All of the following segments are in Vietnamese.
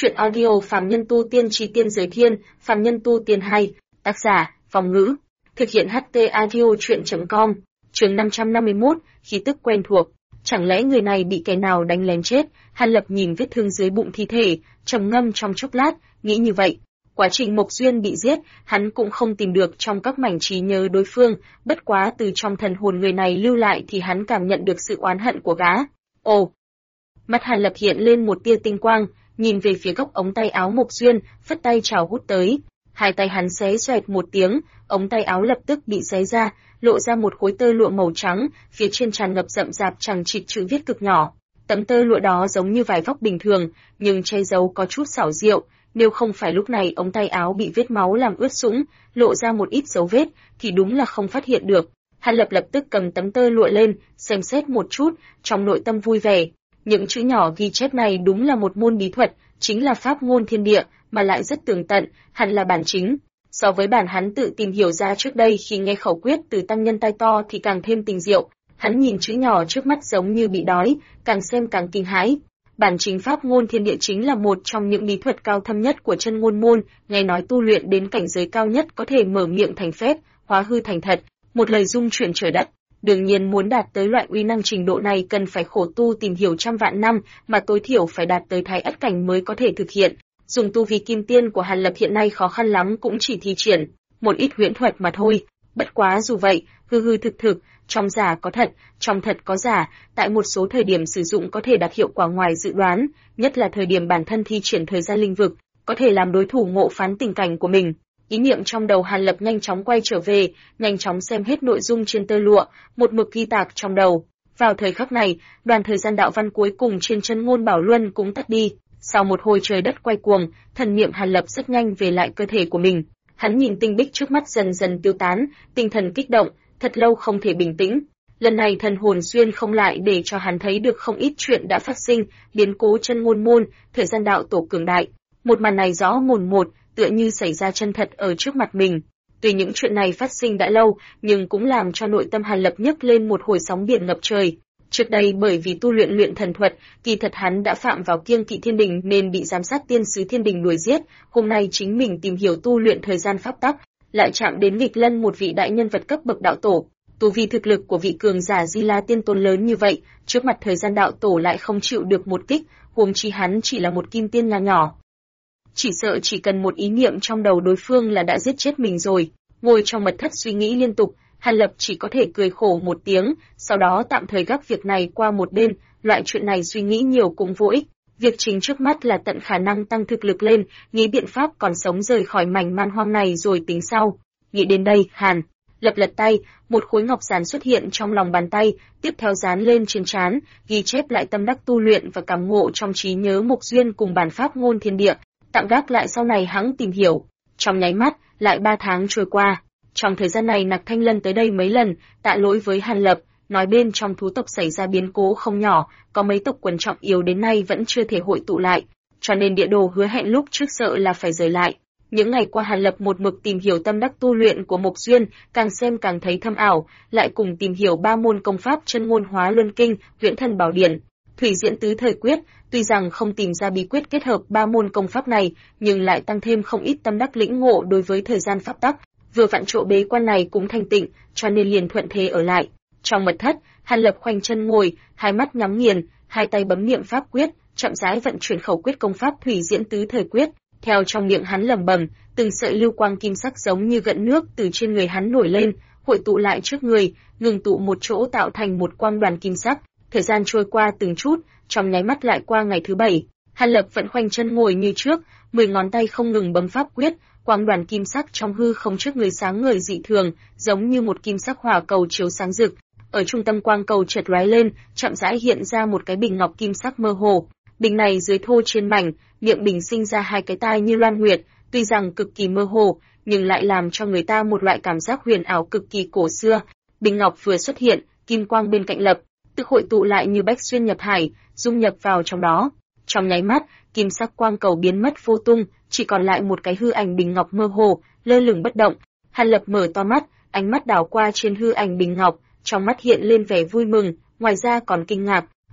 Chuyện audio Phàm Nhân Tu Tiên Chí Tiên Giới Thiên, Phàm Nhân Tu Tiên hay, tác giả, Phong Ngữ. Thực hiện HT Audio Chuyện.com, chương 551, khí tức quen thuộc. Chẳng lẽ người này bị kẻ nào đánh lén chết? Hàn Lập nhìn vết thương dưới bụng thi thể, trầm ngâm trong chốc lát, nghĩ như vậy. Quá trình Mộc Duyên bị giết, hắn cũng không tìm được trong các mảnh trí nhớ đối phương, bất quá từ trong thần hồn người này lưu lại thì hắn cảm nhận được sự oán hận của gã. Ồ! Mắt Hàn Lập hiện lên một tia tinh quang, nhìn về phía góc ống tay áo Mộc Duyên, phất tay chào hút tới. Hai tay hắn xé xoẹt một tiếng, ống tay áo lập tức bị xé ra, lộ ra một khối tơ lụa màu trắng, phía trên tràn ngập rậm rạp chằng chịt chữ viết cực nhỏ. Tấm tơ lụa đó giống như vải vóc bình thường, nhưng che giấu có chút xảo diệu, nếu không phải lúc này ống tay áo bị vết máu làm ướt sũng, lộ ra một ít dấu vết, thì đúng là không phát hiện được. Hàn Lập lập tức cầm tấm tơ lụa lên, xem xét một chút, trong nội tâm vui vẻ. Những chữ nhỏ ghi chép này đúng là một môn bí thuật, chính là pháp ngôn thiên địa, mà lại rất tường tận, hẳn là bản chính. So với bản hắn tự tìm hiểu ra trước đây khi nghe khẩu quyết từ tăng nhân tai to thì càng thêm tình diệu. Hắn nhìn chữ nhỏ trước mắt giống như bị đói, càng xem càng kinh hãi. Bản chính pháp ngôn thiên địa chính là một trong những bí thuật cao thâm nhất của chân ngôn môn, nghe nói tu luyện đến cảnh giới cao nhất có thể mở miệng thành phép, hóa hư thành thật, một lời dung chuyển trời đất. Đương nhiên muốn đạt tới loại uy năng trình độ này cần phải khổ tu tìm hiểu trăm vạn năm, mà tối thiểu phải đạt tới thái ất cảnh mới có thể thực hiện. Dùng tu vi kim tiên của Hàn Lập hiện nay khó khăn lắm cũng chỉ thi triển một ít huyễn thuật mà thôi. Bất quá dù vậy, hư hư thực thực, trong giả có thật, trong thật có giả, tại một số thời điểm sử dụng có thể đạt hiệu quả ngoài dự đoán, nhất là thời điểm bản thân thi triển thời gian linh vực, có thể làm đối thủ ngộ phán tình cảnh của mình. Ý niệm trong đầu Hàn Lập nhanh chóng quay trở về, nhanh chóng xem hết nội dung trên tơ lụa, một mực ghi tạc trong đầu. Vào thời khắc này, đoàn thời gian đạo văn cuối cùng trên chân ngôn bảo luân cũng tắt đi. Sau một hồi trời đất quay cuồng, thần niệm Hàn Lập rất nhanh về lại cơ thể của mình. Hắn nhìn tinh bích trước mắt dần dần tiêu tán, tinh thần kích động, thật lâu không thể bình tĩnh. Lần này thần hồn xuyên không lại để cho hắn thấy được không ít chuyện đã phát sinh, biến cố chân ngôn môn, thời gian đạo tổ cường đại. Một màn này rõ mồn một, tựa như xảy ra chân thật ở trước mặt mình. Tuy những chuyện này phát sinh đã lâu, nhưng cũng làm cho nội tâm Hàn Lập nhấc lên một hồi sóng biển ngập trời. Trước đây bởi vì tu luyện thần thuật, kỳ thật hắn đã phạm vào kiêng kỵ thiên đình nên bị giám sát tiên sứ thiên đình đuổi giết. Hôm nay chính mình tìm hiểu tu luyện thời gian pháp tắc, lại chạm đến nghịch lân một vị đại nhân vật cấp bậc đạo tổ. Tu vi thực lực của vị cường giả Di La Tiên Tôn lớn như vậy, trước mặt thời gian đạo tổ lại không chịu được một kích, huống chi hắn chỉ là một kim tiên nhỏ. Chỉ sợ chỉ cần một ý niệm trong đầu đối phương là đã giết chết mình rồi. Ngồi trong mật thất suy nghĩ liên tục, Hàn Lập chỉ có thể cười khổ một tiếng, sau đó tạm thời gác việc này qua một bên, loại chuyện này suy nghĩ nhiều cũng vô ích. Việc chính trước mắt là tận khả năng tăng thực lực lên, nghĩ biện pháp còn sống rời khỏi mảnh man hoang này rồi tính sau. Nghĩ đến đây, Hàn Lập lật tay, một khối ngọc giản xuất hiện trong lòng bàn tay, tiếp theo dán lên trên trán, ghi chép lại tâm đắc tu luyện và cảm ngộ trong trí nhớ Mộc Duyên cùng bản pháp ngôn thiên địa, tạm gác lại sau này hắn tìm hiểu. Trong nháy mắt, lại 3 tháng trôi qua. Trong thời gian này Nặc Thanh Lân tới đây mấy lần, tạ lỗi với Hàn Lập, nói bên trong thú tộc xảy ra biến cố không nhỏ, có mấy tộc quần trọng yếu đến nay vẫn chưa thể hội tụ lại, cho nên địa đồ hứa hẹn lúc trước sợ là phải rời lại. Những ngày qua Hàn Lập một mực tìm hiểu tâm đắc tu luyện của Mộc Duyên, càng xem càng thấy thâm ảo, lại cùng tìm hiểu 3 môn công pháp chân ngôn hóa luân kinh, huyễn thần bảo điển, thủy diễn tứ thời quyết. Tuy rằng không tìm ra bí quyết kết hợp 3 môn công pháp này, nhưng lại tăng thêm không ít tâm đắc lĩnh ngộ đối với thời gian pháp tắc. Vừa vặn chỗ bế quan này cũng thanh tịnh, cho nên liền thuận thế ở lại. Trong mật thất, Hàn Lập khoanh chân ngồi, hai mắt nhắm nghiền, hai tay bấm niệm pháp quyết, chậm rãi vận chuyển khẩu quyết công pháp thủy diễn tứ thời quyết. Theo trong miệng hắn lẩm bẩm, từng sợi lưu quang kim sắc giống như gợn nước từ trên người hắn nổi lên, hội tụ lại trước người, ngừng tụ một chỗ tạo thành một quang đoàn kim sắc. Thời gian trôi qua từng chút, trong nháy mắt lại qua ngày thứ 7. Hàn Lập vẫn khoanh chân ngồi như trước, 10 ngón tay không ngừng bấm pháp quyết, quang đoàn kim sắc trong hư không trước người sáng ngời dị thường, giống như một kim sắc hỏa cầu chiếu sáng rực. Ở trung tâm quang cầu chợt lóe lên, chậm rãi hiện ra một cái bình ngọc kim sắc mơ hồ. Bình này dưới thô trên mảnh, miệng bình sinh ra 2 cái tai như loan nguyệt, tuy rằng cực kỳ mơ hồ, nhưng lại làm cho người ta một loại cảm giác huyền ảo cực kỳ cổ xưa. Bình ngọc vừa xuất hiện, kim quang bên cạnh lập tức hội tụ lại như bách xuyên nhập hải, dung nhập vào trong đó. Trong nháy mắt, kim sắc quang cầu biến mất vô tung, chỉ còn lại một cái hư ảnh bình ngọc mơ hồ, lơ lửng bất động. Hàn Lập mở to mắt, ánh mắt đảo qua trên hư ảnh bình ngọc, trong mắt hiện lên vẻ vui mừng, ngoài ra còn kinh ngạc.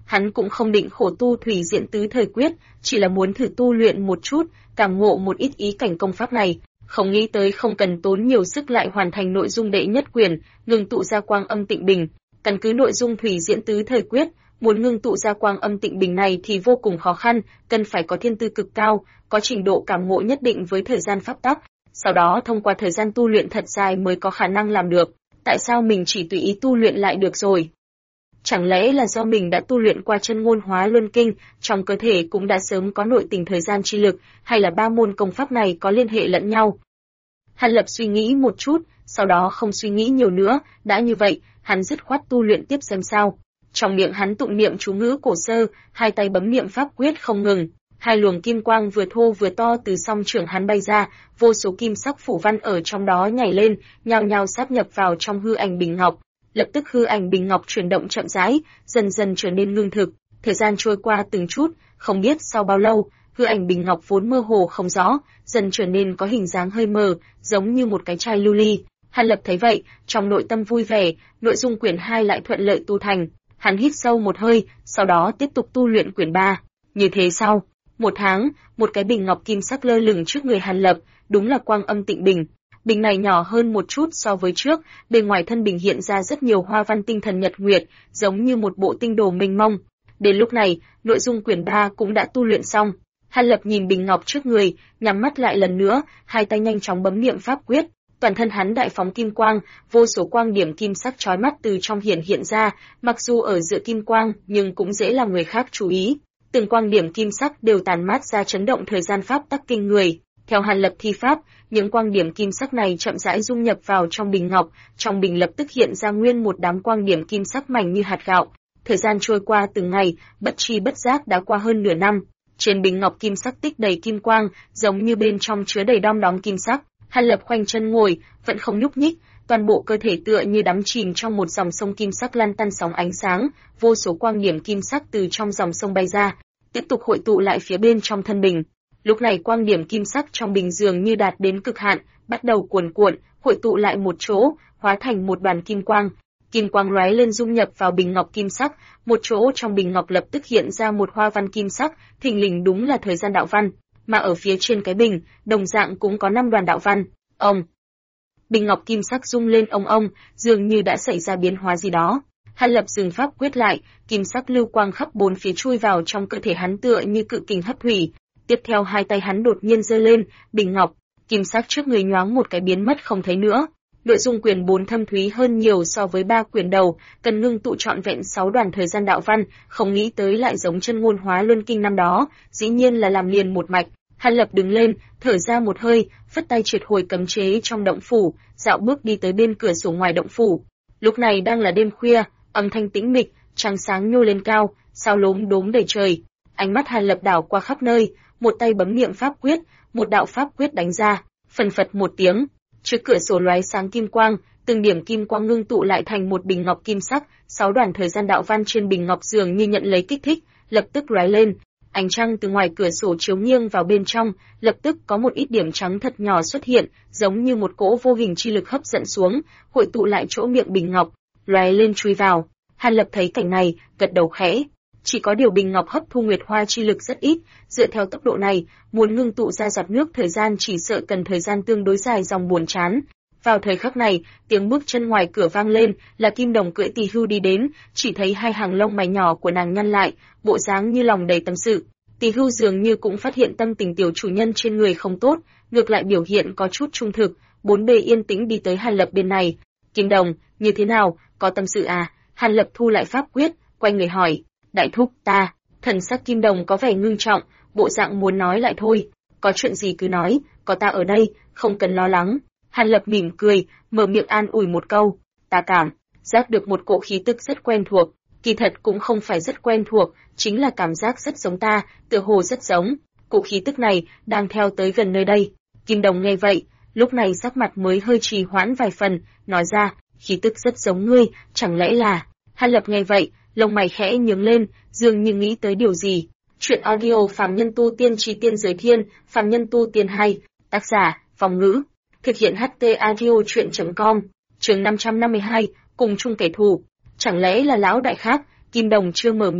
hắn cũng không định khổ tu thủy diễn tứ thời quyết, chỉ là muốn thử tu luyện một chút, cảm ngộ một ít ý cảnh công pháp này. Không nghĩ tới không cần tốn nhiều sức lại hoàn thành nội dung đệ nhất quyển, ngưng tụ ra quang âm tịnh bình. Căn cứ nội dung thủy diễn tứ thời quyết, muốn ngưng tụ ra quang âm tịnh bình này thì vô cùng khó khăn, cần phải có thiên tư cực cao, có trình độ cảm ngộ nhất định với thời gian pháp tắc, sau đó thông qua thời gian tu luyện thật dài mới có khả năng làm được. Tại sao mình chỉ tùy ý tu luyện lại được rồi? Chẳng lẽ là do mình đã tu luyện qua chân ngôn hóa luân kinh, trong cơ thể cũng đã sớm có nội tình thời gian chi lực, hay là ba môn công pháp này có liên hệ lẫn nhau? Hàn Lập suy nghĩ một chút, sau đó không suy nghĩ nhiều nữa, đã như vậy, hắn dứt khoát tu luyện tiếp xem sao. Trong miệng hắn tụng niệm chú ngữ cổ sơ, hai tay bấm niệm pháp quyết không ngừng, hai luồng kim quang vừa thô vừa to từ song trưởng hắn bay ra, vô số kim sắc phủ văn ở trong đó nhảy lên, nhao nhao sáp nhập vào trong hư ảnh bình ngọc. Lập tức hư ảnh bình ngọc chuyển động chậm rãi, dần dần trở nên ngưng thực. Thời gian trôi qua từng chút, không biết sau bao lâu, hư ảnh bình ngọc vốn mơ hồ không rõ, dần trở nên có hình dáng hơi mờ, giống như một cái chai lưu ly. Hàn Lập thấy vậy, trong nội tâm vui vẻ, nội dung quyển 2 lại thuận lợi tu thành. Hắn hít sâu một hơi, sau đó tiếp tục tu luyện quyển 3. Như thế sau một tháng, một cái bình ngọc kim sắc lơ lửng trước người Hàn Lập, đúng là quang âm tịnh bình. Bình này nhỏ hơn một chút so với trước, bên ngoài thân bình hiện ra rất nhiều hoa văn tinh thần nhật nguyệt, giống như một bộ tinh đồ mênh mông. Đến lúc này, nội dung quyển 3 cũng đã tu luyện xong. Hàn Lập nhìn bình ngọc trước người, nhắm mắt lại lần nữa, hai tay nhanh chóng bấm niệm pháp quyết. Toàn thân hắn đại phóng kim quang, vô số quang điểm kim sắc chói mắt từ trong hiện ra, mặc dù ở giữa kim quang, nhưng cũng dễ làm người khác chú ý. Từng quang điểm kim sắc đều tàn mát ra chấn động thời gian pháp tắc kinh người. Theo Hàn Lập thi pháp, những quang điểm kim sắc này chậm rãi dung nhập vào trong bình ngọc, trong bình lập tức hiện ra nguyên một đám quang điểm kim sắc mảnh như hạt gạo. Thời gian trôi qua từng ngày, bất tri bất giác đã qua hơn nửa năm. Trên bình ngọc kim sắc tích đầy kim quang, giống như bên trong chứa đầy đom đóm kim sắc. Hàn Lập khoanh chân ngồi, vẫn không nhúc nhích, toàn bộ cơ thể tựa như đắm chìm trong một dòng sông kim sắc lăn tăn sóng ánh sáng, vô số quang điểm kim sắc từ trong dòng sông bay ra, tiếp tục hội tụ lại phía bên trong thân bình. Lúc này quang điểm kim sắc trong bình dường như đạt đến cực hạn, bắt đầu cuồn cuộn, hội tụ lại một chỗ, hóa thành một đoàn kim quang. Kim quang lóe lên dung nhập vào bình ngọc kim sắc, một chỗ trong bình ngọc lập tức hiện ra một hoa văn kim sắc, thình lình đúng là thời gian đạo văn, mà ở phía trên cái bình, đồng dạng cũng có 5 đoàn đạo văn. Ông, bình ngọc kim sắc rung lên ông, dường như đã xảy ra biến hóa gì đó. Hàn Lập dừng pháp quyết lại, kim sắc lưu quang khắp bốn phía chui vào trong cơ thể hắn tựa như cự kình hấp thủy. Tiếp theo hai tay hắn đột nhiên giơ lên, bình ngọc, kim sắc trước người nhoáng một cái biến mất không thấy nữa. Nội dung quyển 4 thâm thúy hơn nhiều so với 3 quyển đầu, cần ngưng tụ trọn vẹn 6 đoàn thời gian đạo văn, không nghĩ tới lại giống chân ngôn hóa luân kinh năm đó, dĩ nhiên là làm liền một mạch. Hàn Lập đứng lên, thở ra một hơi, phất tay triệt hồi cấm chế trong động phủ, dạo bước đi tới bên cửa sổ ngoài động phủ. Lúc này đang là đêm khuya, âm thanh tĩnh mịch, trăng sáng nhô lên cao, sao lốm đốm đầy trời. Ánh mắt Hàn Lập đảo qua khắp nơi, một tay bấm niệm pháp quyết, một đạo pháp quyết đánh ra, phần phật một tiếng, trước cửa sổ lóe sáng kim quang, từng điểm kim quang ngưng tụ lại thành một bình ngọc kim sắc, 6 đoàn thời gian đạo văn trên bình ngọc dường như nhận lấy kích thích, lập tức lóe lên. Ánh trăng từ ngoài cửa sổ chiếu nghiêng vào bên trong, lập tức có một ít điểm trắng thật nhỏ xuất hiện, giống như một cỗ vô hình chi lực hấp dẫn xuống, hội tụ lại chỗ miệng bình ngọc, lóe lên chui vào. Hàn Lập thấy cảnh này, gật đầu khẽ. Chỉ có điều bình ngọc hấp thu nguyệt hoa chi lực rất ít, dựa theo tốc độ này, muốn ngưng tụ ra giọt nước thời gian chỉ sợ cần thời gian tương đối dài dòng buồn chán. Vào thời khắc này, tiếng bước chân ngoài cửa vang lên, là Kim Đồng cưỡi tỳ hưu đi đến, chỉ thấy hai hàng lông mày nhỏ của nàng nhăn lại, bộ dáng như lòng đầy tâm sự. Tỳ hưu dường như cũng phát hiện tâm tình tiểu chủ nhân trên người không tốt, ngược lại biểu hiện có chút trung thực, bốn bề yên tĩnh đi tới Hàn Lập bên này. Kim Đồng, như thế nào, có tâm sự à? Hàn Lập thu lại pháp quyết, quay người hỏi. Đại thúc, ta. Thần sắc Kim Đồng có vẻ ngưng trọng, bộ dạng muốn nói lại thôi. Có chuyện gì cứ nói, có ta ở đây, không cần lo lắng. Hàn Lập mỉm cười, mở miệng an ủi một câu. Ta cảm giác được một cỗ khí tức rất quen thuộc, kỳ thật cũng không phải rất quen thuộc, chính là cảm giác rất giống ta, tựa hồ rất giống. Cỗ khí tức này đang theo tới gần nơi đây. Kim Đồng nghe vậy, lúc này sắc mặt mới hơi trì hoãn vài phần, nói ra, khí tức rất giống ngươi, chẳng lẽ là... Hàn Lập nghe vậy, lông mày khẽ nhướng lên, dường như nghĩ tới điều gì. Chuyện audio Phàm Nhân Tu Tiên Chí Tiên Giới Thiên, Phàm Nhân Tu Tiên hay, tác giả, Phong Ngữ. Thực hiện HT Audio Chuyện.com, chương 552, cùng chung kẻ thù. Chẳng lẽ là lão đại khác? Kim Đồng chưa mở miệng,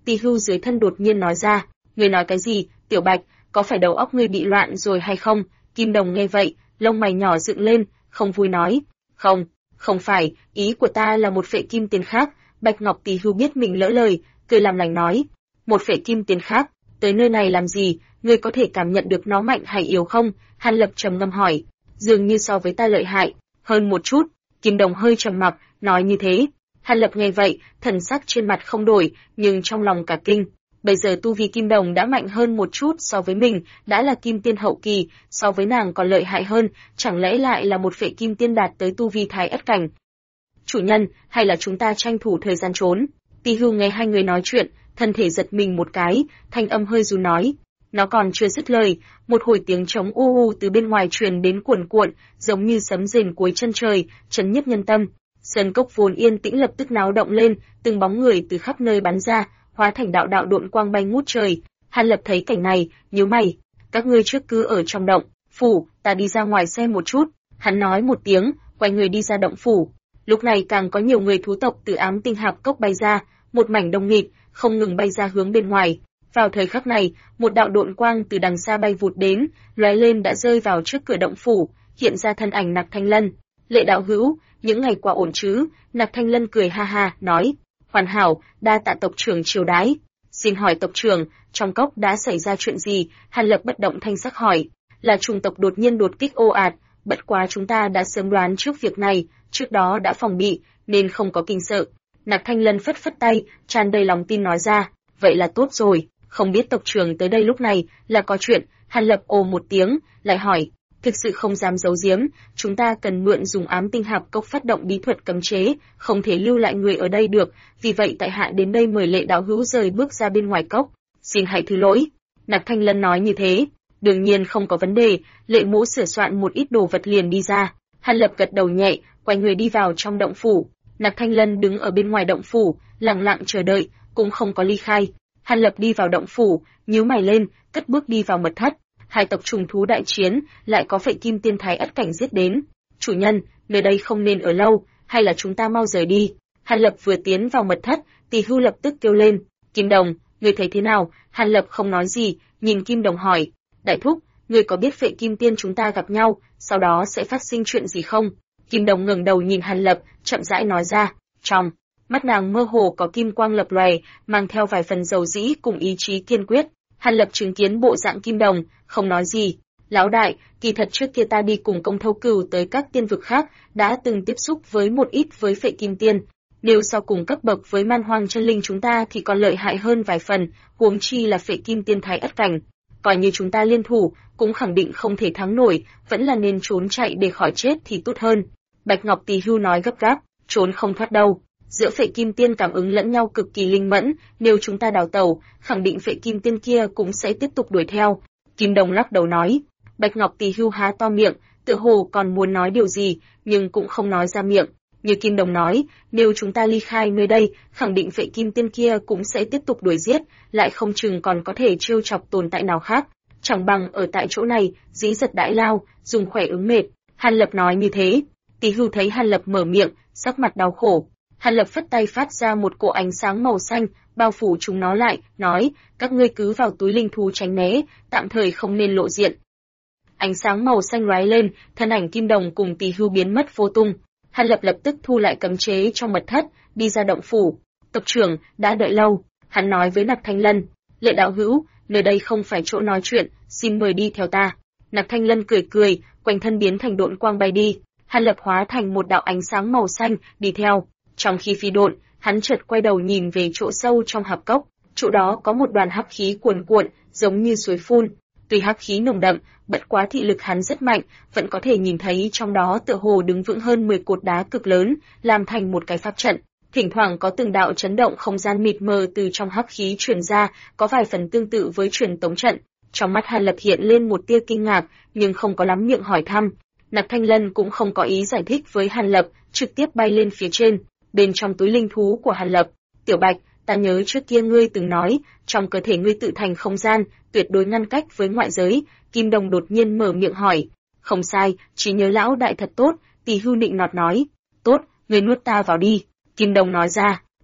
Tỳ Hưu dưới thân đột nhiên nói ra, ngươi nói cái gì, Tiểu Bạch, có phải đầu óc ngươi bị loạn rồi hay không? Kim Đồng nghe vậy, lông mày nhỏ dựng lên, không vui nói, không, không phải, ý của ta là một phệ kim tiền khác. Bạch Ngọc Tỳ Hưu biết mình lỡ lời, cười làm lành nói, một phệ kim tiền khác, tới nơi này làm gì, ngươi có thể cảm nhận được nó mạnh hay yếu không? Hàn Lập trầm ngâm hỏi, dường như so với ta lợi hại hơn một chút. Kim Đồng hơi trầm mặc, nói như thế. Hàn Lập nghe vậy, thần sắc trên mặt không đổi, nhưng trong lòng cả kinh. Bây giờ tu vi Kim Đồng đã mạnh hơn một chút so với mình, đã là kim tiên hậu kỳ, so với nàng còn lợi hại hơn, chẳng lẽ lại là một phệ kim tiên đạt tới tu vi thái ất cảnh? Chủ nhân, hay là chúng ta tranh thủ thời gian trốn? Tỳ Hưu nghe hai người nói chuyện, thân thể giật mình một cái, thanh âm hơi run nói. Nó còn chưa dứt lời, một hồi tiếng trống u u từ bên ngoài truyền đến cuồn cuộn, giống như sấm rền cuối chân trời, chấn nhiếp nhân tâm. Sơn cốc vốn yên tĩnh lập tức náo động lên, từng bóng người từ khắp nơi bắn ra, hóa thành đạo đạo độn quang bay ngút trời. Hàn Lập thấy cảnh này, nhíu mày, các ngươi trước cứ ở trong động phủ, ta đi ra ngoài xem một chút. Hắn nói một tiếng, quay người đi ra động phủ. Lúc này càng có nhiều người thú tộc từ ám tinh hạp cốc bay ra, một mảnh đông nghịt, không ngừng bay ra hướng bên ngoài. Vào thời khắc này, một đạo độn quang từ đằng xa bay vụt đến, lóe lên đã rơi vào trước cửa động phủ, hiện ra thân ảnh Nặc Thanh Lân. Lệ đạo hữu, những ngày qua ổn chứ? Nặc Thanh Lân cười ha ha, nói, hoàn hảo, đa tạ tộc trưởng triều đái. Xin hỏi tộc trưởng, trong cốc đã xảy ra chuyện gì? Hàn Lập bất động thanh sắc hỏi, là chủng tộc đột nhiên đột kích ồ ạt, bất quá chúng ta đã sớm đoán trước việc này, trước đó đã phòng bị, nên không có kinh sợ. Nặc Thanh Lân phất phất tay, tràn đầy lòng tin nói ra, vậy là tốt rồi, không biết tộc trưởng tới đây lúc này là có chuyện. Hàn Lập ồ một tiếng, lại hỏi, thực sự không dám giấu giếm, chúng ta cần mượn dùng ám tinh hạp cốc phát động bí thuật cấm chế, không thể lưu lại người ở đây được, vì vậy tại hạ đến đây mời Lệ đạo hữu rời bước ra bên ngoài cốc, xin hãy thứ lỗi. Nặc Thanh Lân nói như thế, đương nhiên không có vấn đề. Lệ Mũ sửa soạn một ít đồ vật liền đi ra. Hàn Lập gật đầu nhẹ, quay người đi vào trong động phủ. Nặc Thanh Lân đứng ở bên ngoài động phủ, lặng lặng chờ đợi, cũng không có ly khai. Hàn Lập đi vào động phủ, nhíu mày lên, cất bước đi vào mật thất. Hai tộc trùng thú đại chiến, lại có phệ kim tiên thái ất cảnh giết đến. Chủ nhân, nơi đây không nên ở lâu, hay là chúng ta mau rời đi? Hàn Lập vừa tiến vào mật thất, Tỳ Hưu lập tức kêu lên, Kim Đồng, ngươi thấy thế nào? Hàn Lập không nói gì, nhìn Kim Đồng hỏi, đại thúc, ngươi có biết phệ kim tiên chúng ta gặp nhau, sau đó sẽ phát sinh chuyện gì không? Kim Đồng ngẩng đầu nhìn Hàn Lập, chậm rãi nói ra, trong mắt nàng mơ hồ có kim quang lập lòe, mang theo vài phần dầu dĩ cùng ý chí kiên quyết. Hàn Lập chứng kiến bộ dạng Kim Đồng, không nói gì. Lão đại, kỳ thật trước kia ta đi cùng Công Thâu Cửu tới các tiên vực khác, đã từng tiếp xúc với một ít với phệ kim tiên. Nếu so cùng cấp bậc với Man Hoang chân linh chúng ta thì còn lợi hại hơn vài phần, huống chi là phệ kim tiên thái ất cảnh. Coi như chúng ta liên thủ, cũng khẳng định không thể thắng nổi, vẫn là nên trốn chạy để khỏi chết thì tốt hơn. Bạch Ngọc Tỳ Hưu nói gấp gáp, trốn không thoát đâu. Giữa phệ kim tiên cảm ứng lẫn nhau cực kỳ linh mẫn, nếu chúng ta đào tẩu, khẳng định phệ kim tiên kia cũng sẽ tiếp tục đuổi theo. Kim Đồng lắc đầu nói. Bạch Ngọc Tỳ Hưu há to miệng, tựa hồ còn muốn nói điều gì, nhưng cũng không nói ra miệng. Như Kim Đồng nói, nếu chúng ta ly khai nơi đây, khẳng định phệ kim tiên kia cũng sẽ tiếp tục đuổi giết, lại không chừng còn có thể trêu chọc tồn tại nào khác. Chẳng bằng ở tại chỗ này, dĩ giật đãi lao, dùng khỏe ứng mệt. Hàn Lập nói như thế. Tỳ Hưu thấy Hàn Lập mở miệng, sắc mặt đau khổ. Hàn Lập phất tay phát ra một cỗ ánh sáng màu xanh, bao phủ chúng nó lại, nói, các ngươi cứ vào túi linh thú tránh né, tạm thời không nên lộ diện. Ánh sáng màu xanh lóe lên, thân ảnh Kim Đồng cùng Tỳ Hưu biến mất vô tung. Hàn Lập lập tức thu lại cấm chế trong mật thất, đi ra động phủ. Tộc trưởng, đã đợi lâu. Hắn nói với Nặc Thanh Lân, Lệ đạo hữu, nơi đây không phải chỗ nói chuyện, xin mời đi theo ta. Nặc Thanh Lân cười cười, quanh thân biến thành độn quang bay đi. Hàn Lập hóa thành một đạo ánh sáng màu xanh, đi theo. Trong khi phi độn, hắn chợt quay đầu nhìn về chỗ sâu trong hạp cốc, chỗ đó có một đoàn hắc khí cuồn cuộn, giống như suối phun. Tuy hắc khí nồng đậm, bất quá thị lực hắn rất mạnh, vẫn có thể nhìn thấy trong đó tựa hồ đứng vững hơn 10 cột đá cực lớn, làm thành một cái pháp trận. Thỉnh thoảng có từng đạo chấn động không gian mịt mờ từ trong hắc khí truyền ra, có vài phần tương tự với truyền tống trận. Trong mắt Hàn Lập hiện lên một tia kinh ngạc, nhưng không có lắm miệng hỏi thăm. Nặc Thanh Lân cũng không có ý giải thích với Hàn Lập, trực tiếp bay lên phía trên. Bên trong túi linh thú của Hàn Lập, Tiểu Bạch, ta nhớ trước kia ngươi từng nói, trong cơ thể ngươi tự thành không gian, tuyệt đối ngăn cách với ngoại giới. Kim Đồng đột nhiên mở miệng hỏi. Không sai, trí nhớ lão đại thật tốt. Tỳ Hưu nịnh nọt nói. Tốt, ngươi nuốt ta vào đi. Kim Đồng nói ra.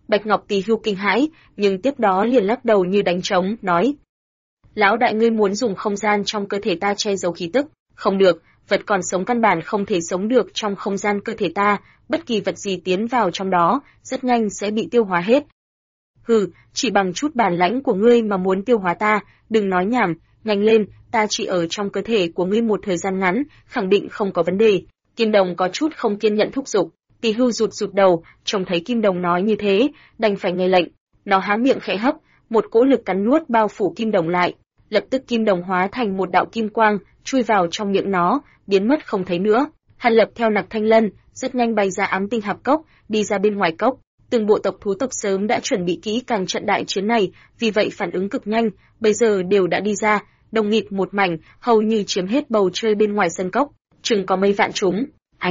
Bạch Ngọc Tỳ Hưu kinh hãi, nhưng tiếp đó liền lắc đầu như đánh trống, nói: Lão đại, ngươi muốn dùng không gian trong cơ thể ta che giấu khí tức? Không được, vật còn sống căn bản không thể sống được trong không gian cơ thể ta, bất kỳ vật gì tiến vào trong đó, rất nhanh sẽ bị tiêu hóa hết. Hừ, chỉ bằng chút bản lãnh của ngươi mà muốn tiêu hóa ta, đừng nói nhảm, nhanh lên, ta chỉ ở trong cơ thể của ngươi một thời gian ngắn, khẳng định không có vấn đề. Kim Đồng có chút không kiên nhẫn thúc giục. Tỳ Hưu rụt rụt đầu, trông thấy Kim Đồng nói như thế, đành phải nghe lệnh. Nó há miệng khẽ hấp, một cỗ lực cắn nuốt bao phủ Kim Đồng lại. Lập tức Kim Đồng hóa thành một đạo kim quang, chui vào trong miệng nó, biến mất không thấy nữa. Hàn Lập theo Nặc Thanh Lân, rất nhanh bay ra Ám Tinh Hạp Cốc, đi ra bên ngoài cốc. Từng bộ tộc thú tộc sớm đã chuẩn bị kỹ càng trận đại chiến này, vì vậy phản ứng cực nhanh, bây giờ đều đã đi ra, đông nghịt một mảnh, hầu như chiếm hết bầu trời bên ngoài sân cốc, chừng có mấy vạn chúng.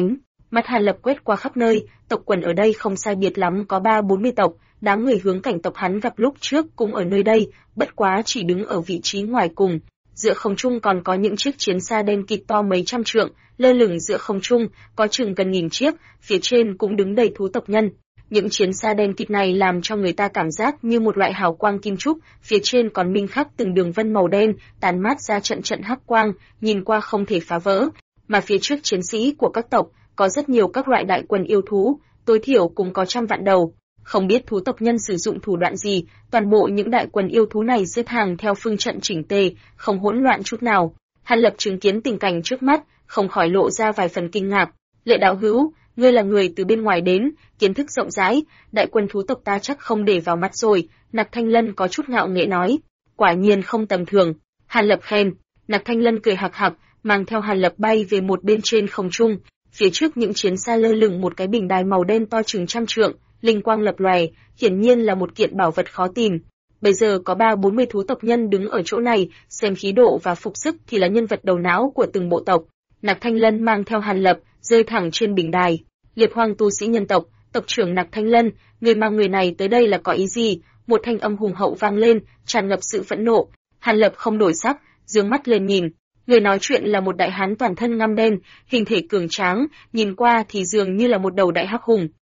Mắt Hàn Lập quét qua khắp nơi, tộc quần ở đây không sai biệt lắm có 30-40 tộc, đám người hướng cảnh tộc hắn gặp lúc trước cũng ở nơi đây, bất quá chỉ đứng ở vị trí ngoài cùng. Giữa không trung còn có những chiếc chiến xa đen kịt to mấy trăm trượng, lơ lửng giữa không trung, có chừng gần nghìn chiếc, phía trên cũng đứng đầy thú tộc nhân. Những chiến xa đen kịt này làm cho người ta cảm giác như một loại hào quang kim trúc, phía trên còn minh khắc từng đường vân màu đen, tán mát ra trận trận hắc quang, nhìn qua không thể phá vỡ. Mà phía trước chiến sĩ của các tộc, có rất nhiều các loại đại quần yêu thú, tối thiểu cũng có trăm vạn đầu. Không biết thú tộc nhân sử dụng thủ đoạn gì, toàn bộ những đại quần yêu thú này xếp hàng theo phương trận chỉnh tề, không hỗn loạn chút nào. Hàn Lập chứng kiến tình cảnh trước mắt, không khỏi lộ ra vài phần kinh ngạc. Lệ đạo hữu, ngươi là người từ bên ngoài đến, kiến thức rộng rãi, đại quân thú tộc ta chắc không để vào mắt rồi. Nặc Thanh Lân có chút ngạo nghễ nói, quả nhiên không tầm thường. Hàn Lập khen. Nặc Thanh Lân cười hạc hạc, mang theo Hàn Lập bay về một bên trên không trung. Phía trước những chiến xa lơ lửng một cái bình đài màu đen to chừng trăm trượng, linh quang lập lòe, hiển nhiên là một kiện bảo vật khó tìm. Bây giờ có 30-40 thú tộc nhân đứng ở chỗ này, xem khí độ và phục sức thì là nhân vật đầu não của từng bộ tộc. Nặc Thanh Lân mang theo Hàn Lập, rơi thẳng trên bình đài. Liệp Hoang tu sĩ nhân tộc, tộc trưởng Nặc Thanh Lân, người mang người này tới đây là có ý gì? Một thanh âm hùng hậu vang lên, tràn ngập sự phẫn nộ. Hàn Lập không đổi sắc, dương mắt lên nhìn. Người nói chuyện là một đại hán toàn thân ngăm đen, hình thể cường tráng, nhìn qua thì dường như là một đầu đại hắc hùng.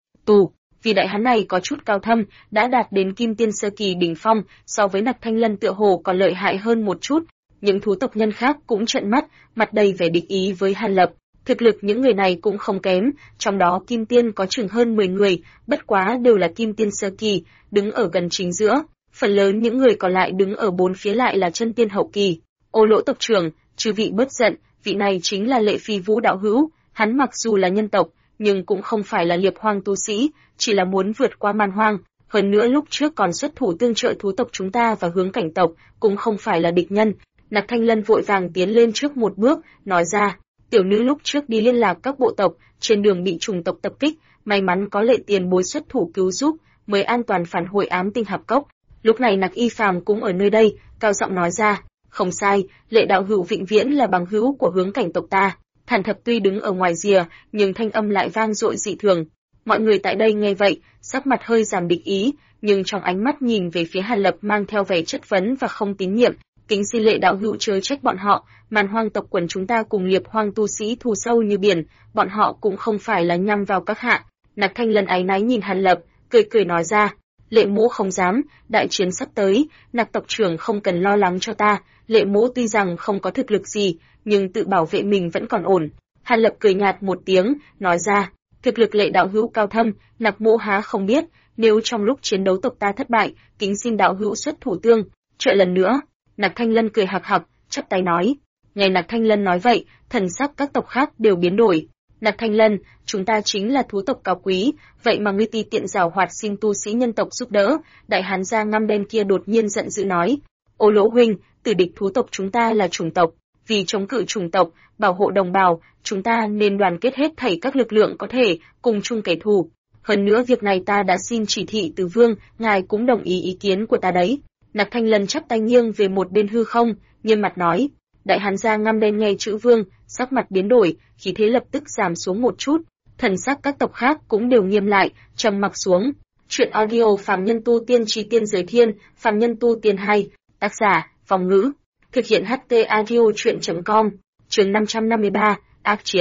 Vì đại hán này có chút cao thâm, đã đạt đến kim tiên sơ kỳ đỉnh phong, so với Nặc Thanh Lân tựa hồ còn lợi hại hơn một chút. Những thú tộc nhân khác cũng trợn mắt, mặt đầy vẻ địch ý với Hàn Lập. Thực lực những người này cũng không kém, trong đó kim tiên có chừng hơn 10 người, bất quá đều là kim tiên sơ kỳ, đứng ở gần chính giữa. Phần lớn những người còn lại đứng ở bốn phía lại là chân tiên hậu kỳ. Ô Lỗ tộc trưởng, chư vị bớt giận, vị này chính là Lệ Phi Vũ đạo hữu, hắn mặc dù là nhân tộc, nhưng cũng không phải là Liệp Hoang tu sĩ, chỉ là muốn vượt qua man hoang, hơn nữa lúc trước còn xuất thủ tương trợ thú tộc chúng ta và hướng cảnh tộc, cũng không phải là địch nhân. Nặc Thanh Lân vội vàng tiến lên trước một bước, nói ra, tiểu nữ lúc trước đi liên lạc các bộ tộc, trên đường bị trùng tộc tập kích, may mắn có Lệ tiền bối xuất thủ cứu giúp, mới an toàn phản hồi Ám Tinh Hạp Cốc. Lúc này Nặc Y Phàm cũng ở nơi đây, cao giọng nói ra, không sai, Lệ đạo hữu vĩnh viễn là bằng hữu của hướng cảnh tộc ta. Hàn Thập tuy đứng ở ngoài rìa, nhưng thanh âm lại vang dội dị thường. Mọi người tại đây nghe vậy, sắc mặt hơi giảm địch ý, nhưng trong ánh mắt nhìn về phía Hàn Lập mang theo vẻ chất vấn và không tín nhiệm. Kính xin Lệ đạo hữu chớ trách bọn họ, man hoang tộc quần chúng ta cùng Liệp Hoang tu sĩ thù sâu như biển, bọn họ cũng không phải là nhằm vào các hạ. Nặc Thanh Lân áy náy nhìn Hàn Lập, cười cười nói ra, Lệ mỗ không dám, đại chiến sắp tới, Nặc tộc trưởng không cần lo lắng cho ta, Lệ mỗ tuy rằng không có thực lực gì, nhưng tự bảo vệ mình vẫn còn ổn. Hàn Lập cười nhạt một tiếng, nói ra, thực lực Lệ đạo hữu cao thâm, Nặc mỗ há không biết, nếu trong lúc chiến đấu tộc ta thất bại, kính xin đạo hữu xuất thủ tương trợ lần nữa. Nặc Thanh Lân cười hạc hạc, chắp tay nói. Nghe Nặc Thanh Lân nói vậy, thần sắc các tộc khác đều biến đổi. Nặc Thanh Lân, chúng ta chính là thú tộc cao quý, vậy mà ngươi ti tiện giảo hoạt xin tu sĩ nhân tộc giúp đỡ. Đại hán da ngăm đen kia đột nhiên giận dữ nói, Ô Lỗ huynh, tử địch thú tộc chúng ta là chủng tộc, vì chống cự chủng tộc, bảo hộ đồng bào, chúng ta nên đoàn kết hết thảy các lực lượng có thể, cùng chung kẻ thù. Hơn nữa việc này ta đã xin chỉ thị từ vương, ngài cũng đồng ý kiến của ta đấy. Nặc Thanh Lân chắp tay nghiêng về một bên hư không, nghiêm mặt nói. Đại hán da ngăm đen nghe chữ vương, sắc mặt biến đổi, khí thế lập tức giảm xuống một chút. Thần sắc các tộc khác cũng đều nghiêm lại, trầm mặc xuống. Chuyện audio Phàm Nhân Tu Tiên Chí Tiên Giới Thiên, Phàm Nhân Tu Tiên 2, tác giả, Phong Ngữ. Thực hiện HT audio chuyện.com, chương 553, ác chiến.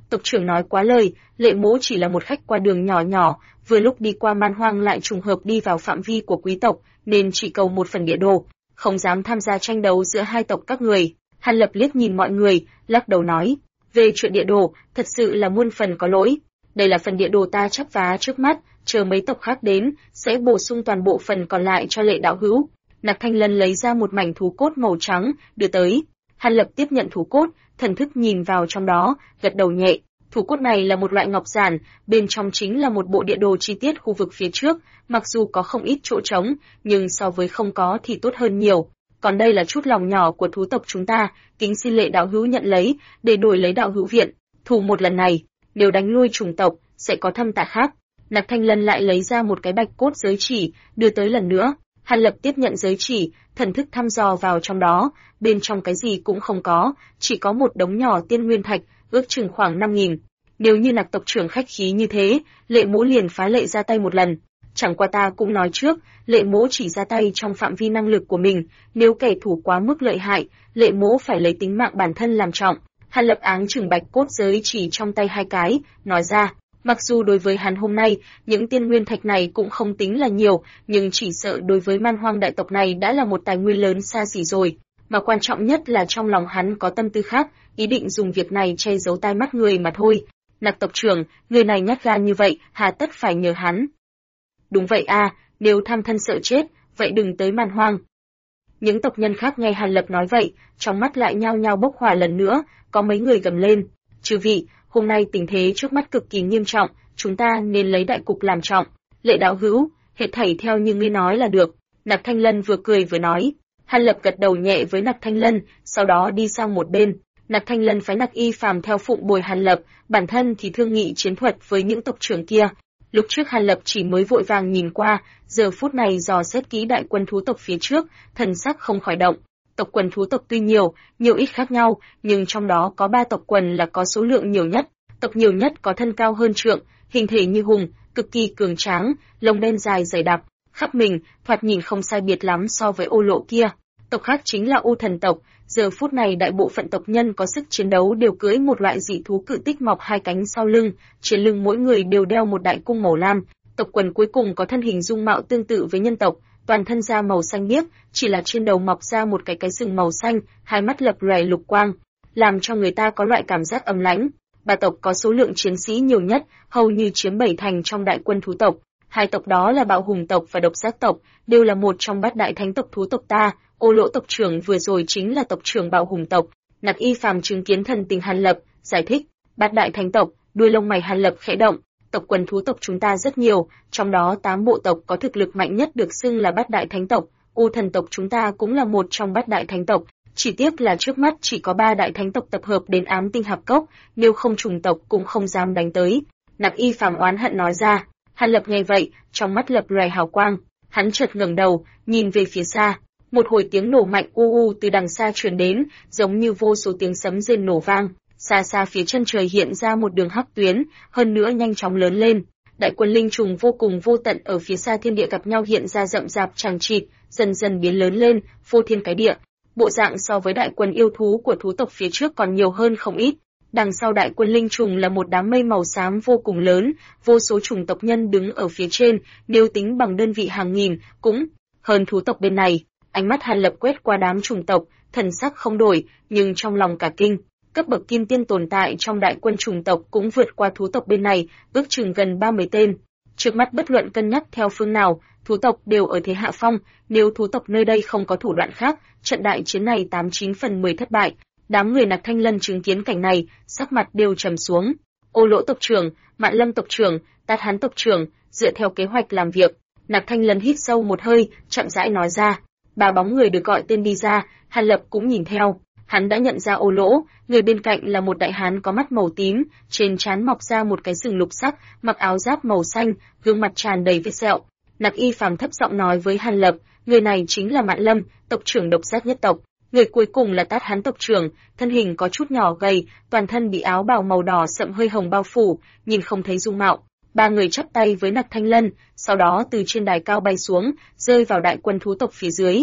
Tộc trưởng nói quá lời, Lệ Mỗ chỉ là một khách qua đường nhỏ nhỏ, vừa lúc đi qua man hoang lại trùng hợp đi vào phạm vi của quý tộc, nên chỉ cầu một phần địa đồ, không dám tham gia tranh đấu giữa hai tộc các người. Hàn Lập liếc nhìn mọi người, lắc đầu nói, về chuyện địa đồ, thật sự là muôn phần có lỗi. Đây là phần địa đồ ta chắp vá trước mắt, chờ mấy tộc khác đến, sẽ bổ sung toàn bộ phần còn lại cho Lệ đạo hữu. Nặc Thanh Lân lấy ra một mảnh thú cốt màu trắng, đưa tới. Hàn Lập tiếp nhận thú cốt, thần thức nhìn vào trong đó, gật đầu nhẹ. Thú cốt này là một loại ngọc giản, bên trong chính là một bộ địa đồ chi tiết khu vực phía trước, mặc dù có không ít chỗ trống, nhưng so với không có thì tốt hơn nhiều. Còn đây là chút lòng nhỏ của thú tộc chúng ta, kính xin Lệ đạo hữu nhận lấy, để đổi lấy đạo hữu viện. Thủ một lần này, nếu đánh lui chủng tộc, sẽ có thâm tạ khác. Nặc Thanh Lân lại lấy ra một cái bạch cốt giới chỉ, đưa tới lần nữa. Hàn Lập tiếp nhận giới chỉ, thần thức thăm dò vào trong đó, bên trong cái gì cũng không có, chỉ có một đống nhỏ tiên nguyên thạch, ước chừng khoảng 5.000. Nếu như Nặc tộc trưởng khách khí như thế, Lệ Mỗ liền phá lệ ra tay một lần. Chẳng qua ta cũng nói trước, Lệ Mỗ chỉ ra tay trong phạm vi năng lực của mình, nếu kẻ thù quá mức lợi hại, Lệ Mỗ phải lấy tính mạng bản thân làm trọng. Hàn Lập áng chừng bạch cốt giới chỉ trong tay hai cái, nói ra, mặc dù đối với hắn hôm nay, những tiên nguyên thạch này cũng không tính là nhiều, nhưng chỉ sợ đối với man hoang đại tộc này đã là một tài nguyên lớn xa xỉ rồi. Mà quan trọng nhất là trong lòng hắn có tâm tư khác, ý định dùng việc này che giấu tai mắt người mà thôi. Nặc tộc trưởng, người này nhát gan như vậy, hà tất phải nhờ hắn. Đúng vậy a, nếu tham thân sợ chết, vậy đừng tới man hoang. Những tộc nhân khác nghe Hàn Lập nói vậy, trong mắt lại nhao nhao bốc hỏa lần nữa, có mấy người gầm lên. Chư vị, hôm nay tình thế trước mắt cực kỳ nghiêm trọng, chúng ta nên lấy đại cục làm trọng. Lệ đạo hữu, hết thảy theo như ngươi nói là được. Nặc Thanh Lân vừa cười vừa nói. Hàn Lập gật đầu nhẹ với Nặc Thanh Lân, sau đó đi sang một bên. Nặc Thanh Lân phái Nặc Y Phàm theo phụng bồi Hàn Lập, bản thân thì thương nghị chiến thuật với những tộc trưởng kia. Lúc trước Hàn Lập chỉ mới vội vàng nhìn qua, giờ phút này dò xét kỹ đại quân thú tộc phía trước, thần sắc không khỏi động. Tộc quần thú tộc tuy nhiều ít khác nhau, nhưng trong đó có 3 tộc quần là có số lượng nhiều nhất. Tộc nhiều nhất có thân cao hơn trượng, hình thể như hùng, cực kỳ cường tráng, lông đen dài dày đặc, khắp mình, thoạt nhìn không sai biệt lắm so với Ô Lộ kia. Tộc khác chính là U Thần tộc, giờ phút này đại bộ phận tộc nhân có sức chiến đấu đều cưỡi một loại dị thú cự tích mọc hai cánh sau lưng, trên lưng mỗi người đều đeo một đại cung màu lam. Tộc quần cuối cùng có thân hình dung mạo tương tự với nhân tộc, toàn thân da màu xanh biếc, chỉ là trên đầu mọc ra một cái sừng màu xanh, hai mắt lập lòe lục quang, làm cho người ta có loại cảm giác âm lãnh. Ba tộc có số lượng chiến sĩ nhiều nhất, hầu như chiếm 7 thành trong đại quân thú tộc. Hai tộc đó là Bạo Hùng tộc và Độc Giác tộc, đều là một trong bát đại thánh tộc thú tộc ta. Ô Lỗ tộc trưởng vừa rồi chính là tộc trưởng Bạo Hùng tộc. Nặc Y Phàm chứng kiến thần tình Hàn Lập, giải thích, bát đại thánh tộc, đuôi lông mày Hàn Lập khẽ động. Tộc quần thú tộc chúng ta rất nhiều, trong đó 8 bộ tộc có thực lực mạnh nhất được xưng là bát đại thánh tộc. U Thần tộc chúng ta cũng là một trong bát đại thánh tộc, chỉ tiếc là trước mắt chỉ có 3 đại thánh tộc tập hợp đến Ám Tinh Hạp Cốc, nếu không trùng tộc cũng không dám đánh tới. Nặc Y Phàm oán hận nói ra. Hàn Lập nghe vậy, trong mắt lập lòe hào quang, hắn chợt ngẩng đầu, nhìn về phía xa. Một hồi tiếng nổ mạnh từ đằng xa truyền đến, giống như vô số tiếng sấm rền nổ vang. Xa xa phía chân trời hiện ra một đường hắc tuyến, hơn nữa nhanh chóng lớn lên. Đại quân linh trùng vô cùng vô tận ở phía xa thiên địa gặp nhau hiện ra rậm rạp chằng chịt, dần dần biến lớn lên, phô thiên cái địa. Bộ dạng so với đại quân yêu thú của thú tộc phía trước còn nhiều hơn không ít. Đằng sau đại quân linh trùng là một đám mây màu xám vô cùng lớn, vô số chủng tộc nhân đứng ở phía trên, nếu tính bằng đơn vị hàng nghìn, cũng hơn thú tộc bên này. Ánh mắt Hàn Lập quét qua đám chủng tộc, thần sắc không đổi, nhưng trong lòng cả kinh. Cấp bậc kim tiên tồn tại trong đại quân chủng tộc cũng vượt qua thú tộc bên này, ước chừng gần 30 tên. Trước mắt bất luận cân nhắc theo phương nào, thú tộc đều ở thế hạ phong, nếu thú tộc nơi đây không có thủ đoạn khác, trận đại chiến này 89 phần 10 thất bại. Đám người Nặc Thanh Lân chứng kiến cảnh này, sắc mặt đều trầm xuống. Ô Lỗ tộc trưởng, Mạn Lâm tộc trưởng, Tát Hán tộc trưởng, dựa theo kế hoạch làm việc. Nặc Thanh Lân hít sâu một hơi, chậm rãi nói ra. 3 bóng người được gọi tên đi ra, Hàn Lập cũng nhìn theo. Hắn đã nhận ra Ô Lỗ, người bên cạnh là một đại hán có mắt màu tím, trên trán mọc ra một cái sừng lục sắc, mặc áo giáp màu xanh, gương mặt tràn đầy vết sẹo. Nặc Y Phàm thấp giọng nói với Hàn Lập, người này chính là Mạn Lâm, tộc trưởng Độc Giác nhất tộc. Người cuối cùng là Tát Hán tộc trưởng, thân hình có chút nhỏ gầy, toàn thân bị áo bào màu đỏ sậm hơi hồng bao phủ, nhìn không thấy dung mạo. 3 người chắp tay với Nặc Thanh Lân, sau đó từ trên đài cao bay xuống, rơi vào đại quân thú tộc phía dưới.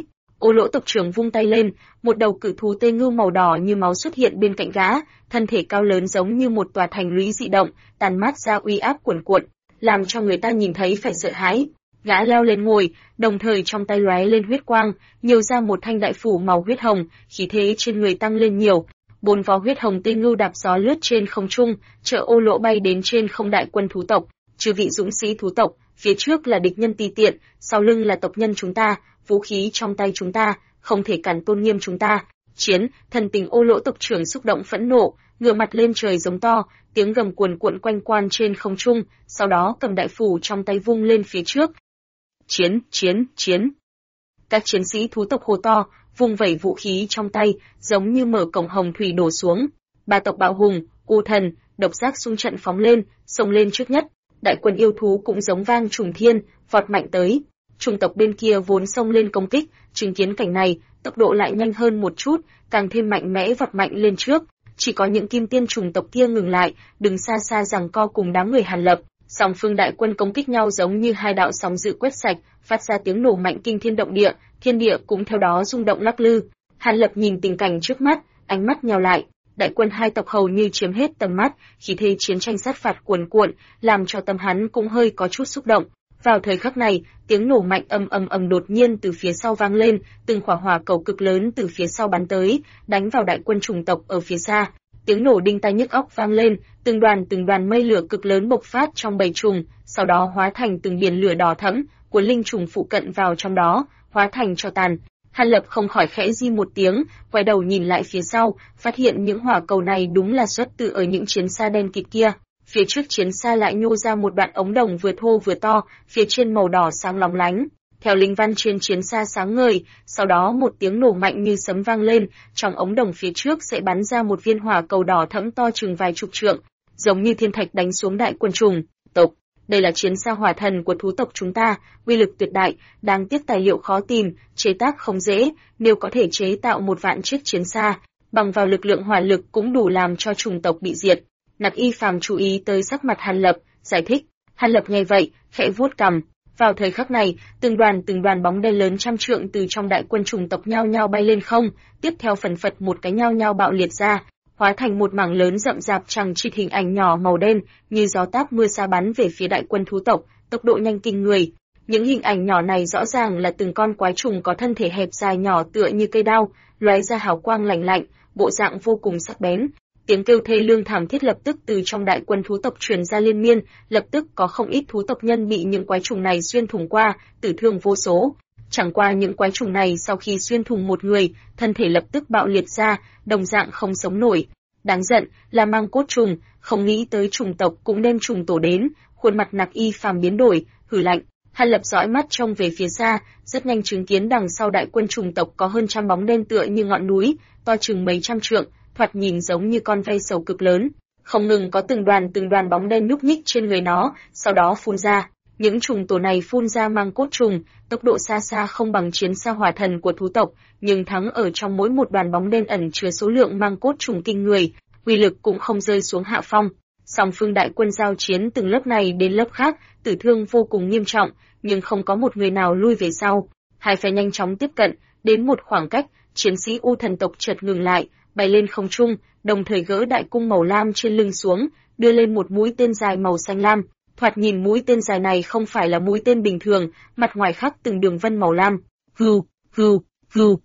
Ô Lỗ tộc trưởng vung tay lên, một đầu cự thú tê ngưu màu đỏ như máu xuất hiện bên cạnh gã, thân thể cao lớn giống như một tòa thành lũy dị động, tàn mát ra uy áp cuồn cuộn, làm cho người ta nhìn thấy phải sợ hãi. Gã leo lên ngồi, đồng thời trong tay lóe lên huyết quang, nhiều ra một thanh đại phủ màu huyết hồng, khí thế trên người tăng lên nhiều. 4 vó huyết hồng tê ngưu đạp gió lướt trên không trung, chở Ô Lỗ bay đến trên không đại quân thú tộc. Chư vị dũng sĩ thú tộc, phía trước là địch nhân ti tiện, sau lưng là tộc nhân chúng ta, vũ khí trong tay chúng ta, không thể cản tôn nghiêm chúng ta. Chiến, thần tình Ô Lỗ tộc trưởng xúc động phẫn nộ, ngửa mặt lên trời giống to, tiếng gầm cuồn cuộn quanh quan trên không trung, sau đó cầm đại phủ trong tay vung lên phía trước. Chiến, chiến, chiến. Các chiến sĩ thú tộc hô to, vung vẩy vũ khí trong tay, giống như mở cổng hồng thủy đổ xuống. Ba tộc Bạo Hùng, U Thần, Độc Giác xung trận phóng lên, xông lên trước nhất. Đại quân yêu thú cũng giống vang trùng thiên, vọt mạnh tới. Chủng tộc bên kia vốn xông lên công kích, chứng kiến cảnh này, tốc độ lại nhanh hơn một chút, càng thêm mạnh mẽ vọt mạnh lên trước. Chỉ có những kim tiên chủng tộc kia ngừng lại, đứng xa xa giằng co cùng đám người Hàn Lập. Song phương đại quân công kích nhau giống như hai đạo sóng dữ quét sạch, phát ra tiếng nổ mạnh kinh thiên động địa, thiên địa cũng theo đó rung động lắc lư. Hàn Lập nhìn tình cảnh trước mắt, ánh mắt nheo lại. Đại quân hai tộc hầu như chiếm hết tầm mắt, khí thế chiến tranh sát phạt cuồn cuộn, làm cho tâm hắn cũng hơi có chút xúc động. Vào thời khắc này, tiếng nổ mạnh ầm đột nhiên từ phía sau vang lên, từng quả hỏa cầu cực lớn từ phía sau bắn tới, đánh vào đại quân chủng tộc ở phía xa. Tiếng nổ đinh tai nhức óc vang lên, từng đoàn mây lửa cực lớn bộc phát trong bầy trùng, sau đó hóa thành từng biển lửa đỏ thẫm, cuốn linh trùng phụ cận vào trong đó, hóa thành tro tàn. Hàn Lập không khỏi khẽ di một tiếng, quay đầu nhìn lại phía sau, phát hiện những hỏa cầu này đúng là xuất từ ở những chiến xa đen kịt kia. Phía trước chiến xa lại nhô ra một đoạn ống đồng vừa thô vừa to, phía trên màu đỏ sáng lóng lánh. Theo linh văn trên chiến xa sáng ngời, sau đó một tiếng nổ mạnh như sấm vang lên, trong ống đồng phía trước sẽ bắn ra một viên hỏa cầu đỏ thẫm to chừng vài chục trượng, giống như thiên thạch đánh xuống đại quân trùng tộc. Đây là chiến xa hỏa thần của thú tộc chúng ta, uy lực tuyệt đại, đáng tiếc tài liệu khó tìm, chế tác không dễ, nếu có thể chế tạo 1 vạn chiếc chiến xa, bằng vào lực lượng hỏa lực cũng đủ làm cho chủng tộc bị diệt. Nặc Y Phàm chú ý tới sắc mặt Hàn Lập, giải thích. Hàn Lập nghe vậy, khẽ vuốt cằm. Vào thời khắc này, từng đoàn bóng đen lớn trăm trượng từ trong đại quân chủng tộc nhao nhao bay lên không, tiếp theo phần phật một cái nhao nhao bạo liệt ra, hóa thành một mảng lớn rậm rạp chằng chịt hình ảnh nhỏ màu đen, như gió táp mưa sa bắn về phía đại quân thú tộc, tốc độ nhanh kinh người. Những hình ảnh nhỏ này rõ ràng là từng con quái trùng có thân thể hẹp dài nhỏ tựa như cây đao, lóe ra hào quang lạnh lạnh, bộ dạng vô cùng sắc bén. Tiếng kêu thê lương thảm thiết lập tức từ trong đại quân thú tộc truyền ra liên miên, lập tức có không ít thú tộc nhân bị những quái trùng này xuyên thủng qua, tử thương vô số. Chẳng qua những quái trùng này sau khi xuyên thủng một người, thân thể lập tức bạo liệt ra, đồng dạng không sống nổi. Đáng giận là mang cốt trùng, không nghĩ tới chủng tộc cũng đem trùng tổ đến, khuôn mặt Nặc Y Phàm biến đổi, hừ lạnh. Hàn Lập dõi mắt trông về phía xa, rất nhanh chứng kiến đằng sau đại quân chủng tộc có hơn trăm bóng đen tựa như ngọn núi, to chừng mấy trăm trượng, thoạt nhìn giống như con ve sầu cực lớn. Không ngừng có từng đoàn bóng đen nhúc nhích trên người nó, sau đó phun ra. Những trùng tổ này phun ra mang cốt trùng, tốc độ xa xa không bằng chiến xa hỏa thần của thú tộc, nhưng thắng ở trong mỗi một đoàn bóng đen ẩn chứa số lượng mang cốt trùng kinh người, uy lực cũng không rơi xuống hạ phong. Song phương đại quân giao chiến từng lớp này đến lớp khác, tử thương vô cùng nghiêm trọng, nhưng không có một người nào lui về sau. Hai phe nhanh chóng tiếp cận, đến một khoảng cách, chiến sĩ U Thần tộc chợt ngừng lại, bay lên không trung, đồng thời gỡ đại cung màu lam trên lưng xuống, đưa lên một mũi tên dài màu xanh lam. Thoạt nhìn mũi tên dài này không phải là mũi tên bình thường, mặt ngoài khắc từng đường vân màu lam. Vù, vù, vù,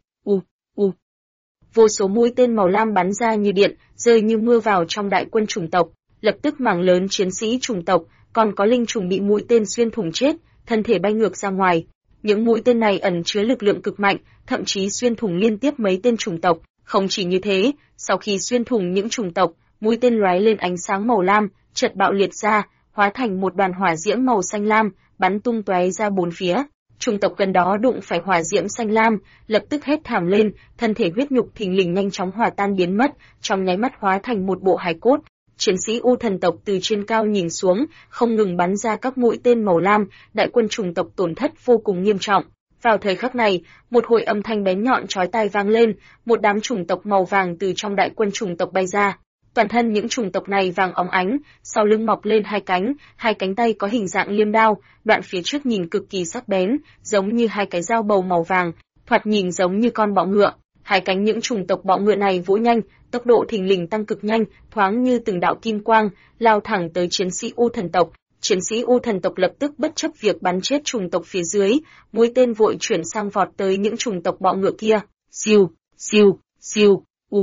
u. Vô số mũi tên màu lam bắn ra như điện, rơi như mưa vào trong đại quân chủng tộc. Lập tức mảng lớn chiến sĩ chủng tộc, còn có linh trùng bị mũi tên xuyên thủng chết, thân thể bay ngược ra ngoài. Những mũi tên này ẩn chứa lực lượng cực mạnh, thậm chí xuyên thủng liên tiếp mấy tên chủng tộc. Không chỉ như thế, sau khi xuyên thủng những chủng tộc, mũi tên lóe lên ánh sáng màu lam, chợt bạo liệt ra, hóa thành một đoàn hỏa diễm màu xanh lam, bắn tung tóe ra bốn phía. Chủng tộc gần đó đụng phải hỏa diễm xanh lam, lập tức hét thảm lên, thân thể huyết nhục thình lình nhanh chóng hòa tan biến mất, trong nháy mắt hóa thành một bộ hài cốt. Chiến sĩ U Thần tộc từ trên cao nhìn xuống, không ngừng bắn ra các mũi tên màu lam, đại quân chủng tộc tổn thất vô cùng nghiêm trọng. Vào thời khắc này, một hồi âm thanh bén nhọn chói tai vang lên, một đám chủng tộc màu vàng từ trong đại quân chủng tộc bay ra. Toàn thân những chủng tộc này vàng óng ánh, sau lưng mọc lên hai cánh tay có hình dạng liêm đao, đoạn phía trước nhìn cực kỳ sắc bén, giống như hai cái dao bầu màu vàng. thoạt nhìn giống như con bọ ngựa. Hai cánh những chủng tộc bọ ngựa này vỗ nhanh, tốc độ thình lình tăng cực nhanh, thoáng như từng đạo kim quang, lao thẳng tới chiến sĩ U thần tộc. Chiến sĩ U thần tộc lập tức bất chấp việc bắn chết chủng tộc phía dưới, mũi tên vội chuyển sang vọt tới những chủng tộc bọ ngựa kia. Siêu, siêu, siêu,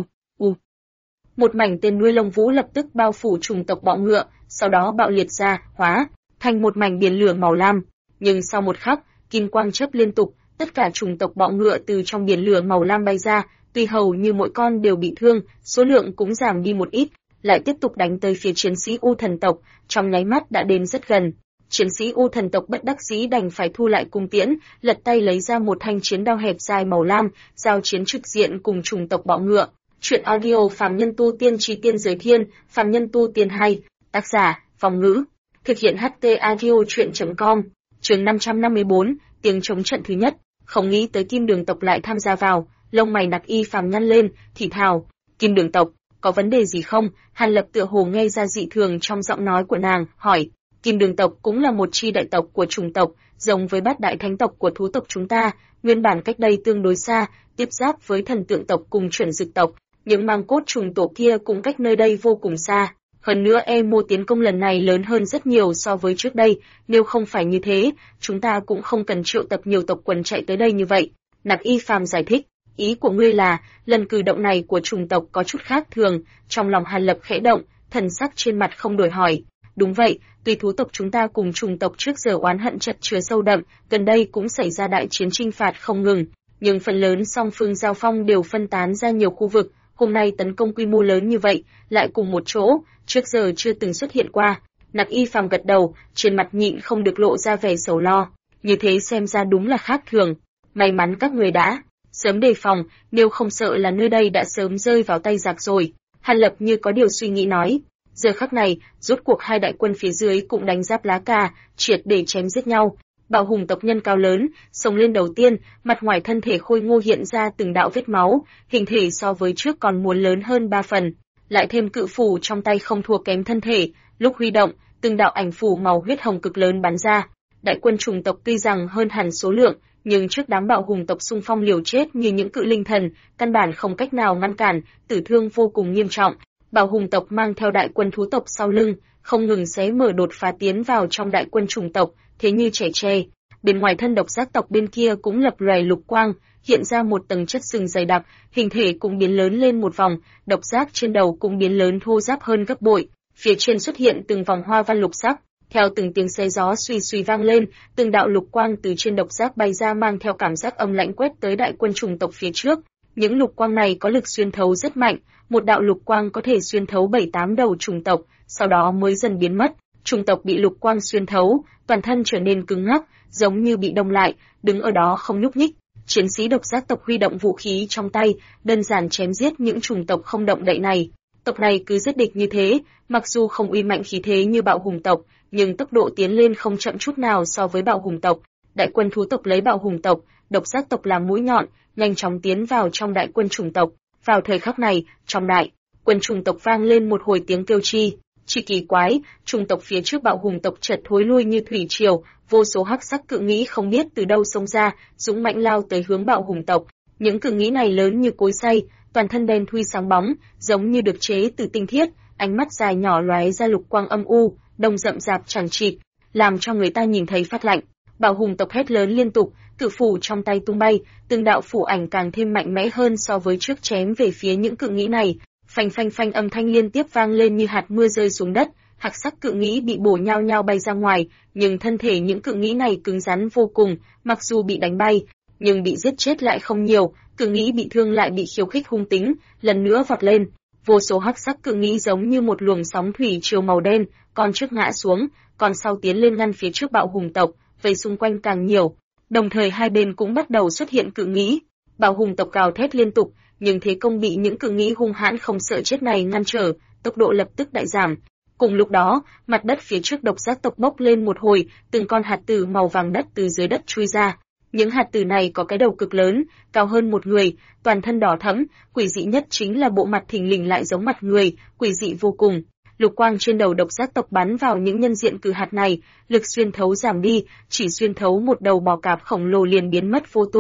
Một mảnh tên nuôi lông vũ lập tức bao phủ chủng tộc bọ ngựa, sau đó bạo liệt ra, hóa thành một mảnh biển lửa màu lam. Nhưng sau một khắc, kim quang chớp liên tục, tất cả chủng tộc bọ ngựa từ trong biển lửa màu lam bay ra, tuy hầu như mỗi con đều bị thương, số lượng cũng giảm đi một ít, lại tiếp tục đánh tới phía chiến sĩ U thần tộc, trong nháy mắt đã đến rất gần. Chiến sĩ U thần tộc bất đắc dĩ đành phải thu lại cung tiễn, lật tay lấy ra một thanh chiến đao hẹp dài màu lam, giao chiến trực diện cùng chủng tộc bọ ngựa. Truyện audio Phàm Nhân Tu Tiên Chi Tiên Giới Thiên, Phàm Nhân Tu Tiên 2, tác giả, Phong Ngữ. Thực hiện HT audio truyện.com. Chương 554, tiếng chống trận thứ nhất. Không nghĩ tới Kim Đường tộc lại tham gia vào, lông mày Nặc Y Phàm nhăn lên, thì thào, Kim Đường tộc, có vấn đề gì không? Hàn Lập tựa hồ nghe ra dị thường trong giọng nói của nàng, hỏi. Kim Đường tộc cũng là một chi đại tộc của chủng tộc, giống với Bát Đại Thánh tộc của thú tộc chúng ta, nguyên bản cách đây tương đối xa, tiếp giáp với Thần Tượng tộc cùng Chuẩn Dực tộc, những mang cốt trùng tổ kia cũng cách nơi đây vô cùng xa. Hơn nữa mô tiến công lần này lớn hơn rất nhiều so với trước đây, nếu không phải như thế, chúng ta cũng không cần triệu tập nhiều tộc quần chạy tới đây như vậy. Nặc Y Phàm giải thích, ý của ngươi là, lần cử động này của chủng tộc có chút khác thường. Trong lòng Hàn Lập khẽ động, thần sắc trên mặt không đổi hỏi. Đúng vậy, tuy thú tộc chúng ta cùng chủng tộc trước giờ oán hận chật chứa sâu đậm, gần đây cũng xảy ra đại chiến chinh phạt không ngừng, nhưng phần lớn song phương giao phong đều phân tán ra nhiều khu vực. Hôm nay tấn công quy mô lớn như vậy, lại cùng một chỗ, trước giờ chưa từng xuất hiện qua. Nặc Y Phàm gật đầu, trên mặt nhịn không được lộ ra vẻ sầu lo. Như thế xem ra đúng là khác thường. May mắn các người đã sớm đề phòng, nếu không sợ là nơi đây đã sớm rơi vào tay giặc rồi. Hàn Lập như có điều suy nghĩ nói. Giờ khắc này, rốt cuộc hai đại quân phía dưới cũng đánh giáp lá cà, triệt để chém giết nhau. Bạo hùng tộc nhân cao lớn, xông lên đầu tiên, mặt ngoài thân thể khôi ngô hiện ra từng đạo vết máu, hình thể so với trước còn muốn lớn hơn 3 phần. Lại thêm cự phủ trong tay không thua kém thân thể, lúc huy động, từng đạo ảnh phủ màu huyết hồng cực lớn bắn ra. Đại quân chủng tộc tuy rằng hơn hẳn số lượng, nhưng trước đám bạo hùng tộc xung phong liều chết như những cự linh thần, căn bản không cách nào ngăn cản, tử thương vô cùng nghiêm trọng. Bạo hùng tộc mang theo đại quân thú tộc sau lưng, không ngừng xé mở đột phá tiến vào trong đại quân chủng tộc, thế như trẻ tre. Bên ngoài thân độc giác tộc bên kia cũng lập lòe lục quang, hiện ra một tầng chất sừng dày đặc, hình thể cũng biến lớn lên một vòng, độc giác trên đầu cũng biến lớn thô ráp hơn gấp bội. Phía trên xuất hiện từng vòng hoa văn lục sắc, theo từng tiếng xé gió suy suy vang lên, từng đạo lục quang từ trên độc giác bay ra mang theo cảm giác âm lãnh quét tới đại quân chủng tộc phía trước. Những lục quang này có lực xuyên thấu rất mạnh, một đạo lục quang có thể xuyên thấu 7-8 đầu chủng tộc, sau đó mới dần biến mất. Chủng tộc bị lục quang xuyên thấu, toàn thân trở nên cứng ngắc, giống như bị đông lại, đứng ở đó không nhúc nhích. Chiến sĩ độc giác tộc huy động vũ khí trong tay, đơn giản chém giết những chủng tộc không động đậy này. Tộc này cứ giết địch như thế, mặc dù không uy mạnh khí thế như bạo hùng tộc, nhưng tốc độ tiến lên không chậm chút nào so với bạo hùng tộc. Đại quân thú tộc lấy bạo hùng tộc, độc giác tộc làm mũi nhọn, nhanh chóng tiến vào trong đại quân chủng tộc. Vào thời khắc này, trong đại quân chủng tộc vang lên một hồi tiếng kêu chi. Chỉ kỳ quái, chủng tộc phía trước bạo hùng tộc chợt thối lui như thủy triều, vô số hắc sắc cự nghĩ không biết từ đâu xông ra, dũng mãnh lao tới hướng bạo hùng tộc. Những cự nghĩ này lớn như cối xay, toàn thân đen thui sáng bóng, giống như được chế từ tinh thiết, ánh mắt dài nhỏ lóe ra lục quang âm u, đông rậm rạp chẳng chịt, làm cho người ta nhìn thấy phát lạnh. Bạo hùng tộc hét lớn liên tục, cự phủ trong tay tung bay, từng đạo phủ ảnh càng thêm mạnh mẽ hơn so với trước chém về phía những cự nghĩ này. Phanh phanh phanh âm thanh liên tiếp vang lên như hạt mưa rơi xuống đất, hắc sắc cự nghĩ bị bổ nhao nhao bay ra ngoài, nhưng thân thể những cự nghĩ này cứng rắn vô cùng, mặc dù bị đánh bay, nhưng bị giết chết lại không nhiều, cự nghĩ bị thương lại bị khiêu khích hung tính, lần nữa vọt lên. Vô số hắc sắc cự nghĩ giống như một luồng sóng thủy triều màu đen, con trước ngã xuống, còn sau tiến lên ngăn phía trước bạo hùng tộc, vây xung quanh càng nhiều. Đồng thời hai bên cũng bắt đầu xuất hiện cự nghĩ. Bạo hùng tộc gào thét liên tục, nhưng thế công bị những cự nghĩ hung hãn không sợ chết này ngăn trở, tốc độ lập tức đại giảm. Cùng lúc đó, mặt đất phía trước độc giác tộc bốc lên một hồi, từng con hạt tử màu vàng đất từ dưới đất chui ra. Những hạt tử này có cái đầu cực lớn, cao hơn một người, toàn thân đỏ thẫm, quỷ dị nhất chính là bộ mặt thình lình lại giống mặt người, quỷ dị vô cùng. Lục quang trên đầu độc giác tộc bắn vào những nhân diện cử hạt này, lực xuyên thấu giảm đi, chỉ xuyên thấu một đầu bò cạp khổng lồ liền biến mất vô tung.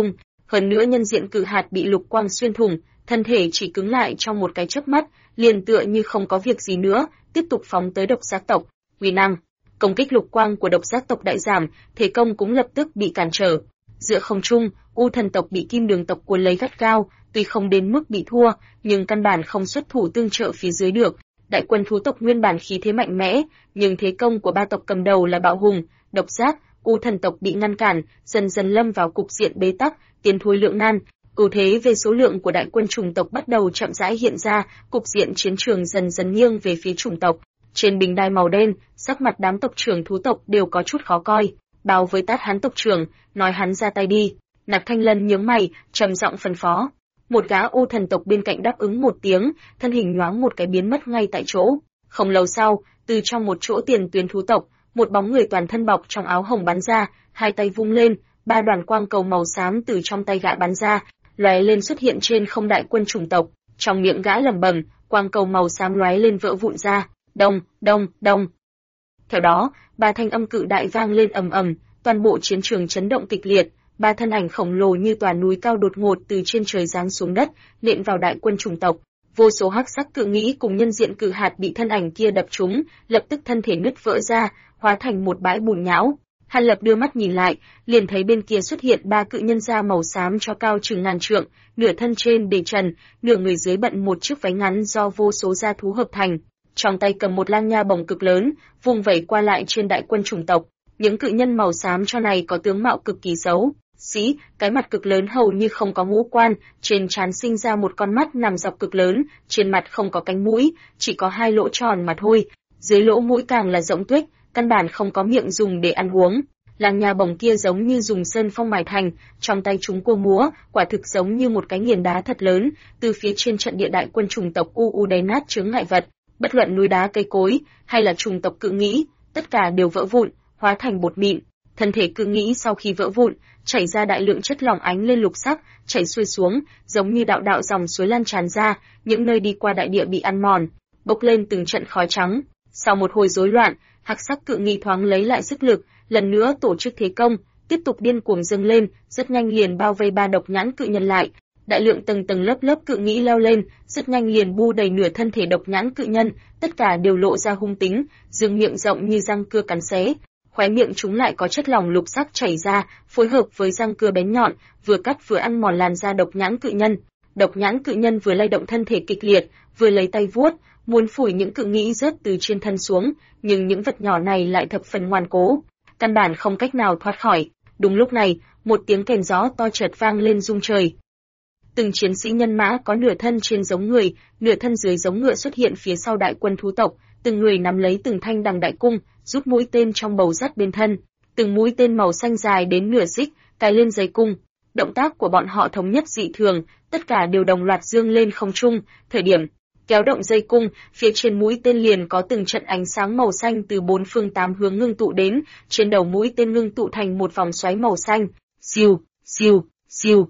Hơn nữa nhân diện cự hạt bị lục quang xuyên thủng, thân thể chỉ cứng lại trong một cái chớp mắt, liền tựa như không có việc gì nữa, tiếp tục phóng tới độc giác tộc. Uy năng, công kích lục quang của độc giác tộc đại giảm, thế công cũng lập tức bị cản trở. Giữa không trung, U thần tộc bị Kim Đường tộc cuốn lấy gắt gao, tuy không đến mức bị thua, nhưng căn bản không xuất thủ tương trợ phía dưới được. Đại quân thú tộc nguyên bản khí thế mạnh mẽ, nhưng thế công của ba tộc cầm đầu là Bạo Hùng, Độc Giác, U thần tộc bị ngăn cản, dần dần lâm vào cục diện bế tắc, tiến thối lưỡng nan. Ưu thế về số lượng của đại quân chủng tộc bắt đầu chậm rãi hiện ra, cục diện chiến trường dần dần nghiêng về phía chủng tộc. Trên bình đài màu đen, sắc mặt đám tộc trưởng thú tộc đều có chút khó coi. Báo với Tát Hán tộc trưởng, nói hắn ra tay đi. Nạp Thanh Lân nhướng mày, trầm giọng phân phó. Một gã U thần tộc bên cạnh đáp ứng một tiếng, thân hình nhoáng một cái biến mất ngay tại chỗ. Không lâu sau, từ trong một chỗ tiền tuyến thú tộc, một bóng người toàn thân bọc trong áo hồng bắn ra, hai tay vung lên, ba đoàn quang cầu màu xám từ trong tay gã bắn ra, lóe lên xuất hiện trên không đại quân chủng tộc. Trong miệng gã lẩm bẩm, quang cầu màu xám lóe lên vỡ vụn ra, đông, đông, đông. Theo đó, ba thanh âm cự đại vang lên ầm ầm, toàn bộ chiến trường chấn động kịch liệt, ba thân ảnh khổng lồ như tòa núi cao đột ngột từ trên trời giáng xuống đất, nện vào đại quân chủng tộc. Vô số hắc sắc cự nghĩ cùng nhân diện cự hạt bị thân ảnh kia đập trúng, lập tức thân thể nứt vỡ ra, hóa thành một bãi bùn nhão. Hàn Lập đưa mắt nhìn lại, liền thấy bên kia xuất hiện ba cự nhân da màu xám cho cao chừng ngàn trượng, nửa thân trên để trần, nửa người dưới bận một chiếc váy ngắn do vô số da thú hợp thành. Trong tay cầm một lang nha bổng cực lớn, vung vẩy qua lại trên đại quân chủng tộc. Những cự nhân màu xám cho này có tướng mạo cực kỳ xấu xí, cái mặt cực lớn hầu như không có ngũ quan, trên trán sinh ra một con mắt nằm dọc cực lớn, trên mặt không có cánh mũi, chỉ có hai lỗ tròn mà thôi. Dưới lỗ mũi càng là rỗng tuếch, căn bản không có miệng dùng để ăn uống. Lang nha bổng kia giống như dùng sơn phong mài thành, trong tay chúng cua múa, quả thực giống như một cái nghiền đá thật lớn, từ phía trên trận địa đại quân chủng tộc đẩy nát chướng ngại vật, bất luận núi đá cây cối hay là chủng tộc cự nghĩ, tất cả đều vỡ vụn, hóa thành bột mịn. Thân thể cự nghĩ sau khi vỡ vụn, chảy ra đại lượng chất lỏng ánh lên lục sắc, chảy xuôi xuống, giống như đạo đạo dòng suối lan tràn ra, những nơi đi qua đại địa bị ăn mòn, bốc lên từng trận khói trắng. Sau một hồi rối loạn, hắc sắc cự nghi thoáng lấy lại sức lực, lần nữa tổ chức thế công, tiếp tục điên cuồng dâng lên, rất nhanh liền bao vây ba độc nhãn cự nhân lại. Đại lượng tầng tầng lớp lớp cự nghĩ leo lên, rất nhanh liền bu đầy nửa thân thể độc nhãn cự nhân, tất cả đều lộ ra hung tính, dương miệng rộng như răng cưa cắn xé. Khóe miệng chúng lại có chất lỏng lục sắc chảy ra, phối hợp với răng cưa bén nhọn, vừa cắt vừa ăn mòn làn da độc nhãn cự nhân. Độc nhãn cự nhân vừa lay động thân thể kịch liệt, vừa lấy tay vuốt, muốn phủi những cự nghĩ rớt từ trên thân xuống, nhưng những vật nhỏ này lại thập phần ngoan cố, căn bản không cách nào thoát khỏi. Đúng lúc này, một tiếng kèn gió to chợt vang lên rung trời. Từng chiến sĩ nhân mã có nửa thân trên giống người, nửa thân dưới giống ngựa xuất hiện phía sau đại quân thú tộc, từng người nắm lấy từng thanh đằng đại cung, rút mũi tên trong bầu dắt bên thân, từng mũi tên màu xanh dài đến nửa xích, cài lên dây cung. Động tác của bọn họ thống nhất dị thường, tất cả đều đồng loạt dương lên không trung, thời điểm kéo động dây cung, phía trên mũi tên liền có từng trận ánh sáng màu xanh từ bốn phương tám hướng ngưng tụ đến, trên đầu mũi tên ngưng tụ thành một vòng xoáy màu xanh. Siêu, siêu, siêu,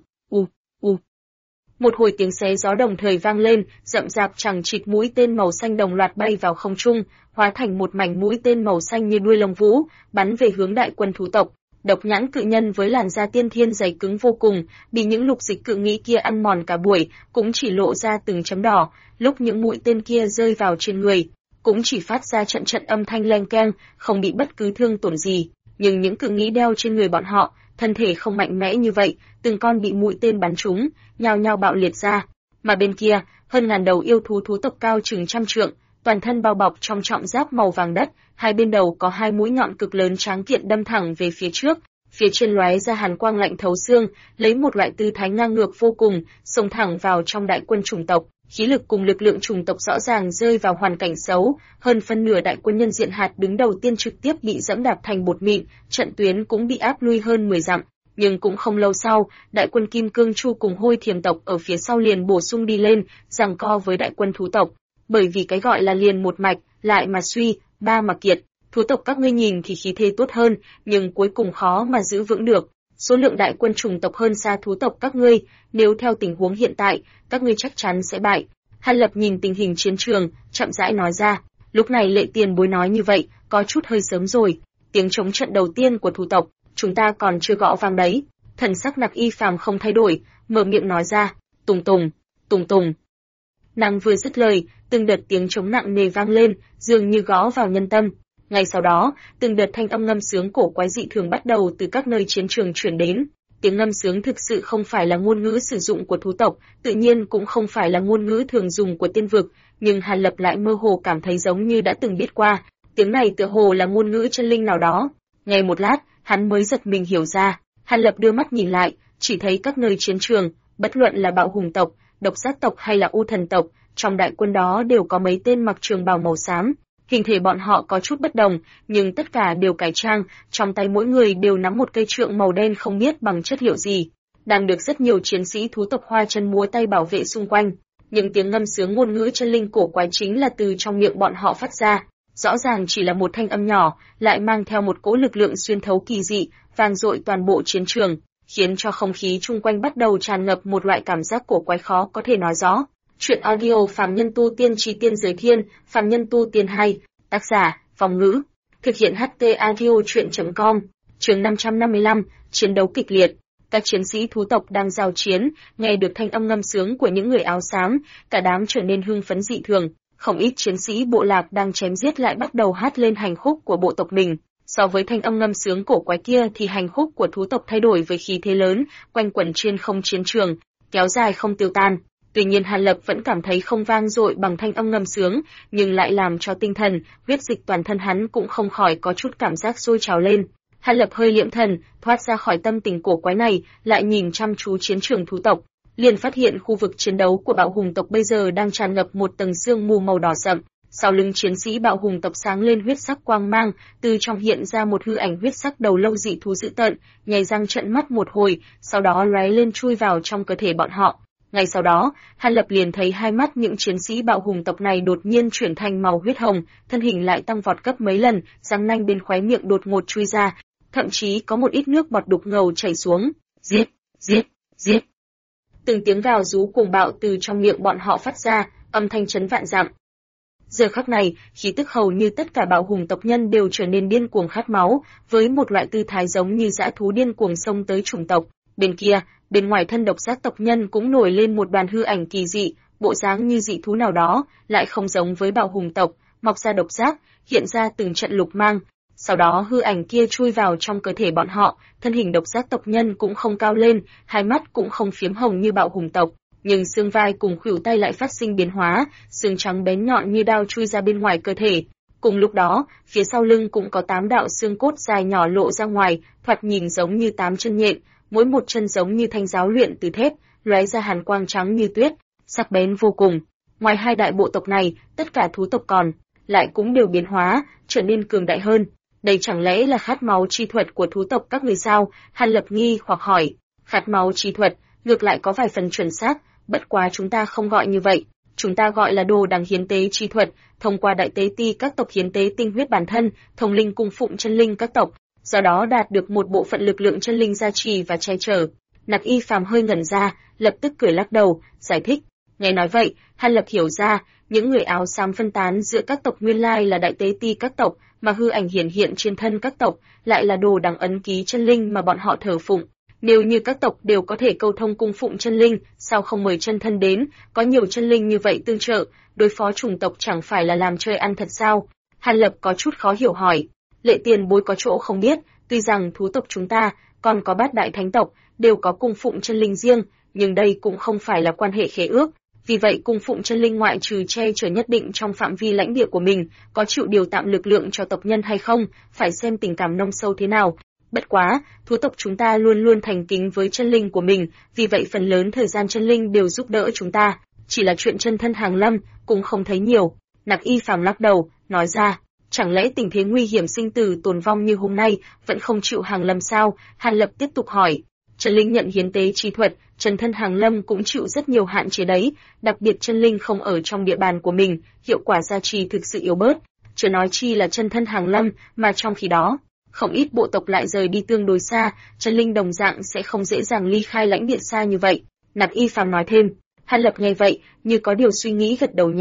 u. Một hồi tiếng xé gió đồng thời vang lên, rậm rạp chằng chịt mũi tên màu xanh đồng loạt bay vào không trung, hóa thành một mảnh mũi tên màu xanh như đuôi lông vũ, bắn về hướng đại quân thú tộc. Độc nhãn cự nhân với làn da tiên thiên dày cứng vô cùng, bị những lục dịch cự nghĩ kia ăn mòn cả buổi, cũng chỉ lộ ra từng chấm đỏ. Lúc những mũi tên kia rơi vào trên người, cũng chỉ phát ra trận trận âm thanh leng keng, không bị bất cứ thương tổn gì. Nhưng những cự nghĩ đeo trên người bọn họ, thân thể không mạnh mẽ như vậy, từng con bị mũi tên bắn trúng, nhao nhao bạo liệt ra. Mà bên kia, hơn ngàn đầu yêu thú thú tộc cao chừng trăm trượng, toàn thân bao bọc trong trọng giáp màu vàng đất, hai bên đầu có hai mũi nhọn cực lớn tráng kiện đâm thẳng về phía trước, phía trên lóe ra hàn quang lạnh thấu xương, lấy một loại tư thái ngang ngược vô cùng, xông thẳng vào trong đại quân chủng tộc. Khí lực cùng lực lượng chủng tộc rõ ràng rơi vào hoàn cảnh xấu, hơn phân nửa đại quân nhân diện hạt đứng đầu tiên trực tiếp bị dẫm đạp thành bột mịn, trận tuyến cũng bị áp lui hơn 10 dặm. Nhưng cũng không lâu sau, đại quân Kim Cương Chu cùng Hôi Thiềm tộc ở phía sau liền bổ sung đi lên, giằng co với đại quân thú tộc. Bởi vì cái gọi là liền một mạch, lại mà suy, ba mà kiệt, thú tộc các ngươi nhìn thì khí thế tốt hơn, nhưng cuối cùng khó mà giữ vững được. Số lượng đại quân chủng tộc hơn xa thú tộc các ngươi, nếu theo tình huống hiện tại, các ngươi chắc chắn sẽ bại. Hàn Lập nhìn tình hình chiến trường, chậm rãi nói ra. Lúc này Lệ Tiền Bối nói như vậy, có chút hơi sớm rồi. Tiếng chống trận đầu tiên của thú tộc, chúng ta còn chưa gõ vang đấy. Thần sắc Nặc Y Phàm không thay đổi, mở miệng nói ra, tùng tùng, tùng tùng. Nàng vừa dứt lời, từng đợt tiếng trống nặng nề vang lên, dường như gõ vào nhân tâm. Ngay sau đó, từng đợt thanh âm ngâm sướng cổ quái dị thường bắt đầu từ các nơi chiến trường truyền đến. Tiếng ngâm sướng thực sự không phải là ngôn ngữ sử dụng của thú tộc, tự nhiên cũng không phải là ngôn ngữ thường dùng của tiên vực, nhưng Hàn Lập lại mơ hồ cảm thấy giống như đã từng biết qua. Tiếng này tựa hồ là ngôn ngữ chân linh nào đó. Ngay một lát, hắn mới giật mình hiểu ra. Hàn Lập đưa mắt nhìn lại, chỉ thấy các nơi chiến trường, bất luận là Bạo Hùng tộc, Độc Giác tộc hay là U Thần tộc, trong đại quân đó đều có mấy tên mặc trường bào màu xám. Hình thể bọn họ có chút bất đồng, nhưng tất cả đều cải trang, trong tay mỗi người đều nắm một cây trượng màu đen không biết bằng chất liệu gì. Đang được rất nhiều chiến sĩ thú tộc hoa chân múa tay bảo vệ xung quanh. Những tiếng ngâm sướng ngôn ngữ chân linh cổ quái chính là từ trong miệng bọn họ phát ra. Rõ ràng chỉ là một thanh âm nhỏ, lại mang theo một cỗ lực lượng xuyên thấu kỳ dị, vang dội toàn bộ chiến trường, khiến cho không khí chung quanh bắt đầu tràn ngập một loại cảm giác cổ quái khó có thể nói rõ. Chuyện audio Phàm Nhân Tu Tiên Chi Tiên Giới Thiên, Phàm Nhân Tu Tiên 2, tác giả, Phong Ngữ, thực hiện HT audio chuyện.com, chương 555, chiến đấu kịch liệt. Các chiến sĩ thú tộc đang giao chiến, nghe được thanh âm ngâm sướng của những người áo xám, cả đám trở nên hưng phấn dị thường. Không ít chiến sĩ bộ lạc đang chém giết lại bắt đầu hát lên hành khúc của bộ tộc mình. So với thanh âm ngâm sướng cổ quái kia thì hành khúc của thú tộc thay đổi với khí thế lớn, quanh quẩn trên không chiến trường, kéo dài không tiêu tan. Tuy nhiên Hàn Lập vẫn cảm thấy không vang dội bằng thanh âm ngâm sướng, nhưng lại làm cho tinh thần, huyết dịch toàn thân hắn cũng không khỏi có chút cảm giác sôi trào lên. Hàn Lập hơi liễm thần, thoát ra khỏi tâm tình cổ quái này, lại nhìn chăm chú chiến trường thú tộc, liền phát hiện khu vực chiến đấu của Bạo Hùng tộc bây giờ đang tràn ngập một tầng sương mù màu đỏ sậm. Sau lưng chiến sĩ Bạo Hùng tộc sáng lên huyết sắc quang mang, từ trong hiện ra một hư ảnh huyết sắc đầu lâu dị thú dữ tợn, nhảy răng trợn mắt một hồi, sau đó lóe lên chui vào trong cơ thể bọn họ. Ngay sau đó, Hàn Lập liền thấy hai mắt những chiến sĩ Bạo Hùng tộc này đột nhiên chuyển thành màu huyết hồng, thân hình lại tăng vọt gấp mấy lần, răng nanh bên khóe miệng đột ngột chui ra, thậm chí có một ít nước bọt đục ngầu chảy xuống. Giết, giết, giết. Từng tiếng gào rú cuồng bạo từ trong miệng bọn họ phát ra, âm thanh chấn vạn dặm. Giờ khắc này, khí tức hầu như tất cả Bạo Hùng tộc nhân đều trở nên điên cuồng khát máu, với một loại tư thái giống như dã thú điên cuồng xông tới chủng tộc. Bên kia, bên ngoài thân Độc Giác tộc nhân cũng nổi lên một đoàn hư ảnh kỳ dị, bộ dáng như dị thú nào đó, lại không giống với Bạo Hùng tộc, mọc ra độc giác, hiện ra từng trận lục mang. Sau đó hư ảnh kia chui vào trong cơ thể bọn họ, thân hình Độc Giác tộc nhân cũng không cao lên, hai mắt cũng không phiếm hồng như Bạo Hùng tộc, nhưng xương vai cùng khuỷu tay lại phát sinh biến hóa, xương trắng bén nhọn như đao chui ra bên ngoài cơ thể. Cùng lúc đó, phía sau lưng cũng có 8 đạo xương cốt dài nhỏ lộ ra ngoài, thoạt nhìn giống như 8 chân nhện, mỗi một chân giống như thanh giáo luyện từ thép, lóe ra hàn quang trắng như tuyết, sắc bén vô cùng. Ngoài hai đại bộ tộc này, tất cả thú tộc còn lại cũng đều biến hóa, trở nên cường đại hơn. Đây chẳng lẽ là khát máu chi thuật của thú tộc các người sao? Hàn Lập nghi hoặc hỏi. Khát máu chi thuật, ngược lại có vài phần chuẩn xác, bất quá chúng ta không gọi như vậy, chúng ta gọi là đồ đằng hiến tế chi thuật, thông qua đại tế ti các tộc hiến tế tinh huyết bản thân, thông linh cung phụng chân linh các tộc, do đó đạt được một bộ phận lực lượng chân linh gia trì và che chở. Nặc Y Phàm hơi ngẩn ra, lập tức cười lắc đầu, giải thích. Nghe nói vậy, Hàn Lập hiểu ra, những người áo xám phân tán giữa các tộc nguyên lai là đại tế ti các tộc, mà hư ảnh hiển hiện trên thân các tộc lại là đồ đằng ấn ký chân linh mà bọn họ thờ phụng. Nếu như các tộc đều có thể câu thông cung phụng chân linh, sao không mời chân thân đến, có nhiều chân linh như vậy tương trợ, đối phó chủng tộc chẳng phải là làm chơi ăn thật sao? Hàn Lập có chút khó hiểu hỏi. Lệ tiền bối có chỗ không biết, tuy rằng thú tộc chúng ta, còn có bát đại thánh tộc, đều có cung phụng chân linh riêng, nhưng đây cũng không phải là quan hệ khế ước. Vì vậy cung phụng chân linh ngoại trừ che chở nhất định trong phạm vi lãnh địa của mình, có chịu điều tạm lực lượng cho tộc nhân hay không, phải xem tình cảm nông sâu thế nào. Bất quá, thú tộc chúng ta luôn luôn thành kính với chân linh của mình, vì vậy phần lớn thời gian chân linh đều giúp đỡ chúng ta, chỉ là chuyện chân thân hàng lâm, cũng không thấy nhiều. Nặc Y Phàm lắc đầu, nói ra, chẳng lẽ tình thế nguy hiểm sinh tử tồn vong như hôm nay, vẫn không chịu hàng lâm sao? Hàn Lập tiếp tục hỏi. Chân linh nhận hiến tế chi thuật, chân thân hàng lâm cũng chịu rất nhiều hạn chế đấy, đặc biệt chân linh không ở trong địa bàn của mình, hiệu quả gia trì thực sự yếu bớt, chưa nói chi là chân thân hàng lâm, mà trong khi đó, không ít bộ tộc lại rời đi tương đối xa, chân linh đồng dạng sẽ không dễ dàng ly khai lãnh địa xa như vậy. Nặc Y Phàm nói thêm. Hàn Lập nghe vậy, như có điều suy nghĩ gật đầu nhẹ,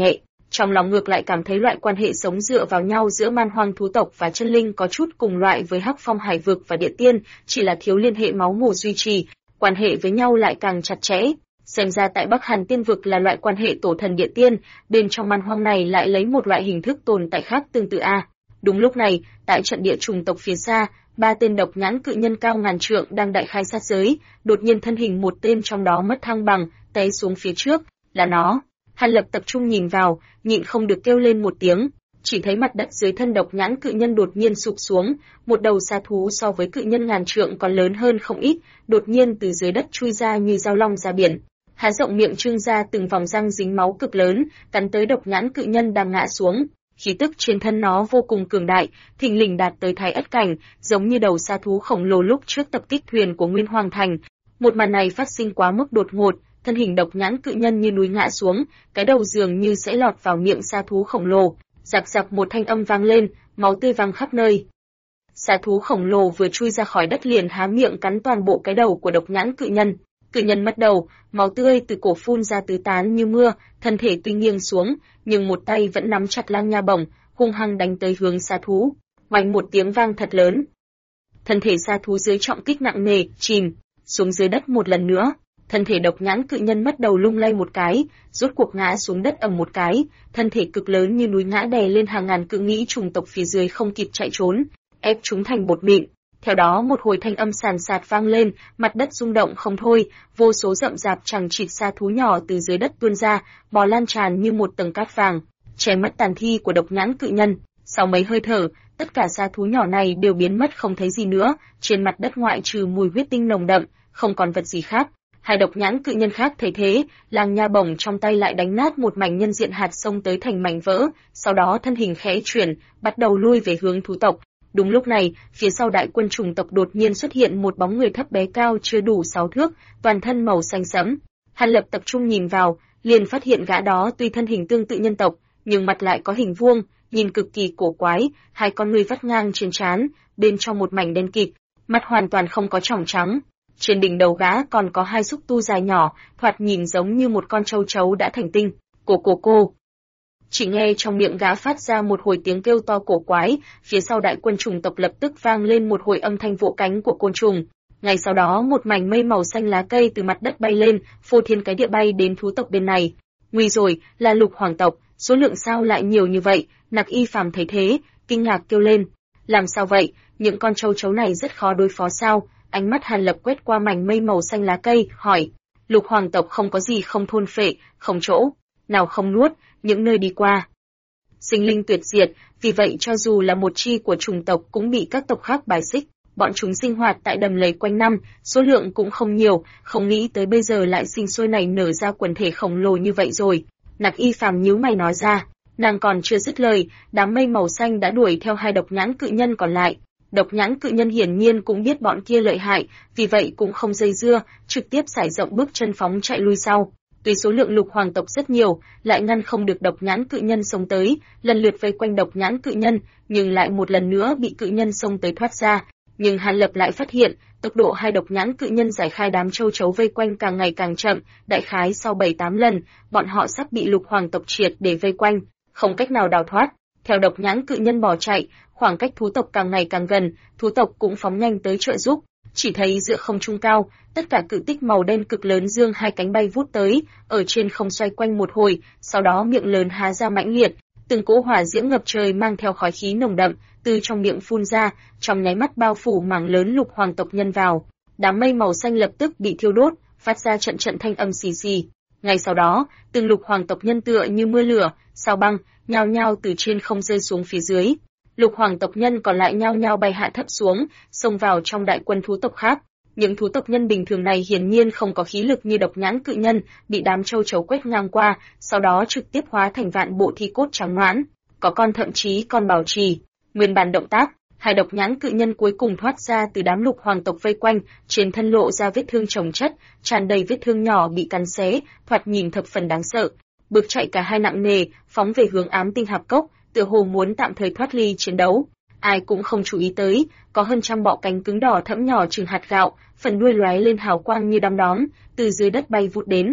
Trong lòng ngược lại cảm thấy loại quan hệ sống dựa vào nhau giữa man hoang thú tộc và chân linh có chút cùng loại với Hắc Phong Hải Vực và Địa Tiên, chỉ là thiếu liên hệ máu mủ duy trì, quan hệ với nhau lại càng chặt chẽ. Xem ra tại Bắc Hàn Tiên Vực là loại quan hệ tổ thần địa tiên, bên trong man hoang này lại lấy một loại hình thức tồn tại khác tương tự a. Đúng lúc này, tại trận địa trùng tộc phía xa, 3 tên độc nhãn cự nhân cao ngàn trượng đang đại khai sát giới, đột nhiên thân hình một tên trong đó mất thăng bằng, té xuống phía trước, là nó. Hàn Lập tập trung nhìn vào, nhịn không được kêu lên một tiếng, chỉ thấy mặt đất dưới thân độc nhãn cự nhân đột nhiên sụp xuống, một đầu sa thú so với cự nhân ngàn trượng còn lớn hơn không ít, đột nhiên từ dưới đất chui ra như dao long ra biển. Há rộng miệng trưng ra từng vòng răng dính máu cực lớn, cắn tới độc nhãn cự nhân đang ngã xuống. Khí tức trên thân nó vô cùng cường đại, thình lình đạt tới thái ất cảnh, giống như đầu sa thú khổng lồ lúc trước tập kích thuyền của Nguyên Hoàng Thành. Một màn này phát sinh quá mức đột ngột, thân hình độc nhãn cự nhân như núi ngã xuống, cái đầu dường như sẽ lọt vào miệng sa thú khổng lồ. Rạc rạc một thanh âm vang lên, máu tươi văng khắp nơi. Sa thú khổng lồ vừa chui ra khỏi đất liền há miệng cắn toàn bộ cái đầu của độc nhãn cự nhân. Cự nhân mất đầu, máu tươi từ cổ phun ra tứ tán như mưa, thân thể tuy nghiêng xuống, nhưng một tay vẫn nắm chặt lang nha bổng, hung hăng đánh tới hướng sa thú. Oanh một tiếng vang thật lớn. Thân thể sa thú dưới trọng kích nặng nề, chìm xuống dưới đất một lần nữa. Thân thể độc nhãn cự nhân mất đầu lung lay một cái, rốt cuộc ngã xuống đất ầm một cái, thân thể cực lớn như núi ngã đè lên hàng ngàn cự nghĩ trùng tộc phía dưới không kịp chạy trốn, ép chúng thành bột mịn. Theo đó một hồi thanh âm sàn sạt vang lên, mặt đất rung động không thôi, vô số rậm rạp chằng chịt sa thú nhỏ từ dưới đất tuôn ra, bò lan tràn như một tầng cát vàng, che mất tàn thi của độc nhãn cự nhân. Sau mấy hơi thở, tất cả sa thú nhỏ này đều biến mất không thấy gì nữa, trên mặt đất ngoại trừ mùi huyết tinh nồng đậm, không còn vật gì khác. Hai độc nhãn cự nhân khác thấy thế, lang nha bổng trong tay lại đánh nát một mảnh nhân diện hạt xông tới thành mảnh vỡ, sau đó thân hình khẽ chuyển, bắt đầu lui về hướng thú tộc. Đúng lúc này, phía sau đại quân trùng tộc đột nhiên xuất hiện một bóng người thấp bé cao chưa đủ 6 thước, toàn thân màu xanh sẫm. Hàn Lập tập trung nhìn vào, liền phát hiện gã đó tuy thân hình tương tự nhân tộc, nhưng mặt lại có hình vuông, nhìn cực kỳ cổ quái, hai con ngươi vắt ngang trên trán, bên trong một mảnh đen kịt, mặt hoàn toàn không có tròng trắng. Trên đỉnh đầu gã còn có hai xúc tu dài nhỏ, thoạt nhìn giống như một con châu chấu đã thành tinh. Cô. Chỉ nghe trong miệng gã phát ra một hồi tiếng kêu to cổ quái, phía sau đại quân trùng tộc lập tức vang lên một hồi âm thanh vỗ cánh của côn trùng. Ngay sau đó một mảnh mây màu xanh lá cây từ mặt đất bay lên, phô thiên cái địa bay đến thú tộc bên này. Nguy rồi, là Lục Hoàng tộc, số lượng sao lại nhiều như vậy? Nặc Y Phàm thấy thế, kinh ngạc kêu lên. Làm sao vậy, những con châu chấu này rất khó đối phó sao? Ánh mắt Hàn Lập quét qua mảnh mây màu xanh lá cây, hỏi. Lục Hoàng tộc không có gì không thôn phệ, không chỗ nào không nuốt, những nơi đi qua sinh linh tuyệt diệt, vì vậy cho dù là một chi của chủng tộc cũng bị các tộc khác bài xích. Bọn chúng sinh hoạt tại đầm lầy quanh năm, số lượng cũng không nhiều, không nghĩ tới bây giờ lại sinh sôi nảy nở ra quần thể khổng lồ như vậy rồi. Nặc Y Phàm nhíu mày nói ra, nàng còn chưa dứt lời, đám mây màu xanh đã đuổi theo hai độc nhãn cự nhân còn lại. Độc nhãn cự nhân hiển nhiên cũng biết bọn kia lợi hại, vì vậy cũng không dây dưa, trực tiếp sải rộng bước chân phóng chạy lui sau. Tuy số lượng Lục Hoàng tộc rất nhiều, lại ngăn không được độc nhãn cự nhân xông tới, lần lượt vây quanh độc nhãn cự nhân, nhưng lại một lần nữa bị cự nhân xông tới thoát ra. Nhưng Hàn Lập lại phát hiện, tốc độ hai độc nhãn cự nhân giải khai đám châu chấu vây quanh càng ngày càng chậm, đại khái sau 7-8 lần, bọn họ sắp bị Lục Hoàng tộc triệt để vây quanh, không cách nào đào thoát. Theo độc nhãn cự nhân bỏ chạy, khoảng cách thú tộc càng ngày càng gần, thú tộc cũng phóng nhanh tới trợ giúp. Chỉ thấy giữa không trung cao, tất cả cự tích màu đen cực lớn dương hai cánh bay vút tới, ở trên không xoay quanh một hồi, sau đó miệng lớn há ra mãnh liệt, từng cỗ hỏa diễm ngập trời mang theo khói khí nồng đậm từ trong miệng phun ra, trong nháy mắt bao phủ mảng lớn Lục Hoàng tộc nhân vào. Đám mây màu xanh lập tức bị thiêu đốt, phát ra trận trận thanh âm xì xì. Ngay sau đó, từng Lục Hoàng tộc nhân tựa như mưa lửa, sao băng, nhao nhao từ trên không rơi xuống phía dưới. Lục Hoàng tộc nhân còn lại nhao nhao bay hạ thấp xuống, xông vào trong đại quân thú tộc khác. Những thú tộc nhân bình thường này hiển nhiên không có khí lực như độc nhãn cự nhân, bị đám châu chấu quét ngang qua, sau đó trực tiếp hóa thành vạn bộ thi cốt trắng nõn. Có con thậm chí còn bảo trì nguyên bản động tác. Hai độc nhãn cự nhân cuối cùng thoát ra từ đám Lục Hoàng tộc vây quanh, trên thân lộ ra vết thương chồng chất, tràn đầy vết thương nhỏ bị cắn xé, thoạt nhìn thập phần đáng sợ. Bước chạy cả hai nặng nề, phóng về hướng Ám Tinh Hạp Cốc, tựa hồ muốn tạm thời thoát ly chiến đấu. Ai cũng không chú ý tới, có hơn trăm bọ cánh cứng đỏ thẫm nhỏ chừng hạt gạo, phần đuôi lóe lên hào quang như đom đóm, từ dưới đất bay vụt đến.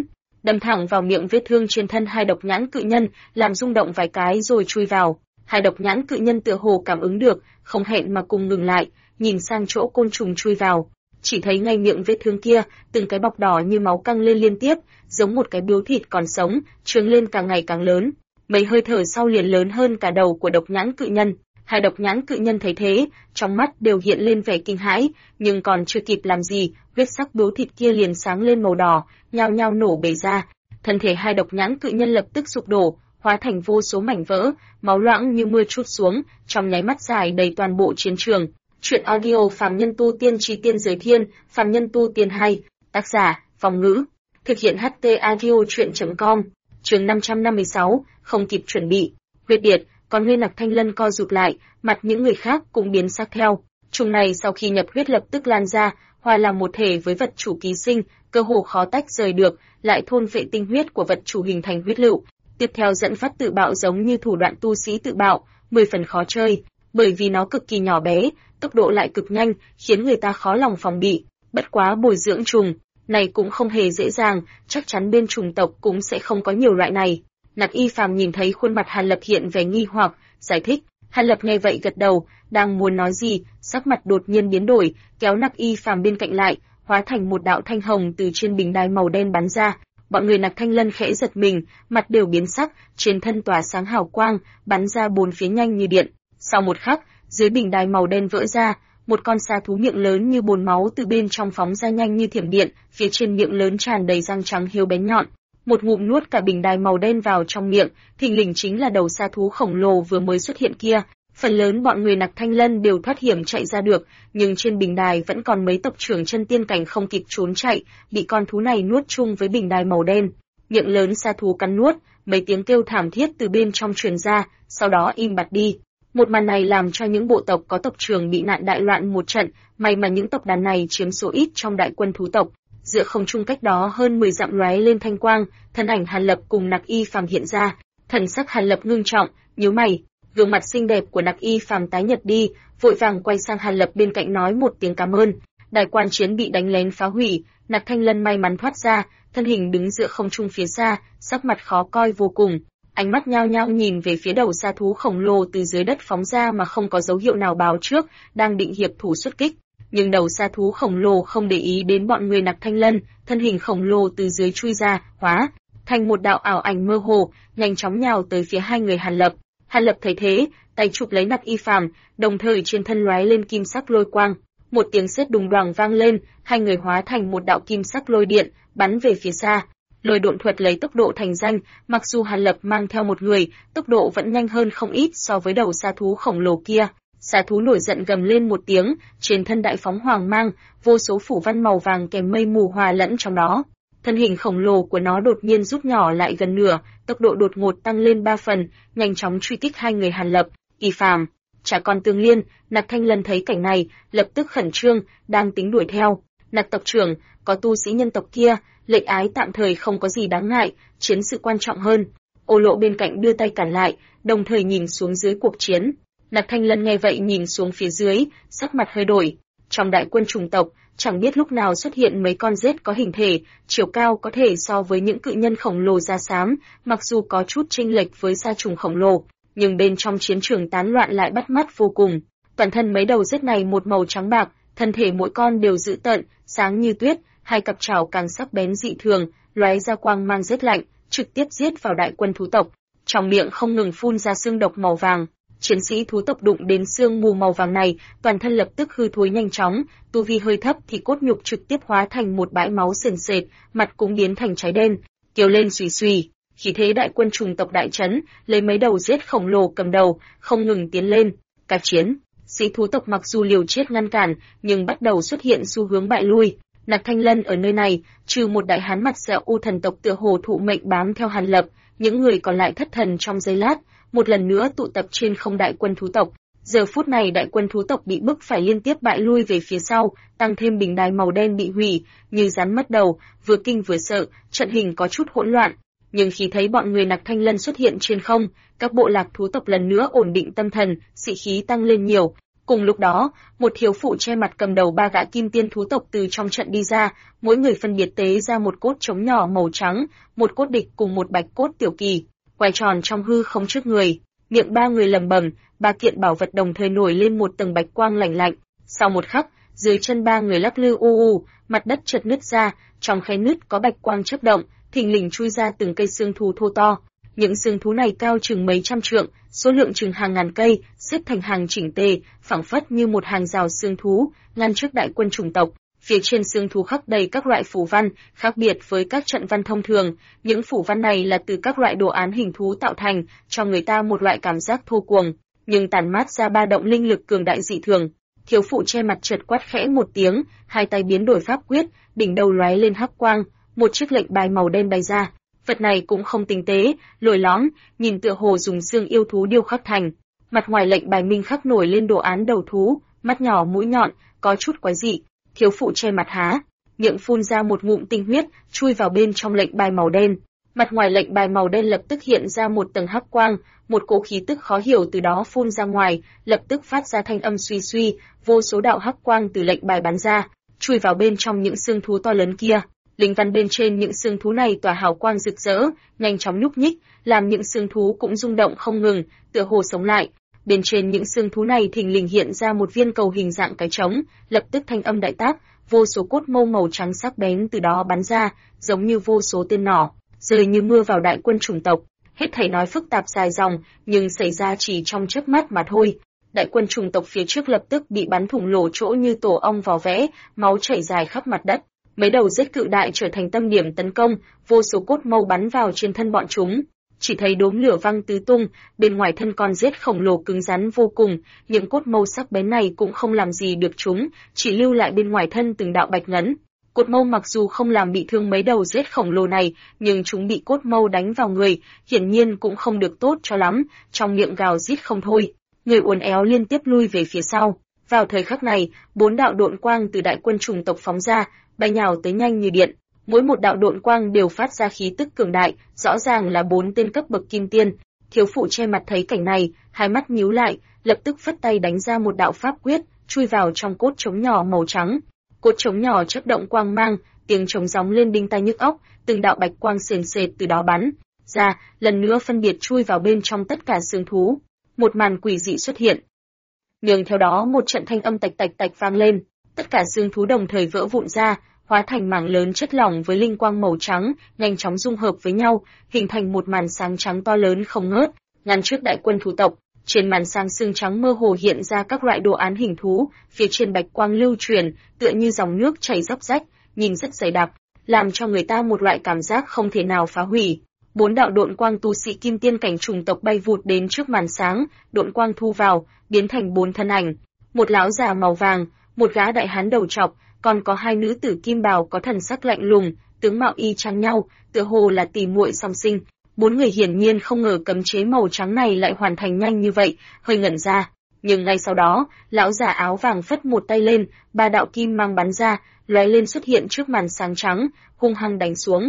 đâm thẳng vào miệng vết thương trên thân hai độc nhãn cự nhân, làm rung động vài cái rồi chui vào. Hai độc nhãn cự nhân tựa hồ cảm ứng được, không hẹn mà cùng ngừng lại, nhìn sang chỗ côn trùng chui vào. Chỉ thấy ngay miệng vết thương kia, từng cái bọc đỏ như máu căng lên liên tiếp, giống một cái biếu thịt còn sống, trướng lên càng ngày càng lớn. Mấy hơi thở sau liền lớn hơn cả đầu của độc nhãn cự nhân. Hai độc nhãn cự nhân thấy thế, trong mắt đều hiện lên vẻ kinh hãi, nhưng còn chưa kịp làm gì, huyết sắc biếu thịt kia liền sáng lên màu đỏ, nhao nhao nổ bể ra. Thân thể hai độc nhãn cự nhân lập tức sụp đổ, hóa thành vô số mảnh vỡ, máu loãng như mưa trút xuống, trong nháy mắt rải đầy toàn bộ chiến trường. Truyện audio Phàm Nhân Tu Tiên Chí Tiên Giới Thiên, Phàm Nhân Tu Tiên 2, tác giả, Phong Ngữ. Thực hiện HT audio truyện.com. Chương 556, không kịp chuẩn bị. Huyết điệt, còn ngươi Nặc Thanh Lân co rụt lại, mặt những người khác cũng biến sắc theo. Trùng này sau khi nhập huyết lập tức lan ra, hòa làm một thể với vật chủ ký sinh, cơ hồ khó tách rời được, lại thôn phệ tinh huyết của vật chủ hình thành huyết lựu. Tiếp theo dẫn phát tự bạo giống như thủ đoạn tu sĩ tự bạo, 10 phần khó chơi, bởi vì nó cực kỳ nhỏ bé, tốc độ lại cực nhanh, khiến người ta khó lòng phòng bị. Bất quá bồi dưỡng trùng này cũng không hề dễ dàng, chắc chắn bên trùng tộc cũng sẽ không có nhiều loại này. Nặc Y Phàm nhìn thấy khuôn mặt Hàn Lập hiện vẻ nghi hoặc, giải thích. Hàn Lập nghe vậy gật đầu, đang muốn nói gì, sắc mặt đột nhiên biến đổi, kéo Nặc Y Phàm bên cạnh lại, hóa thành một đạo thanh hồng từ trên bình đài màu đen bắn ra. Bọn người Nặc Thanh Lân khẽ giật mình, mặt đều biến sắc, trên thân tỏa sáng hào quang, bắn ra bốn phía nhanh như điện. Sau một khắc, dưới bình đài màu đen vỡ ra, một con sa thú miệng lớn như bồn máu từ bên trong phóng ra nhanh như thiểm điện, phía trên miệng lớn tràn đầy răng trắng hiếu bén nhọn. Một ngụm nuốt cả bình đài màu đen vào trong miệng, thình lình chính là đầu sa thú khổng lồ vừa mới xuất hiện kia. Phần lớn bọn người Nặc Thanh Lân đều thoát hiểm chạy ra được, nhưng trên bình đài vẫn còn mấy tộc trưởng chân tiên cảnh không kịp trốn chạy, bị con thú này nuốt chung với bình đài màu đen. Miệng lớn sa thú cắn nuốt, mấy tiếng kêu thảm thiết từ bên trong truyền ra, sau đó im bặt đi. Một màn này làm cho những bộ tộc có tộc trưởng bị nạn đại loạn một trận, may mà những tộc đàn này chiếm số ít trong đại quân thú tộc. Giữa không trung cách đó hơn 10 dặm lóe lên thanh quang, thân ảnh Hàn Lập cùng Nặc Y Phàm hiện ra, thần sắc Hàn Lập ngưng trọng, nhíu mày, gương mặt xinh đẹp của Nặc Y Phàm tái nhợt đi, vội vàng quay sang Hàn Lập bên cạnh nói một tiếng cảm ơn. Đài quan chiến bị đánh lén phá hủy, Nặc Thanh Lân may mắn thoát ra, thân hình đứng giữa không trung phía xa, sắc mặt khó coi vô cùng. Ánh mắt nhao nhao nhìn về phía đầu sa thú khổng lồ từ dưới đất phóng ra mà không có dấu hiệu nào báo trước, đang định hiệp thủ xuất kích. Nhưng đầu sa thú khổng lồ không để ý đến bọn người Nặc Thanh Lân, thân hình khổng lồ từ dưới chui ra, hóa thành một đạo ảo ảnh mơ hồ, nhanh chóng nhào tới phía hai người Hàn Lập. Hàn Lập thấy thế, tay chụp lấy Nặc Y Phàm, đồng thời trên thân lóe lên kim sắc lôi quang. Một tiếng sét đùng đoàng vang lên, hai người hóa thành một đạo kim sắc lôi điện, bắn về phía xa. Lôi độn thuật lấy tốc độ thành danh, mặc dù Hàn Lập mang theo một người, tốc độ vẫn nhanh hơn không ít so với đầu sa thú khổng lồ kia. Sa thú nổi giận gầm lên một tiếng, trên thân đại phóng hoàng mang, vô số phủ văn màu vàng kèm mây mù hòa lẫn trong đó. Thân hình khổng lồ của nó đột nhiên rút nhỏ lại gần nửa, tốc độ đột ngột tăng lên 3 phần, nhanh chóng truy kích hai người Hàn Lập, Y Phàm. Chả còn Tương Liên, Nặc Thanh Lân thấy cảnh này, lập tức khẩn trương, đang tính đuổi theo. Nặc tộc trưởng, có tu sĩ nhân tộc kia, lệnh ái tạm thời không có gì đáng ngại, chiến sự quan trọng hơn. Ô Lộ bên cạnh đưa tay cản lại, đồng thời nhìn xuống dưới cuộc chiến. Nặc Thanh Lân nghe vậy nhìn xuống phía dưới, sắc mặt hơi đổi. Trong đại quân trùng tộc, chẳng biết lúc nào xuất hiện mấy con rết có hình thể, chiều cao có thể so với những cự nhân khổng lồ da xám, mặc dù có chút chênh lệch với sa trùng khổng lồ, nhưng bên trong chiến trường tán loạn lại bắt mắt vô cùng. Toàn thân mấy đầu rết này một màu trắng bạc, thân thể mỗi con đều dữ tợn, sáng như tuyết, hai cặp trảo càng sắc bén dị thường, lóe ra quang mang rét lạnh, trực tiếp giết vào đại quân thú tộc. Trong miệng không ngừng phun ra xương độc màu vàng. Chiến sĩ thú tộc đụng đến xương mù màu vàng này, toàn thân lập tức hư thối nhanh chóng, tu vi hơi thấp thì cốt nhục trực tiếp hóa thành một bãi máu sền sệt, mặt cũng biến thành cháy đen, kêu lên xùy xùy. Khí thế đại quân trùng tộc đại trấn, lấy mấy đầu giết khổng lồ cầm đầu, không ngừng tiến lên. Cả chiến sĩ thú tộc mặc dù liều chết ngăn cản, nhưng bắt đầu xuất hiện xu hướng bại lui. Nặc Thanh Lân ở nơi này, trừ một đại hán mặt sẹo u thần tộc tựa hồ thụ mệnh bám theo Hàn Lập, những người còn lại thất thần trong giây lát, một lần nữa tụ tập trên không đại quân thú tộc. Giờ phút này đại quân thú tộc bị bức phải liên tiếp bại lui về phía sau, tăng thêm bình đài màu đen bị hủy, như rắn mất đầu, vừa kinh vừa sợ, trận hình có chút hỗn loạn. Nhưng khi thấy bọn người Nặc Thanh Lân xuất hiện trên không, các bộ lạc thú tộc lần nữa ổn định tâm thần, sĩ khí tăng lên nhiều. Cùng lúc đó, một thiếu phụ che mặt cầm đầu ba gã kim tiên thú tộc từ trong trận đi ra, mỗi người phân biệt tế ra một cốt trống nhỏ màu trắng, một cốt địch cùng một bạch cốt tiểu kỳ, quay tròn trong hư không trước người. Miệng ba người lẩm bẩm, ba kiện bảo vật đồng thời nổi lên một tầng bạch quang lạnh lạnh. Sau một khắc, dưới chân ba người lắc lư u u, mặt đất chợt nứt ra, trong khe nứt có bạch quang chớp động, thình lình chui ra từng cây xương thú thô to. Những xương thú này cao chừng mấy trăm trượng, số lượng chừng hàng ngàn cây, xếp thành hàng chỉnh tề, phảng phất như một hàng rào xương thú, ngăn trước đại quân chủng tộc. Phía trên xương thú khắc đầy các loại phù văn, khác biệt với các trận văn thông thường, những phù văn này là từ các loại đồ án hình thú tạo thành, cho người ta một loại cảm giác thô cuồng, nhưng tản mát ra ba động linh lực cường đại dị thường. Thiếu phụ che mặt chợt quát khẽ một tiếng, hai tay biến đổi pháp quyết, đỉnh đầu lóe lên hắc quang, một chiếc lệnh bài màu đen bay ra. Vật này cũng không tinh tế, lồi lõm, nhìn tựa hồ dùng xương yêu thú điêu khắc thành. Mặt ngoài lệnh bài minh khắc nổi lên đồ án đầu thú, mắt nhỏ mũi nhọn, có chút quái dị. Thiếu phụ che mặt há, miệng phun ra một ngụm tinh huyết, chui vào bên trong lệnh bài màu đen. Mặt ngoài lệnh bài màu đen lập tức hiện ra một tầng hắc quang, một cỗ khí tức khó hiểu từ đó phun ra ngoài, lập tức phát ra thanh âm suy suy, vô số đạo hắc quang từ lệnh bài bắn ra, chui vào bên trong những xương thú to lớn kia. Linh văn bên trên những xương thú này tỏa hào quang rực rỡ, nhanh chóng nhúc nhích, làm những xương thú cũng rung động không ngừng, tựa hồ sống lại. Bên trên những xương thú này thình lình hiện ra một viên cầu hình dạng cái trống, lập tức thanh âm đại tác, vô số cốt mâu màu trắng sắc bén từ đó bắn ra, giống như vô số tên nỏ, rơi như mưa vào đại quân chủng tộc. Hết thảy nói phức tạp dài dòng, nhưng xảy ra chỉ trong chớp mắt mà thôi. Đại quân chủng tộc phía trước lập tức bị bắn thủng lỗ chỗ như tổ ong vò vẽ, máu chảy dài khắp mặt đất. Mấy đầu rết cự đại trở thành tâm điểm tấn công, vô số cốt mâu bắn vào trên thân bọn chúng. Chỉ thấy đốm lửa văng tứ tung, bên ngoài thân con rết khổng lồ cứng rắn vô cùng, những cốt mâu sắc bén này cũng không làm gì được chúng, chỉ lưu lại bên ngoài thân từng đạo bạch ngấn. Cốt mâu mặc dù không làm bị thương mấy đầu rết khổng lồ này, nhưng chúng bị cốt mâu đánh vào người, hiển nhiên cũng không được tốt cho lắm, trong miệng gào rít không thôi. Người uốn éo liên tiếp lui về phía sau. Vào thời khắc này, 4 đạo độn quang từ đại quân chủng tộc phóng ra, bay nhào tới nhanh như điện. Mỗi một đạo độn quang đều phát ra khí tức cường đại, rõ ràng là 4 tên cấp bậc kim tiên. Thiếu phụ che mặt thấy cảnh này, hai mắt nhíu lại, lập tức phất tay đánh ra một đạo pháp quyết, chui vào trong cốt trống nhỏ màu trắng. Cốt trống nhỏ chớp động quang mang, tiếng trống gióng lên đinh tai nhức óc, từng đạo bạch quang sền sệt từ đó bắn ra, lần nữa phân biệt chui vào bên trong tất cả xương thú. Một màn quỷ dị xuất hiện. Nương theo đó một trận thanh âm tạch tạch tạch vang lên, tất cả xương thú đồng thời vỡ vụn ra, hóa thành mảng lớn chất lỏng với linh quang màu trắng, nhanh chóng dung hợp với nhau, hình thành một màn sáng trắng to lớn không ngớt, ngăn trước đại quân thú tộc. Trên màn sáng xương trắng mơ hồ hiện ra các loại đồ án hình thú, phía trên bạch quang lưu truyền, tựa như dòng nước chảy róc rách, nhìn rất dày đặc, làm cho người ta một loại cảm giác không thể nào phá hủy. 4 đạo độn quang tu sĩ kim tiên cảnh chủng tộc bay vụt đến trước màn sáng, độn quang thu vào, biến thành 4 thân ảnh, một lão già màu vàng, một gã đại hán đầu trọc, còn có 2 nữ tử kim bào có thần sắc lạnh lùng, tướng mạo y chang nhau, tựa hồ là tỷ muội song sinh. 4 người hiển nhiên không ngờ cấm chế màu trắng này lại hoàn thành nhanh như vậy, hơi ngẩn ra. Nhưng ngay sau đó, lão già áo vàng phất một tay lên, 3 đạo kim mang bắn ra, lóe lên xuất hiện trước màn sáng trắng, hung hăng đánh xuống.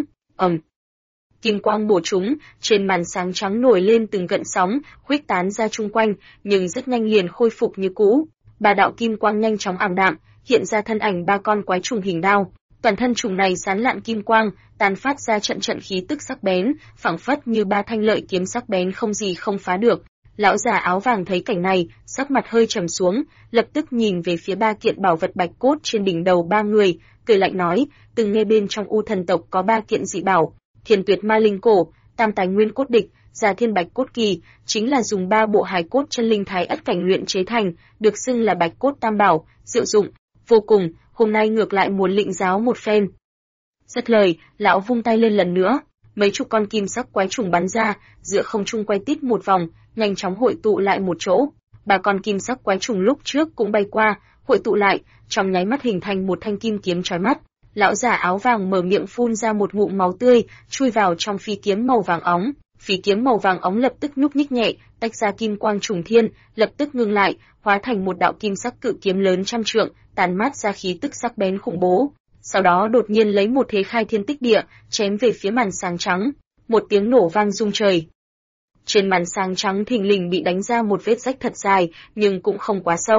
Kim quang bổ chúng, trên màn sáng trắng nổi lên từng gợn sóng, khuếch tán ra chung quanh, nhưng rất nhanh liền khôi phục như cũ. 3 đạo kim quang nhanh chóng ảm đạm, hiện ra thân ảnh 3 con quái trùng hình đao. Toàn thân trùng này sán lạn kim quang, tán phát ra trận trận khí tức sắc bén, phảng phất như 3 thanh lợi kiếm sắc bén không gì không phá được. Lão già áo vàng thấy cảnh này, sắc mặt hơi trầm xuống, lập tức nhìn về phía 3 kiện bảo vật bạch cốt trên đỉnh đầu 3 người, cười lạnh nói, từng nghe bên trong U thần tộc có 3 kiện dị bảo, Thiên Tuyệt Ma Linh Cổ, Tam Tài Nguyên Cốt Địch, Già Thiên Bạch Cốt Kỳ, chính là dùng 3 bộ hài cốt chân linh thái ất cảnh luyện chế thành, được xưng là Bạch Cốt Tam Bảo, diệu dụng vô cùng, hôm nay ngược lại muốn lĩnh giáo một phen. Dứt lời, lão vung tay lên lần nữa, mấy chục con kim sắc quái trùng bắn ra, giữa không trung quay tít một vòng, nhanh chóng hội tụ lại một chỗ. 3 con kim sắc quái trùng lúc trước cũng bay qua, hội tụ lại, trong nháy mắt hình thành một thanh kim kiếm chói mắt. Lão già áo vàng mở miệng phun ra một ngụm máu tươi, chui vào trong phi kiếm màu vàng óng. Phi kiếm màu vàng óng lập tức nhúc nhích nhẹ, tách ra kim quang trùng thiên, lập tức ngưng lại, hóa thành một đạo kim sắc cự kiếm lớn trăm trượng, tàn mát ra khí tức sắc bén khủng bố. Sau đó đột nhiên lấy một thế khai thiên tích địa, chém về phía màn sáng trắng. Một tiếng nổ vang rung trời. Trên màn sáng trắng thình lình bị đánh ra một vết rách thật dài, nhưng cũng không quá sâu.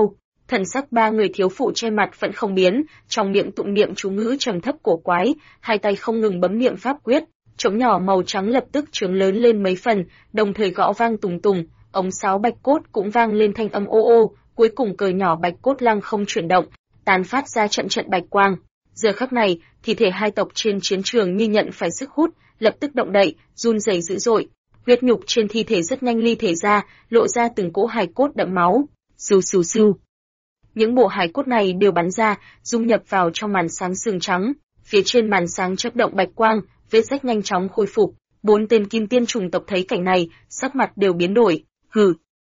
Thần sắc ba người thiếu phụ che mặt vẫn không biến, trong miệng tụng niệm chú ngữ trầm thấp cổ quái, hai tay không ngừng bấm niệm pháp quyết, trống nhỏ màu trắng lập tức trướng lớn lên mấy phần, đồng thời gõ vang tùng tùng, ống sáo bạch cốt cũng vang lên thanh âm ô ô, cuối cùng cờ nhỏ bạch cốt lăng không chuyển động, tán phát ra trận trận bạch quang. Giờ khắc này, thi thể hai tộc trên chiến trường như nhận phải sức hút, lập tức động đậy, run rẩy dữ dội. Huyết nhục trên thi thể rất nhanh ly thể ra, lộ ra từng cỗ hài cốt đẫm máu. Xù xù xù. Những bộ hài cốt này đều bắn ra, dung nhập vào trong màn sáng sương trắng. Phía trên màn sáng chớp động bạch quang, vết rách nhanh chóng khôi phục. 4 tên kim tiên trùng tộc thấy cảnh này, sắc mặt đều biến đổi. Hừ.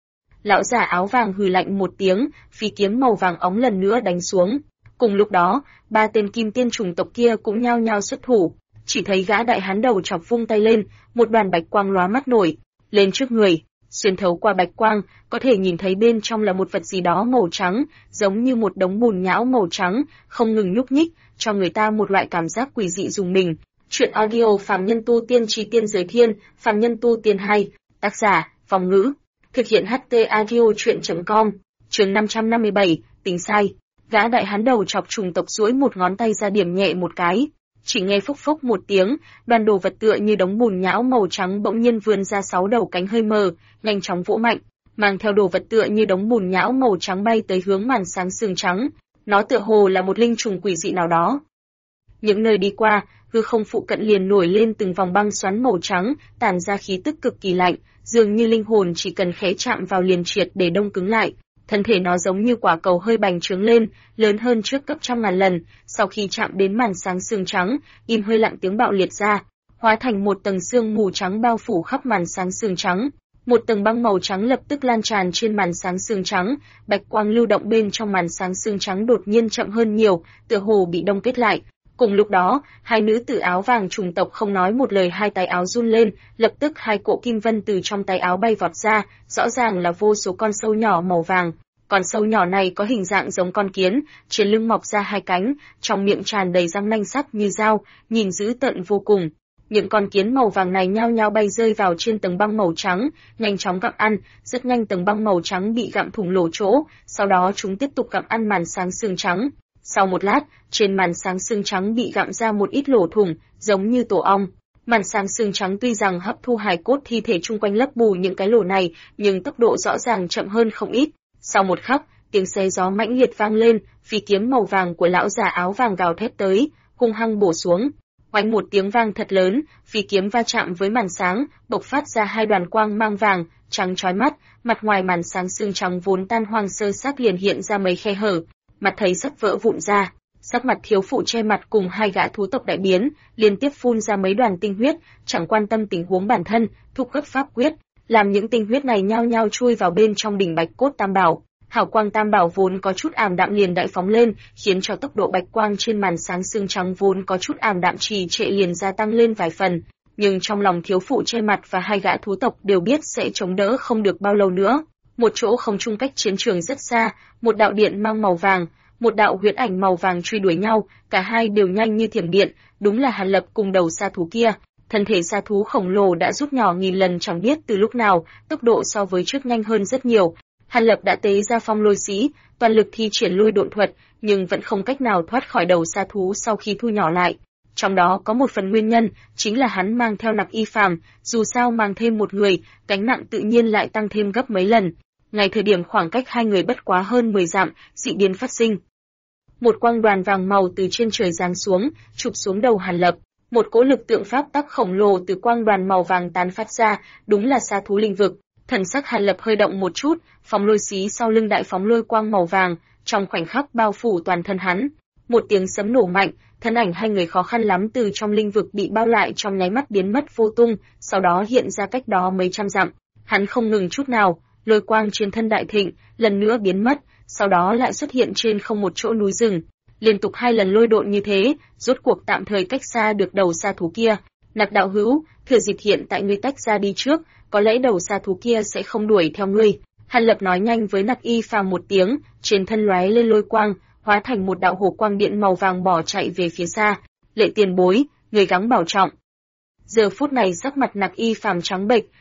Lão già áo vàng hừ lạnh một tiếng, phi kiếm màu vàng óng lần nữa đánh xuống. Cùng lúc đó, 3 tên kim tiên trùng tộc kia cũng nhao nhao xuất thủ. Chỉ thấy gã đại hán đầu chọc vung tay lên, một đoàn bạch quang lóa mắt nổi lên trước người. Xuyên thấu qua bạch quang, có thể nhìn thấy bên trong là một vật gì đó màu trắng, giống như một đống bùn nhão màu trắng, không ngừng nhúc nhích, cho người ta một loại cảm giác quỷ dị rùng mình. Chuyện audio Phàm Nhân Tu Tiên Chí Tiên Giới Thiên, Phàm Nhân Tu Tiên 2, tác giả, Phong Ngữ. Thực hiện HT Audio Chuyện.com, chương 557, tính sai. Gã đại hán đầu chọc trùng tộc duỗi một ngón tay ra điểm nhẹ một cái. Chỉ nghe phốc phốc một tiếng, đoàn đồ vật tựa như đống bùn nhão màu trắng bỗng nhiên vươn ra 6 đầu cánh hơi mờ, nhanh chóng vỗ mạnh, mang theo đồ vật tựa như đống bùn nhão màu trắng bay tới hướng màn sáng sương trắng. Nó tựa hồ là một linh trùng quỷ dị nào đó. Những nơi đi qua, hư không phụ cận liền nổi lên từng vòng băng xoắn màu trắng, tản ra khí tức cực kỳ lạnh, dường như linh hồn chỉ cần khẽ chạm vào liền triệt để đông cứng lại. Thân thể nó giống như quả cầu hơi bành trướng lên, lớn hơn trước gấp trăm ngàn lần, sau khi chạm đến màn sáng sương trắng, im hơi lặng tiếng bạo liệt ra, hóa thành một tầng sương mù trắng bao phủ khắp màn sáng sương trắng. Một tầng băng màu trắng lập tức lan tràn trên màn sáng sương trắng, bạch quang lưu động bên trong màn sáng sương trắng đột nhiên chậm hơn nhiều, tựa hồ bị đông kết lại. Cùng lúc đó, hai nữ tử áo vàng trùng tộc không nói một lời, hai tay áo run lên, lập tức hai cỗ kim vân từ trong tay áo bay vọt ra, rõ ràng là vô số con sâu nhỏ màu vàng. Con sâu nhỏ này có hình dạng giống con kiến, trên lưng mọc ra hai cánh, trong miệng tràn đầy răng nanh sắc như dao, nhìn dữ tợn vô cùng. Những con kiến màu vàng này nhao nhao bay rơi vào trên tầng băng màu trắng, nhanh chóng gặm ăn, rất nhanh tầng băng màu trắng bị gặm thủng lỗ chỗ, sau đó chúng tiếp tục gặm ăn màn sáng sương trắng. Sau một lát, trên màn sáng sương trắng bị gặm ra một ít lỗ thủng, giống như tổ ong. Màn sáng sương trắng tuy rằng hấp thu hài cốt thi thể chung quanh lấp bù những cái lỗ này, nhưng tốc độ rõ ràng chậm hơn không ít. Sau một khắc, tiếng xé gió mãnh liệt vang lên, phi kiếm màu vàng của lão già áo vàng gào thét tới, hung hăng bổ xuống. Oanh một tiếng vang thật lớn, phi kiếm va chạm với màn sáng, bộc phát ra hai đoàn quang mang vàng, trắng chói mắt, mặt ngoài màn sáng sương trắng vốn tan hoang sơ xác liền hiện ra mấy khe hở, mặt thấy sắp vỡ vụn ra. Sắc mặt thiếu phụ che mặt cùng hai gã thú tộc đại biến, liên tiếp phun ra mấy đoàn tinh huyết, chẳng quan tâm tình huống bản thân, thúc gấp pháp quyết, làm những tinh huyết này nhao nhao chui vào bên trong bình bạch cốt tam bảo. Hào quang tam bảo vốn có chút ảm đạm liền đại phóng lên, khiến cho tốc độ bạch quang trên màn sáng sương trắng vốn có chút ảm đạm trì trệ liền gia tăng lên vài phần. Nhưng trong lòng thiếu phụ che mặt và hai gã thú tộc đều biết sẽ chống đỡ không được bao lâu nữa. Một chỗ không trung cách chiến trường rất xa, một đạo điện mang màu vàng, một đạo huyễn ảnh màu vàng truy đuổi nhau, cả hai đều nhanh như thiểm điện, đúng là Hàn Lập cùng đầu sa thú kia. Thân thể sa thú khổng lồ đã rút nhỏ nghìn lần chẳng biết từ lúc nào, tốc độ so với trước nhanh hơn rất nhiều. Hàn Lập đã tế ra phong lôi sĩ, toàn lực thi triển lôi độn thuật, nhưng vẫn không cách nào thoát khỏi đầu sa thú sau khi thu nhỏ lại. Trong đó có một phần nguyên nhân, chính là hắn mang theo Nặc Y Phàm, dù sao mang thêm một người, gánh nặng tự nhiên lại tăng thêm gấp mấy lần. Ngay thời điểm khoảng cách hai người bất quá hơn 10 dặm, dị biến phát sinh. Một quang đoàn vàng màu từ trên trời giáng xuống, chụp xuống đầu Hàn Lập. Một cỗ lực tượng pháp tắc khổng lồ từ quang đoàn màu vàng tán phát ra, đúng là sa thú linh vực. Thần sắc Hàn Lập hơi động một chút, phóng lôi xí sau lưng đại phóng lôi quang màu vàng, trong khoảnh khắc bao phủ toàn thân hắn. Một tiếng sấm nổ mạnh, thân ảnh hai người khó khăn lắm từ trong linh vực bị bao lại trong nháy mắt biến mất vô tung, sau đó hiện ra cách đó mấy trăm dặm. Hắn không ngừng chút nào, lôi quang trên thân đại thịnh, lần nữa biến mất, sau đó lại xuất hiện trên không một chỗ núi rừng. Liên tục 2 lần lôi độn như thế, rốt cuộc tạm thời cách xa được đầu sa thú kia. Nặc đạo hữu, thừa dịp hiện tại ngươi tách ra đi trước, có lẽ đầu sa thú kia sẽ không đuổi theo ngươi. Hàn Lập nói nhanh với Nặc Y Phàm một tiếng, trên thân lóe lên lôi quang, hóa thành một đạo hồ quang điện màu vàng bỏ chạy về phía xa. Lệ tiền bối, người gắng bảo trọng. Giờ phút này sắc mặt Nặc Y Phàm trắng bệch,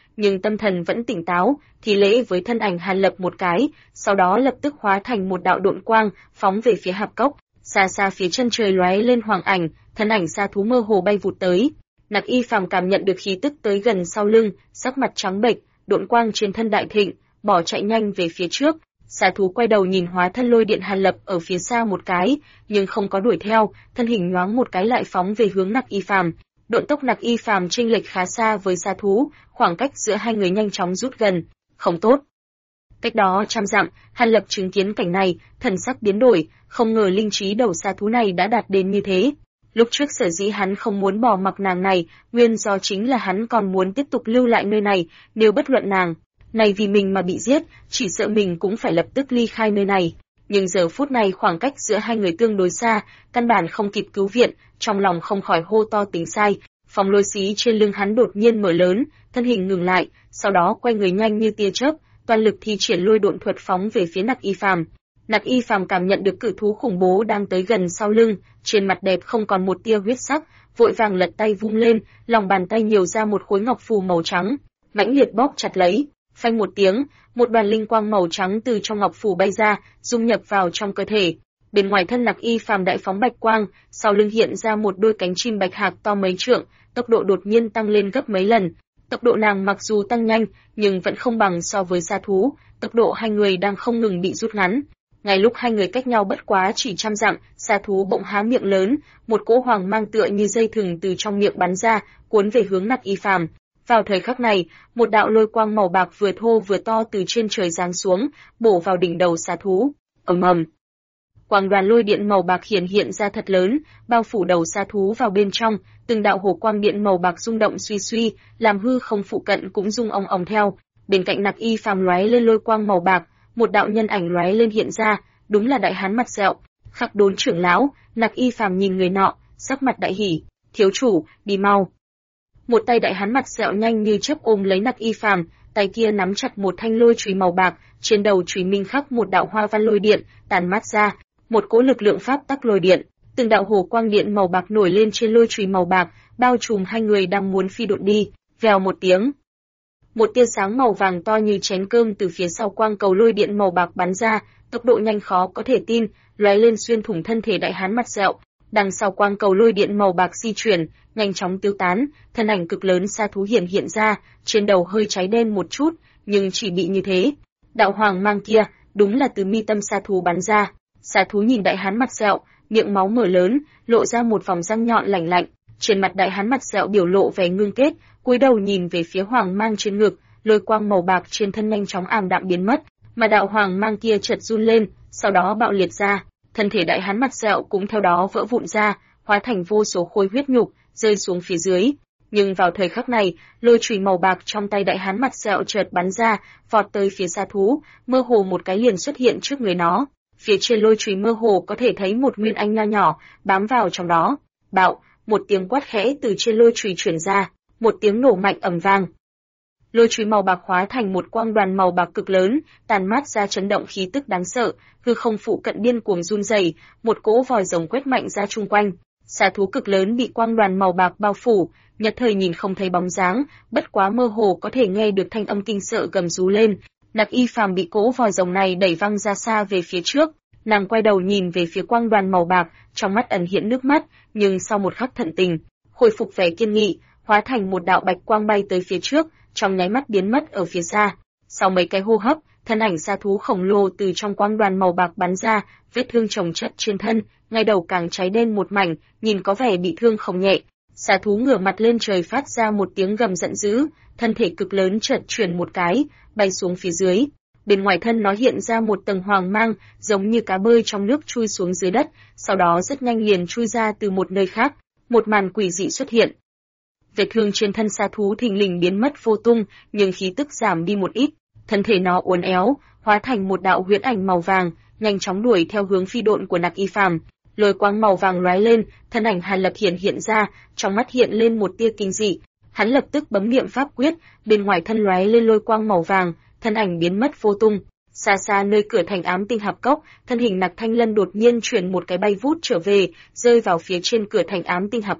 nhưng tâm thần vẫn tỉnh táo, thì lễ với thân ảnh Hàn Lập một cái, sau đó lập tức hóa thành một đạo độn quang, phóng về phía hạp cốc. Xa xa phía chân trời lóe lên hoàng ảnh, thân ảnh sa thú mơ hồ bay vụt tới. Nặc Y Phàm cảm nhận được khí tức tới gần sau lưng, sắc mặt trắng bệch, độn quang trên thân đại thịnh, bỏ chạy nhanh về phía trước. Sa thú quay đầu nhìn hóa thân lôi điện Hàn Lập ở phía xa một cái, nhưng không có đuổi theo, thân hình nhoáng một cái lại phóng về hướng Nặc Y Phàm. Độn tốc Nặc Y Phàm chênh lệch khá xa với sa thú, khoảng cách giữa hai người nhanh chóng rút gần. Không tốt. Cách đó trăm dặm, Hàn Lập chứng kiến cảnh này, thần sắc biến đổi, không ngờ linh trí đầu sa thú này đã đạt đến như thế. Lúc trước sở dĩ hắn không muốn bỏ mặc nàng này, nguyên do chính là hắn còn muốn tiếp tục lưu lại nơi này, nếu bất luận nàng này vì mình mà bị giết, chỉ sợ mình cũng phải lập tức ly khai nơi này. Nhưng giờ phút này khoảng cách giữa hai người tương đối xa, căn bản không kịp cứu viện, trong lòng không khỏi hô to tính sai. Phòng lôi xí trên lưng hắn đột nhiên mở lớn, thân hình ngừng lại, sau đó quay người nhanh như tia chớp, toàn lực thi triển lôi độn thuật phóng về phía Nặc Y Phàm. Nặc Y Phàm cảm nhận được cự thú khủng bố đang tới gần sau lưng, trên mặt đẹp không còn một tia huyết sắc, vội vàng lật tay vung lên, lòng bàn tay nhiều ra một khối ngọc phù màu trắng, mãnh liệt bóp chặt lấy. Phanh một tiếng, một đoàn linh quang màu trắng từ trong ngọc phù bay ra, dung nhập vào trong cơ thể. Bên ngoài thân Nặc Y Phàm đại phóng bạch quang, sau lưng hiện ra một đôi cánh chim bạch hạc to mấy trượng, tốc độ đột nhiên tăng lên gấp mấy lần. Tốc độ nàng mặc dù tăng nhanh, nhưng vẫn không bằng so với sa thú, tốc độ hai người đang không ngừng bị rút ngắn. Ngay lúc hai người cách nhau bất quá chỉ trăm dặm, sa thú bỗng há miệng lớn, một cỗ hoàng mang tựa như dây thừng từ trong miệng bắn ra, cuốn về hướng Nặc Y Phàm. Vào thời khắc này, một đạo lôi quang màu bạc vừa thô vừa to từ trên trời giáng xuống, bổ vào đỉnh đầu sa thú. Ầm ầm. Quang đoàn lôi điện màu bạc hiện ra thật lớn, bao phủ đầu sa thú vào bên trong, từng đạo hồ quang điện màu bạc rung động suy suy, làm hư không phụ cận cũng rung ong ong theo. Bên cạnh Nặc Y Phàm lóe lên lôi quang màu bạc, một đạo nhân ảnh lóe lên hiện ra, đúng là đại hán mặt sẹo, Khắc Đốn trưởng lão. Nặc Y Phàm nhìn người nọ, sắc mặt đại hỉ, thiếu chủ, đi mau. Một tay đại hán mặt sẹo nhanh như chớp ôm lấy Nặc Y Phàm, tay kia nắm chặt một thanh lôi chùy màu bạc, trên đầu chùy minh khắc một đạo hoa văn lôi điện, tàn mát ra, một cỗ lực lượng pháp tắc lôi điện, từng đạo hồ quang điện màu bạc nổi lên trên lôi chùy màu bạc, bao trùm hai người đang muốn phi độn đi. Vèo một tiếng, một tia sáng màu vàng to như chén cơm từ phía sau quang cầu lôi điện màu bạc bắn ra, tốc độ nhanh khó có thể tin, lóe lên xuyên thủng thân thể đại hán mặt sẹo. Đằng sau quang cầu lôi điện màu bạc di chuyển, nhanh chóng tiêu tán, thân ảnh cực lớn sa thú hiện ra, trên đầu hơi cháy đen một chút, nhưng chỉ bị như thế. Đạo hoàng mang kia, đúng là từ mi tâm sa thú bắn ra. Sa thú nhìn đại hán mặt sẹo, miệng máu mở lớn, lộ ra một vòng răng nhọn lạnh lạnh. Trên mặt đại hán mặt sẹo biểu lộ vẻ ngưng kết, cúi đầu nhìn về phía hoàng mang trên ngực, lôi quang màu bạc trên thân nhanh chóng ảm đạm biến mất, mà đạo hoàng mang kia chợt run lên, sau đó bạo liệt ra. Thân thể đại hán mặt sẹo cũng theo đó vỡ vụn ra, hóa thành vô số khối huyết nhục, rơi xuống phía dưới. Nhưng vào thời khắc này, lôi chùy màu bạc trong tay đại hán mặt sẹo chợt bắn ra, vọt tới phía sa thú, mơ hồ một cái liền xuất hiện trước người nó. Phía trên lôi chùy mơ hồ có thể thấy một nguyên anh nho nhỏ bám vào trong đó. Bạo, một tiếng quát khẽ từ trên lôi chùy truyền ra, một tiếng nổ mạnh ầm vang. Lôi chùy màu bạc hóa thành một quang đoàn màu bạc cực lớn, tàn mát ra chấn động khí tức đáng sợ, hư không phụ cận điên cuồng run rẩy, một cỗ vòi rồng quét mạnh ra chung quanh. Sa thú cực lớn bị quang đoàn màu bạc bao phủ, nhất thời nhìn không thấy bóng dáng, bất quá mơ hồ có thể nghe được thanh âm kinh sợ gầm rú lên. Nặc Y Phàm bị cỗ vòi rồng này đẩy văng ra xa về phía trước, nàng quay đầu nhìn về phía quang đoàn màu bạc, trong mắt ẩn hiện nước mắt, nhưng sau một khắc thận tình, khôi phục vẻ kiên nghị, hóa thành một đạo bạch quang bay tới phía trước, trong nháy mắt biến mất ở phía xa. Sau mấy cái hô hấp, thân ảnh sa thú khổng lồ từ trong quang đoàn màu bạc bắn ra, vết thương chồng chất trên thân, ngay đầu càng cháy đen một mảnh, nhìn có vẻ bị thương không nhẹ. Sa thú ngửa mặt lên trời phát ra một tiếng gầm giận dữ, thân thể cực lớn chợt chuyển một cái, bay xuống phía dưới. Bên ngoài thân nó hiện ra một tầng hoàng mang, giống như cá bơi trong nước chui xuống dưới đất, sau đó rất nhanh liền chui ra từ một nơi khác, một màn quỷ dị xuất hiện. Vết thương trên thân sa thú thình lình biến mất vô tung, nhưng khí tức giảm đi một ít, thân thể nó uốn éo, hóa thành một đạo huyễn ảnh màu vàng, nhanh chóng đuổi theo hướng phi độn của Nặc Y Phàm. Lôi quang màu vàng lóe lên, thân ảnh Hàn Lập hiện ra, trong mắt hiện lên một tia kinh dị. Hắn lập tức bấm niệm pháp quyết, bên ngoài thân lóe lên lôi quang màu vàng, thân ảnh biến mất vô tung. Xa xa nơi cửa thành ám tinh hạp cốc, thân hình Nặc Thanh Lân đột nhiên chuyển một cái bay vút trở về, rơi vào phía trên cửa thành ám tinh hạp cốc,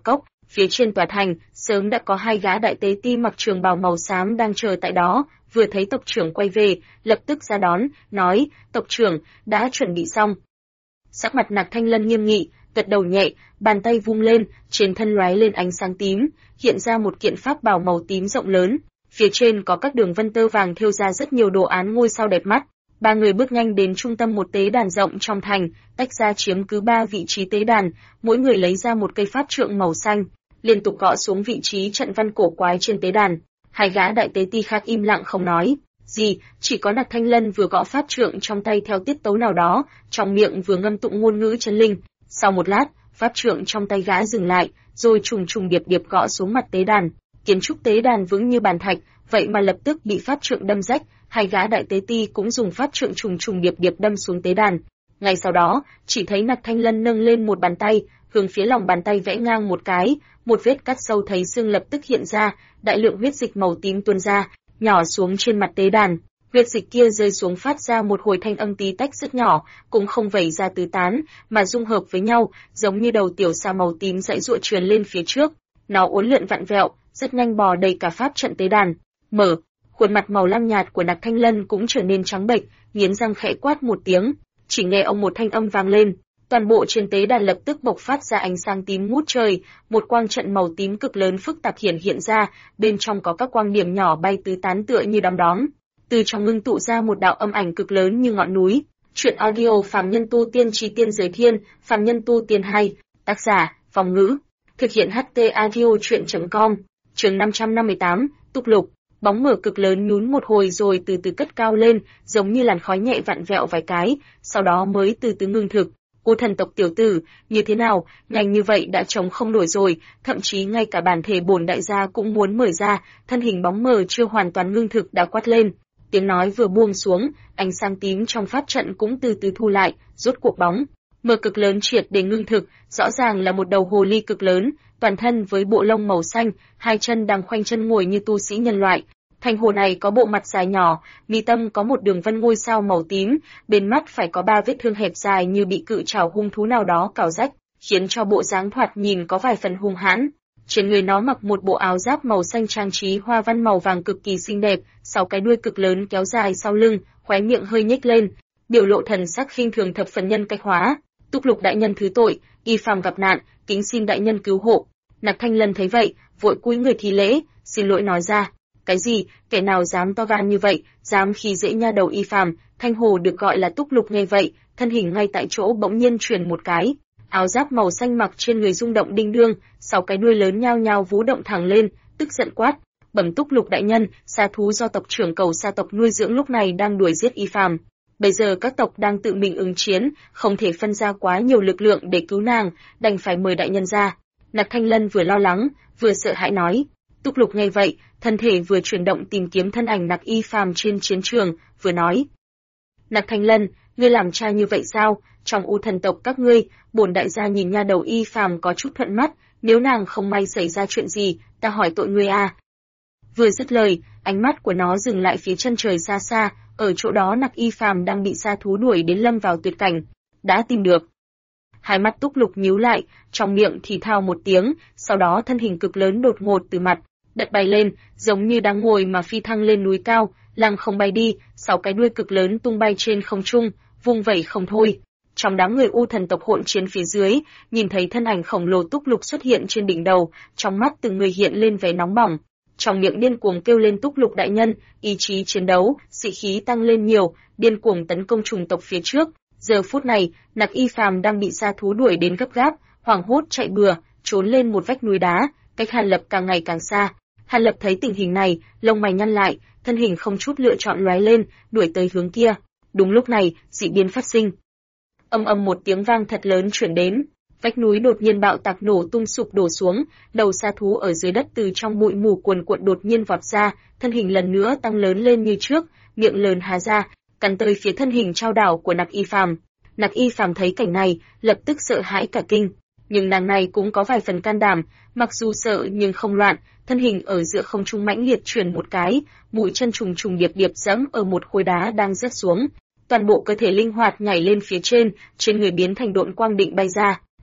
Phía trên tòa thành, sớm đã có hai gã đại tế ti mặc trường bào màu xám đang chờ tại đó, vừa thấy tộc trưởng quay về, lập tức ra đón, nói, tộc trưởng, đã chuẩn bị xong. Sắc mặt Nặc Thanh Lân nghiêm nghị, gật đầu nhẹ, bàn tay vung lên, trên thân lóe lên ánh sáng tím, hiện ra một kiện pháp bào màu tím rộng lớn, phía trên có các đường vân tơ vàng thêu ra rất nhiều đồ án ngôi sao đẹp mắt. Ba người bước nhanh đến trung tâm một tế đàn rộng trong thành, tách ra chiếm cứ 3 vị trí tế đàn, mỗi người lấy ra một cây pháp trượng màu xanh, liên tục gõ xuống vị trí trận văn cổ quái trên tế đàn. Hai gã đại tế ti khác im lặng không nói gì, chỉ có Nặc Thanh Lân vừa gõ pháp trượng trong tay theo tiết tấu nào đó, trong miệng vừa ngâm tụng ngôn ngữ chân linh. Sau một lát, pháp trượng trong tay gã dừng lại, rồi trùng trùng điệp điệp gõ xuống mặt tế đàn. Kiến trúc tế đàn vững như bàn thạch, vậy mà lập tức bị pháp trượng đâm rách. Hai gã đại tế ti cũng dùng pháp trượng trùng trùng điệp điệp đâm xuống tế đàn. Ngay sau đó, chỉ thấy Nặc Thanh Lân nâng lên một bàn tay, hướng phía lòng bàn tay vẽ ngang một cái, một vết cắt sâu thấy xương lập tức hiện ra, đại lượng huyết dịch màu tím tuôn ra, nhỏ xuống trên mặt tế đàn. Huyết dịch kia rơi xuống phát ra một hồi thanh âm tí tách rất nhỏ, cũng không vẩy ra tứ tán, mà dung hợp với nhau, giống như đầu tiểu xà màu tím dãy giụa truyền lên phía trước. Nó uốn lượn vặn vẹo, rất nhanh bò đầy cả pháp trận tế đàn. Mở, khuôn mặt màu lam nhạt của Nặc Thanh Lân cũng trở nên trắng bệch, nghiến răng khẽ quát một tiếng, chỉ nghe ông một thanh âm vang lên, toàn bộ trên tế đàn lập tức bộc phát ra ánh sáng tím ngút trời, một quang trận màu tím cực lớn phức tạp hiện ra, bên trong có các quang điểm nhỏ bay tứ tán tựa như đom đóm. Từ trong ngưng tụ ra một đạo âm ảnh cực lớn như ngọn núi. Truyện audio Phàm Nhân Tu Tiên Chí Tiên Giới Thiên, Phàm Nhân Tu Tiên 2, tác giả, Phong Ngữ, thực hiện HT audio truyện.com. Chương 558, Túc Lục. Bóng mờ cực lớn nhún một hồi rồi từ từ cất cao lên, giống như làn khói nhẹ vặn vẹo vài cái, sau đó mới từ từ ngưng thực. Ô thần tộc tiểu tử, như thế nào, nhanh như vậy đã chống không nổi rồi, thậm chí ngay cả bản thể bổn đại gia cũng muốn mở ra, thân hình bóng mờ chưa hoàn toàn ngưng thực đã quát lên. Tiếng nói vừa buông xuống, ánh sáng tím trong pháp trận cũng từ từ thu lại, rốt cuộc bóng mờ cực lớn triệt để ngưng thực, rõ ràng là một đầu hồ ly cực lớn, toàn thân với bộ lông màu xanh, hai chân đang khoanh chân ngồi như tu sĩ nhân loại. Thành hồ này có bộ mặt dài nhỏ, mi tâm có một đường vân ngôi sao màu tím, bên mắt phải có 3 vết thương hẹp dài như bị cự trảo hung thú nào đó cào rách, khiến cho bộ dáng thoạt nhìn có vài phần hung hãn. Trên người nó mặc một bộ áo giáp màu xanh trang trí hoa văn màu vàng cực kỳ xinh đẹp, 6 cái đuôi cực lớn kéo dài sau lưng, khóe miệng hơi nhếch lên, biểu lộ thần sắc khinh thường thập phần nhân cách hóa. Túc Lục đại nhân thứ tội, y phàm gặp nạn, kính xin đại nhân cứu hộ. Nặc Thanh Lân thấy vậy, vội cúi người thi lễ, xin lỗi nói ra. Cái gì, kẻ nào dám to gan như vậy, dám khi dễ nha đầu y phàm. Thanh hồ được gọi là Túc Lục nghe vậy, thân hình ngay tại chỗ bỗng nhiên chuyển một cái, áo giáp màu xanh mặc trên người rung động đinh đương, 6 cái đuôi lớn nhao nhao vú động thẳng lên, tức giận quát, bẩm Túc Lục đại nhân, sa thú do tộc trưởng Cầu Sa tộc nuôi dưỡng lúc này đang đuổi giết y phàm. Bây giờ các tộc đang tự mình ứng chiến, không thể phân ra quá nhiều lực lượng để cứu nàng, đành phải mời đại nhân ra. Nặc Thanh Lân vừa lo lắng, vừa sợ hãi nói. Túc Lục nghe vậy, thân thể vừa chuyển động tìm kiếm thân ảnh Nặc y phàm trên chiến trường, vừa nói. Nặc Thanh Lân, ngươi làm cha như vậy sao? Trong U thần tộc các ngươi, bổn đại gia nhìn nha đầu y phàm có chút thuận mắt, nếu nàng không may xảy ra chuyện gì, ta hỏi tội ngươi à. Vừa dứt lời, ánh mắt của nó dừng lại phía chân trời xa xa, ở chỗ đó Nặc y phàm đang bị sa thú đuổi đến lâm vào tuyệt cảnh. Đã tìm được. Hai mắt Túc Lục nhíu lại, trong miệng thì thào một tiếng, sau đó thân hình cực lớn đột ngột từ mặt đất bay lên, giống như đang ngồi mà phi thăng lên núi cao, lăng không bay đi, 6 cái đuôi cực lớn tung bay trên không trung, vung vẩy không thôi. Trong đám người U thần tộc hỗn chiến phía dưới, nhìn thấy thân ảnh khổng lồ Túc Lục xuất hiện trên đỉnh đầu, trong mắt từng người hiện lên vẻ nóng bỏng, trong miệng điên cuồng kêu lên Túc Lục đại nhân, ý chí chiến đấu, sĩ khí tăng lên nhiều, điên cuồng tấn công chủng tộc phía trước. Giờ phút này, Nặc y phàm đang bị sa thú đuổi đến gấp gáp, hoảng hốt chạy bừa, trốn lên một vách núi đá, cách Hàn Lập càng ngày càng xa. Hàn Lập thấy tình hình này, lông mày nhăn lại, thân hình không chút lựa chọn lóe lên, đuổi tới hướng kia. Đúng lúc này, dị biến phát sinh. Âm ầm một tiếng vang thật lớn truyền đến, vách núi đột nhiên bạo tạc nổ tung sụp đổ xuống, đầu sa thú ở dưới đất từ trong bụi mù cuồn cuộn đột nhiên vọt ra, thân hình lần nữa tăng lớn lên như trước, miệng lớn há ra, cắn tới phía thân hình trao đảo của Nặc y phàm. Nặc y phàm thấy cảnh này, lập tức sợ hãi cả kinh, nhưng nàng này cũng có vài phần can đảm, mặc dù sợ nhưng không loạn, thân hình ở giữa không trung mãnh liệt chuyển một cái, mũi chân trùng trùng điệp điệp giẫm ở một khối đá đang rớt xuống, toàn bộ cơ thể linh hoạt nhảy lên phía trên người biến thành độn quang định bay ra.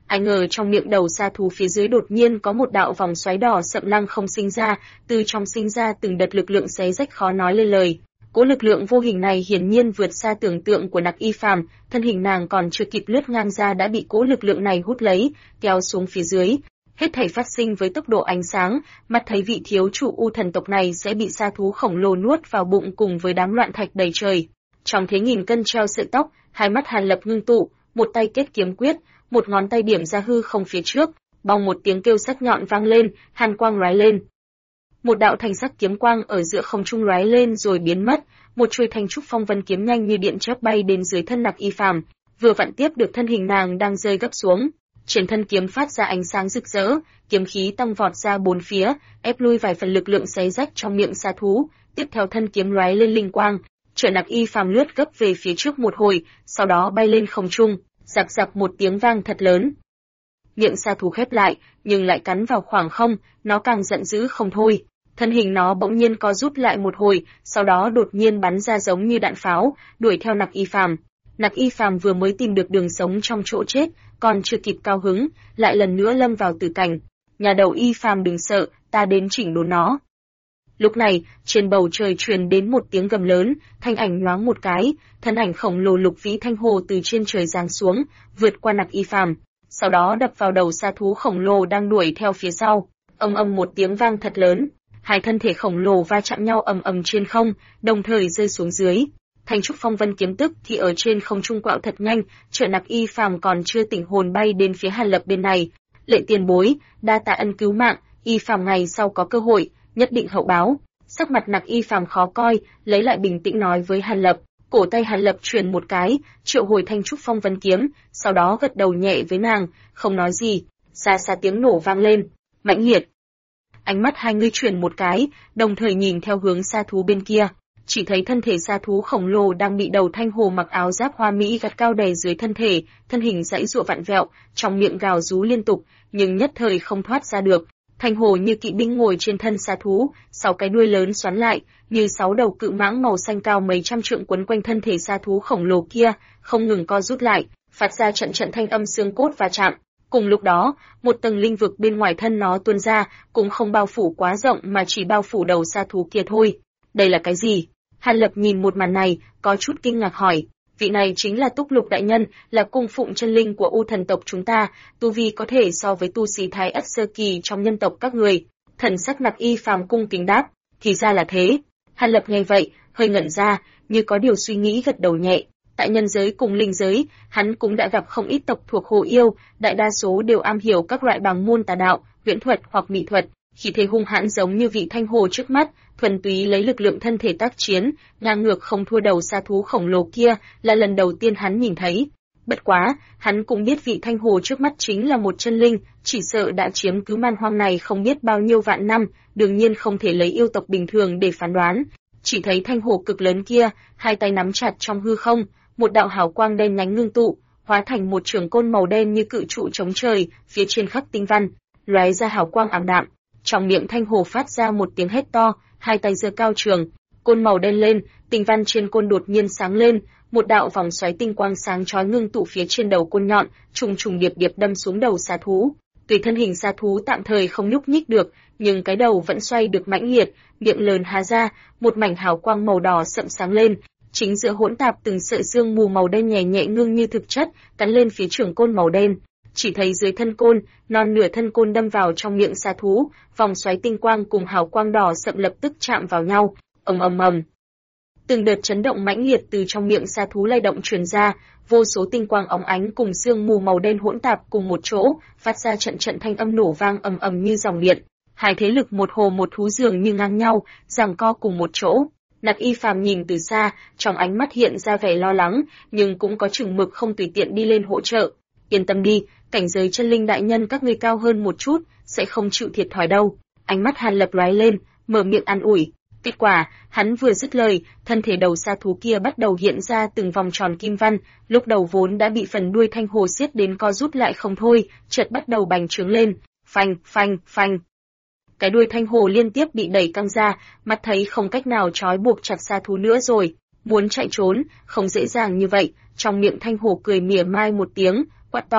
Ai ngờ trong miệng đầu sa thú phía dưới đột nhiên có một đạo vòng xoáy đỏ sậm lăng không sinh ra, từ trong sinh ra từng đợt lực lượng xé rách khó nói lên lời. Cỗ lực lượng vô hình này hiển nhiên vượt xa tưởng tượng của Nặc Y Phàm, thân hình nàng còn chưa kịp lướt ngang ra đã bị cỗ lực lượng này hút lấy, kéo xuống phía dưới. Hết thảy phát sinh với tốc độ ánh sáng, mắt thấy vị thiếu chủ U thần tộc này sẽ bị sa thú khổng lồ nuốt vào bụng cùng với đám loạn thạch đầy trời. Trong thế nghìn cân treo sợi tóc, hai mắt Hàn Lập ngưng tụ, một tay kết kiếm quyết, một ngón tay điểm ra hư không phía trước, bong một tiếng kêu sắc nhọn vang lên, hàn quang lóe lên. Một đạo thanh sắc kiếm quang ở giữa không trung lóe lên rồi biến mất, một chuôi thanh trúc phong vân kiếm nhanh như điện chớp bay đến dưới thân Nặc Y Phàm, vừa vặn tiếp được thân hình nàng đang rơi gấp xuống. Trên thân kiếm phát ra ánh sáng rực rỡ, kiếm khí tăng vọt ra bốn phía, ép lui vài phần lực lượng xé rách trong miệng sa thú, tiếp theo thân kiếm lóe lên linh quang, chở Nặc Y Phàm lướt gấp về phía trước một hồi, sau đó bay lên không trung, rạc rạc một tiếng vang thật lớn. Miệng sa thú khép lại, nhưng lại cắn vào khoảng không, nó càng giận dữ không thôi. Thân hình nó bỗng nhiên co rút lại một hồi, sau đó đột nhiên bắn ra giống như đạn pháo, đuổi theo Nặc Y Phàm. Nặc Y Phàm vừa mới tìm được đường sống trong chỗ chết, còn chưa kịp cao hứng, lại lần nữa lâm vào tử cảnh. Nhà đầu Y Phàm đừng sợ, ta đến chỉnh đốn nó. Lúc này, trên bầu trời truyền đến một tiếng gầm lớn, thanh ảnh nhoáng một cái, thân ảnh khổng lồ Lục Vĩ Thanh Hồ từ trên trời giáng xuống, vượt qua Nặc Y Phàm, sau đó đập vào đầu sa thú khổng lồ đang đuổi theo phía sau. Ầm ầm một tiếng vang thật lớn, hai thân thể khổng lồ va chạm nhau ầm ầm trên không, đồng thời rơi xuống dưới. Thanh trúc phong vân kiếm tức thì ở trên không trung quạo thật nhanh, chở Nặc Y Phàm còn chưa tỉnh hồn bay đến phía Hàn Lập bên này. Lệ tiền bối, đa tạ ân cứu mạng, Y Phàm ngày sau có cơ hội, nhất định hậu báo. Sắc mặt Nặc Y Phàm khó coi, lấy lại bình tĩnh nói với Hàn Lập. Cổ tay Hàn Lập truyền một cái, triệu hồi thanh trúc phong vân kiếm, sau đó gật đầu nhẹ với nàng, không nói gì. Xa xa tiếng nổ vang lên, mãnh liệt. Ánh mắt hai người chuyển một cái, đồng thời nhìn theo hướng sa thú bên kia, chỉ thấy thân thể sa thú khổng lồ đang bị đầu Thanh Hồ mặc áo giáp hoa mỹ gắt cao đè dưới thân thể, thân hình giãy giụa vặn vẹo, trong miệng gào rú liên tục, nhưng nhất thời không thoát ra được. Thanh Hồ như kỵ binh ngồi trên thân sa thú, sáu cái đuôi lớn xoắn lại, như sáu đầu cự mãng màu xanh cao mấy trăm trượng quấn quanh thân thể sa thú khổng lồ kia, không ngừng co rút lại, phát ra trận trận thanh âm xương cốt va chạm. Cùng lúc đó, một tầng linh vực bên ngoài thân nó tuôn ra, cũng không bao phủ quá rộng mà chỉ bao phủ đầu sa thú kia thôi. Đây là cái gì? Hàn Lập nhìn một màn này, có chút kinh ngạc hỏi. Vị này chính là Túc Lục đại nhân, là cung phụng chân linh của U thần tộc chúng ta, tu vi có thể so với tu sĩ Thái Ất sơ kỳ trong nhân tộc các người. Thần sắc Nặc Y Phàm cung kính đáp, thì ra là thế. Hàn Lập nghe vậy, hơi ngẩn ra, như có điều suy nghĩ gật đầu nhẹ. Tại nhân giới cùng linh giới, hắn cũng đã gặp không ít tộc thuộc Hồ Yêu, đại đa số đều am hiểu các loại bằng môn tà đạo, viễn thuật hoặc mỹ thuật, khí thế hung hãn giống như vị Thanh Hồ trước mắt, thuần túy lấy lực lượng thân thể tác chiến, ngang ngược không thua đầu sa thú khổng lồ kia, là lần đầu tiên hắn nhìn thấy. Bất quá, hắn cũng biết vị Thanh Hồ trước mắt chính là một chân linh, chỉ sợ đã chiếm cứ man hoang này không biết bao nhiêu vạn năm, đương nhiên không thể lấy yêu tộc bình thường để phán đoán. Chỉ thấy Thanh Hồ cực lớn kia, hai tay nắm chặt trong hư không, một đạo hào quang đen nhánh ngưng tụ, hóa thành một trường côn màu đen như cự trụ chống trời, phía trên khắc tinh văn, lóe ra hào quang ảm đạm. Trong miệng Thanh Hồ phát ra một tiếng hét to, hai tay giơ cao trường, côn màu đen lên, tinh văn trên côn đột nhiên sáng lên, một đạo vòng xoáy tinh quang sáng chói ngưng tụ phía trên đầu côn nhọn, trùng trùng điệp điệp đâm xuống đầu sa thú. Tùy thân hình sa thú tạm thời không nhúc nhích được, nhưng cái đầu vẫn xoay được mãnh liệt, miệng lớn há ra, một mảnh hào quang màu đỏ sậm sáng lên. Chính giữa hỗn tạp từng sợi xương mù màu đen nhẹ nhẹ ngưng như thực chất, cắn lên phía trường côn màu đen. Chỉ thấy dưới thân côn, non nửa thân côn đâm vào trong miệng sa thú, vòng xoáy tinh quang cùng hào quang đỏ sậm lập tức chạm vào nhau, ầm ầm ầm. Từng đợt chấn động mãnh liệt từ trong miệng sa thú lay động truyền ra, vô số tinh quang óng ánh cùng sương mù màu đen hỗn tạp cùng một chỗ, phát ra trận trận thanh âm nổ vang ầm ầm như dòng điện. Hai thế lực một hồ một thú dường như ngang nhau, giằng co cùng một chỗ. Nặc Y Phàm nhìn từ xa, trong ánh mắt hiện ra vẻ lo lắng, nhưng cũng có chừng mực không tùy tiện đi lên hỗ trợ. Yên tâm đi, cảnh giới chân linh đại nhân các ngươi cao hơn một chút, sẽ không chịu thiệt thòi đâu. Ánh mắt Hàn Lập lóe lên, mở miệng an ủi. Kết quả, hắn vừa dứt lời, thân thể đầu sa thú kia bắt đầu hiện ra từng vòng tròn kim văn, lúc đầu vốn đã bị phần đuôi Thanh Hồ siết đến co rút lại không thôi, chợt bắt đầu bành trướng lên, phanh, phanh, phanh. Cái đuôi Thanh Hồ liên tiếp bị đẩy căng ra, mắt thấy không cách nào trói buộc chặt sa thú nữa rồi, muốn chạy trốn, không dễ dàng như vậy. Trong miệng Thanh Hồ cười mỉa mai một tiếng, quát to,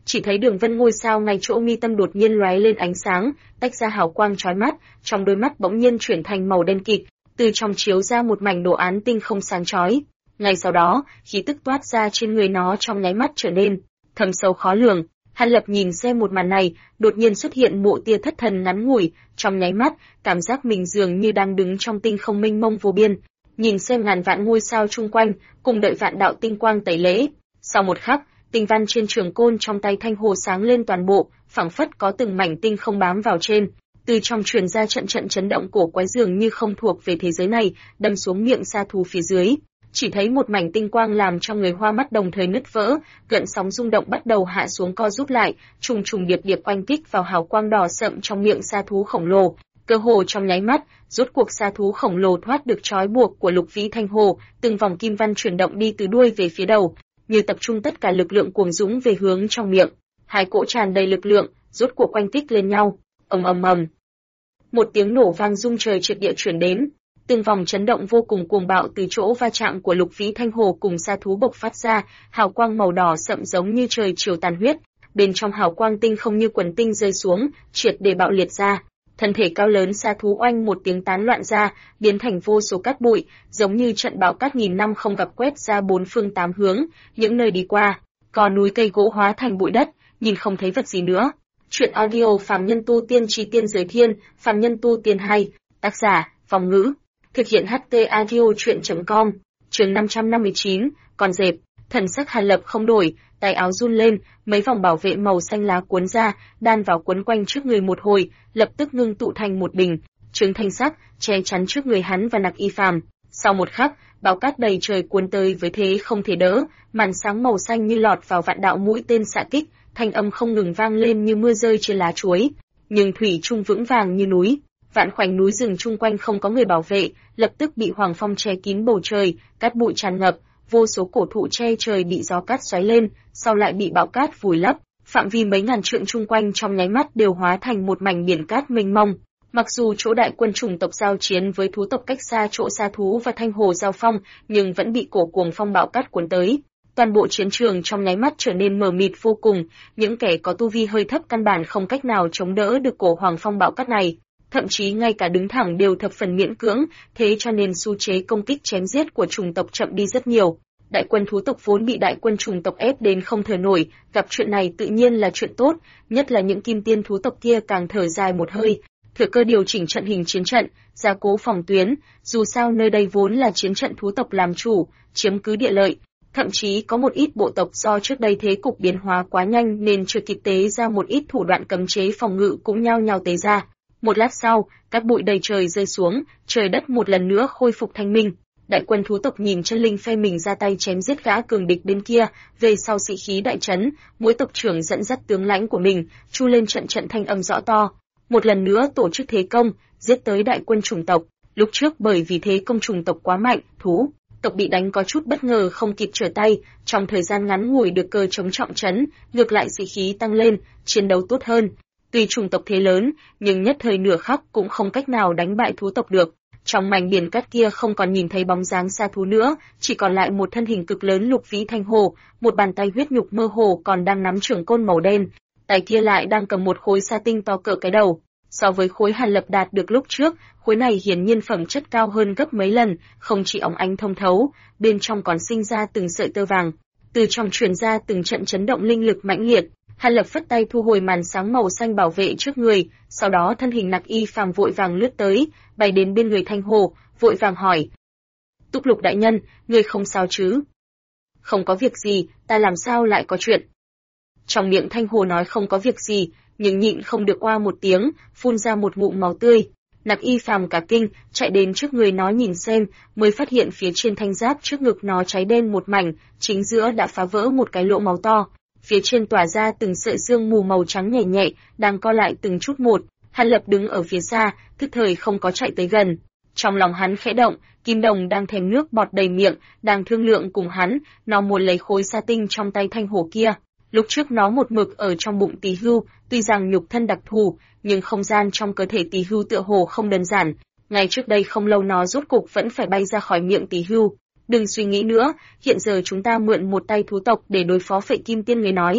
Chỉ thấy đường vân ngôi sao ngay chỗ mi tâm đột nhiên lóe lên ánh sáng, tách ra hào quang chói mắt, trong đôi mắt bỗng nhiên chuyển thành màu đen kịt, từ trong chiếu ra một mảnh đồ án tinh không sáng chói. Ngay sau đó, khí tức toát ra trên người nó trong nháy mắt trở nên thâm sâu khó lường. Hàn Lập nhìn xem một màn này, đột nhiên xuất hiện một tia thất thần ngắn ngủi, trong nháy mắt, cảm giác mình dường như đang đứng trong tinh không mênh mông vô biên, nhìn xem ngàn vạn ngôi sao chung quanh, cùng đợi vạn đạo tinh quang tẩy lễ. Sau một khắc, tinh văn trên trường côn trong tay Thanh Hồ sáng lên toàn bộ, phảng phất có từng mảnh tinh không bám vào trên. Từ trong truyền ra trận trận chấn động cổ quái dường như không thuộc về thế giới này, đâm xuống miệng sa thú phía dưới. Chỉ thấy một mảnh tinh quang làm cho người hoa mắt đồng thời nứt vỡ, gợn sóng rung động bắt đầu hạ xuống co rút lại, trùng trùng điệp điệp oanh kích vào hào quang đỏ sậm trong miệng sa thú khổng lồ. Cơ hồ trong nháy mắt, rốt cuộc sa thú khổng lồ thoát được trói buộc của Lục Vĩ Thanh Hồ, từng vòng kim văn chuyển động đi từ đuôi về phía đầu, như tập trung tất cả lực lượng cuồng dũng về hướng trong miệng. Hai cỗ tràn đầy lực lượng, rốt cuộc oanh kích lên nhau. Ầm ầm ầm. Một tiếng nổ vang rung trời triệt địa truyền đến. Từng vòng chấn động vô cùng cuồng bạo từ chỗ va chạm của Lục Vĩ Thanh Hồ cùng sa thú bộc phát ra, hào quang màu đỏ sậm giống như trời chiều tàn huyết, bên trong hào quang tinh không như quần tinh rơi xuống, triệt để bạo liệt ra. Thân thể cao lớn sa thú oanh một tiếng tán loạn ra, biến thành vô số cát bụi, giống như trận bão cát nghìn năm không gặp quét ra bốn phương tám hướng, những nơi đi qua, có núi cây gỗ hóa thành bụi đất, nhìn không thấy vật gì nữa. Truyện audio Phàm Nhân Tu Tiên Chí Tiên Giới Thiên, Phàm Nhân Tu Tiên hay, tác giả, Phong Ngữ. Thực hiện HT audio truyện.com. Chương 559, con dẹp. Thần sắc Hàn Lập không đổi, tay áo run lên, mấy vòng bảo vệ màu xanh lá cuốn ra, đan vào quấn quanh trước người một hồi, lập tức ngưng tụ thành một bình trứng thanh sắc, che chắn trước người hắn và Nặc Y Phàm. Sau một khắc, bão cát đầy trời cuốn tới với thế không thể đỡ, màn sáng màu xanh như lọt vào vạn đạo mũi tên xạ kích, thanh âm không ngừng vang lên như mưa rơi trên lá chuối, nhưng thủy chung vững vàng như núi. Vạn khoảnh núi rừng chung quanh không có người bảo vệ, lập tức bị hoàng phong che kín bầu trời, cát bụi tràn ngập, vô số cổ thụ che trời bị gió cát xoáy lên, sau lại bị bão cát vùi lấp, phạm vi mấy ngàn trượng chung quanh trong nháy mắt đều hóa thành một mảnh biển cát mênh mông. Mặc dù chỗ đại quân chủng tộc giao chiến với thú tộc cách xa chỗ sa thú và Thanh Hồ giao phong, nhưng vẫn bị cổ cuồng phong bão cát cuốn tới. Toàn bộ chiến trường trong nháy mắt trở nên mờ mịt vô cùng, những kẻ có tu vi hơi thấp căn bản không cách nào chống đỡ được cổ hoàng phong bão cát này. Thậm chí ngay cả đứng thẳng đều thập phần miễn cưỡng, thế cho nên xu chế công kích chém giết của chủng tộc chậm đi rất nhiều. Đại quân thú tộc vốn bị đại quân chủng tộc ép đến không thở nổi, gặp chuyện này tự nhiên là chuyện tốt, nhất là những kim tiên thú tộc kia càng thở dài một hơi, thừa cơ điều chỉnh trận hình chiến trận, gia cố phòng tuyến, dù sao nơi đây vốn là chiến trận thú tộc làm chủ, chiếm cứ địa lợi. Thậm chí có một ít bộ tộc do trước đây thế cục biến hóa quá nhanh nên chưa kịp tế ra một ít thủ đoạn cấm chế phòng ngự cũng nhao nhao tế ra. Một lát sau, cát bụi đầy trời rơi xuống, trời đất một lần nữa khôi phục thanh minh. Đại quân thú tộc nhìn chân linh phe mình ra tay chém giết gã cường địch bên kia, về sau sĩ khí đại trấn, mỗi tộc trưởng dẫn dắt tướng lãnh của mình, chu lên trận trận thanh âm rõ to. Một lần nữa tổ chức thế công, giết tới đại quân chủng tộc. Lúc trước bởi vì thế công chủng tộc quá mạnh, thú tộc bị đánh có chút bất ngờ không kịp trở tay, trong thời gian ngắn ngủi được cơ chống trọng trấn, ngược lại sĩ khí tăng lên, chiến đấu tốt hơn. Tuy chủng tộc thế lớn, nhưng nhất thời nửa khắc cũng không cách nào đánh bại thú tộc được. Trong mảnh biển cát kia không còn nhìn thấy bóng dáng sa thú nữa, chỉ còn lại một thân hình cực lớn Lục Vĩ Thanh Hồ, một bàn tay huyết nhục mơ hồ còn đang nắm trường côn màu đen, tay kia lại đang cầm một khối sa tinh to cỡ cái đầu. So với khối Hàn Lập đạt được lúc trước, khối này hiển nhiên phẩm chất cao hơn gấp mấy lần, không chỉ óng ánh thông thấu, bên trong còn sinh ra từng sợi tơ vàng, từ trong truyền ra từng trận chấn động linh lực mãnh liệt. Hàn Lập phất tay thu hồi màn sáng màu xanh bảo vệ trước người, sau đó thân hình Nặc Y Phàm vội vàng lướt tới, bay đến bên người Thanh Hồ, vội vàng hỏi: "Túc Lục đại nhân, ngươi không sao chứ?" "Không có việc gì, ta làm sao lại có chuyện?" Trong miệng Thanh Hồ nói không có việc gì, nhưng nhịn không được oa một tiếng, phun ra một ngụm máu tươi. Nặc Y Phàm cả kinh, chạy đến trước người nó nhìn xem, mới phát hiện phía trên thanh giáp trước ngực nó cháy đen một mảnh, chính giữa đã phá vỡ một cái lỗ máu to. Phía trên tỏa ra từng sợi sương mù màu trắng nhẹ nhẹ, đang co lại từng chút một. Hàn Lập đứng ở phía xa, thức thời không có chạy tới gần. Trong lòng hắn khẽ động, Kim Đồng đang thèm nước bọt đầy miệng, đang thương lượng cùng hắn, nó muốn lấy khối sa tinh trong tay Thanh Hồ kia. Lúc trước nó một mực ở trong bụng Tỳ Hưu, tuy rằng nhục thân đặc thù, nhưng không gian trong cơ thể Tỳ Hưu tựa hồ không đơn giản. Ngay trước đây không lâu nó rốt cục vẫn phải bay ra khỏi miệng Tỳ Hưu. "Đừng suy nghĩ nữa, hiện giờ chúng ta mượn một tay thú tộc để đối phó Phệ Kim Tiên," người nói.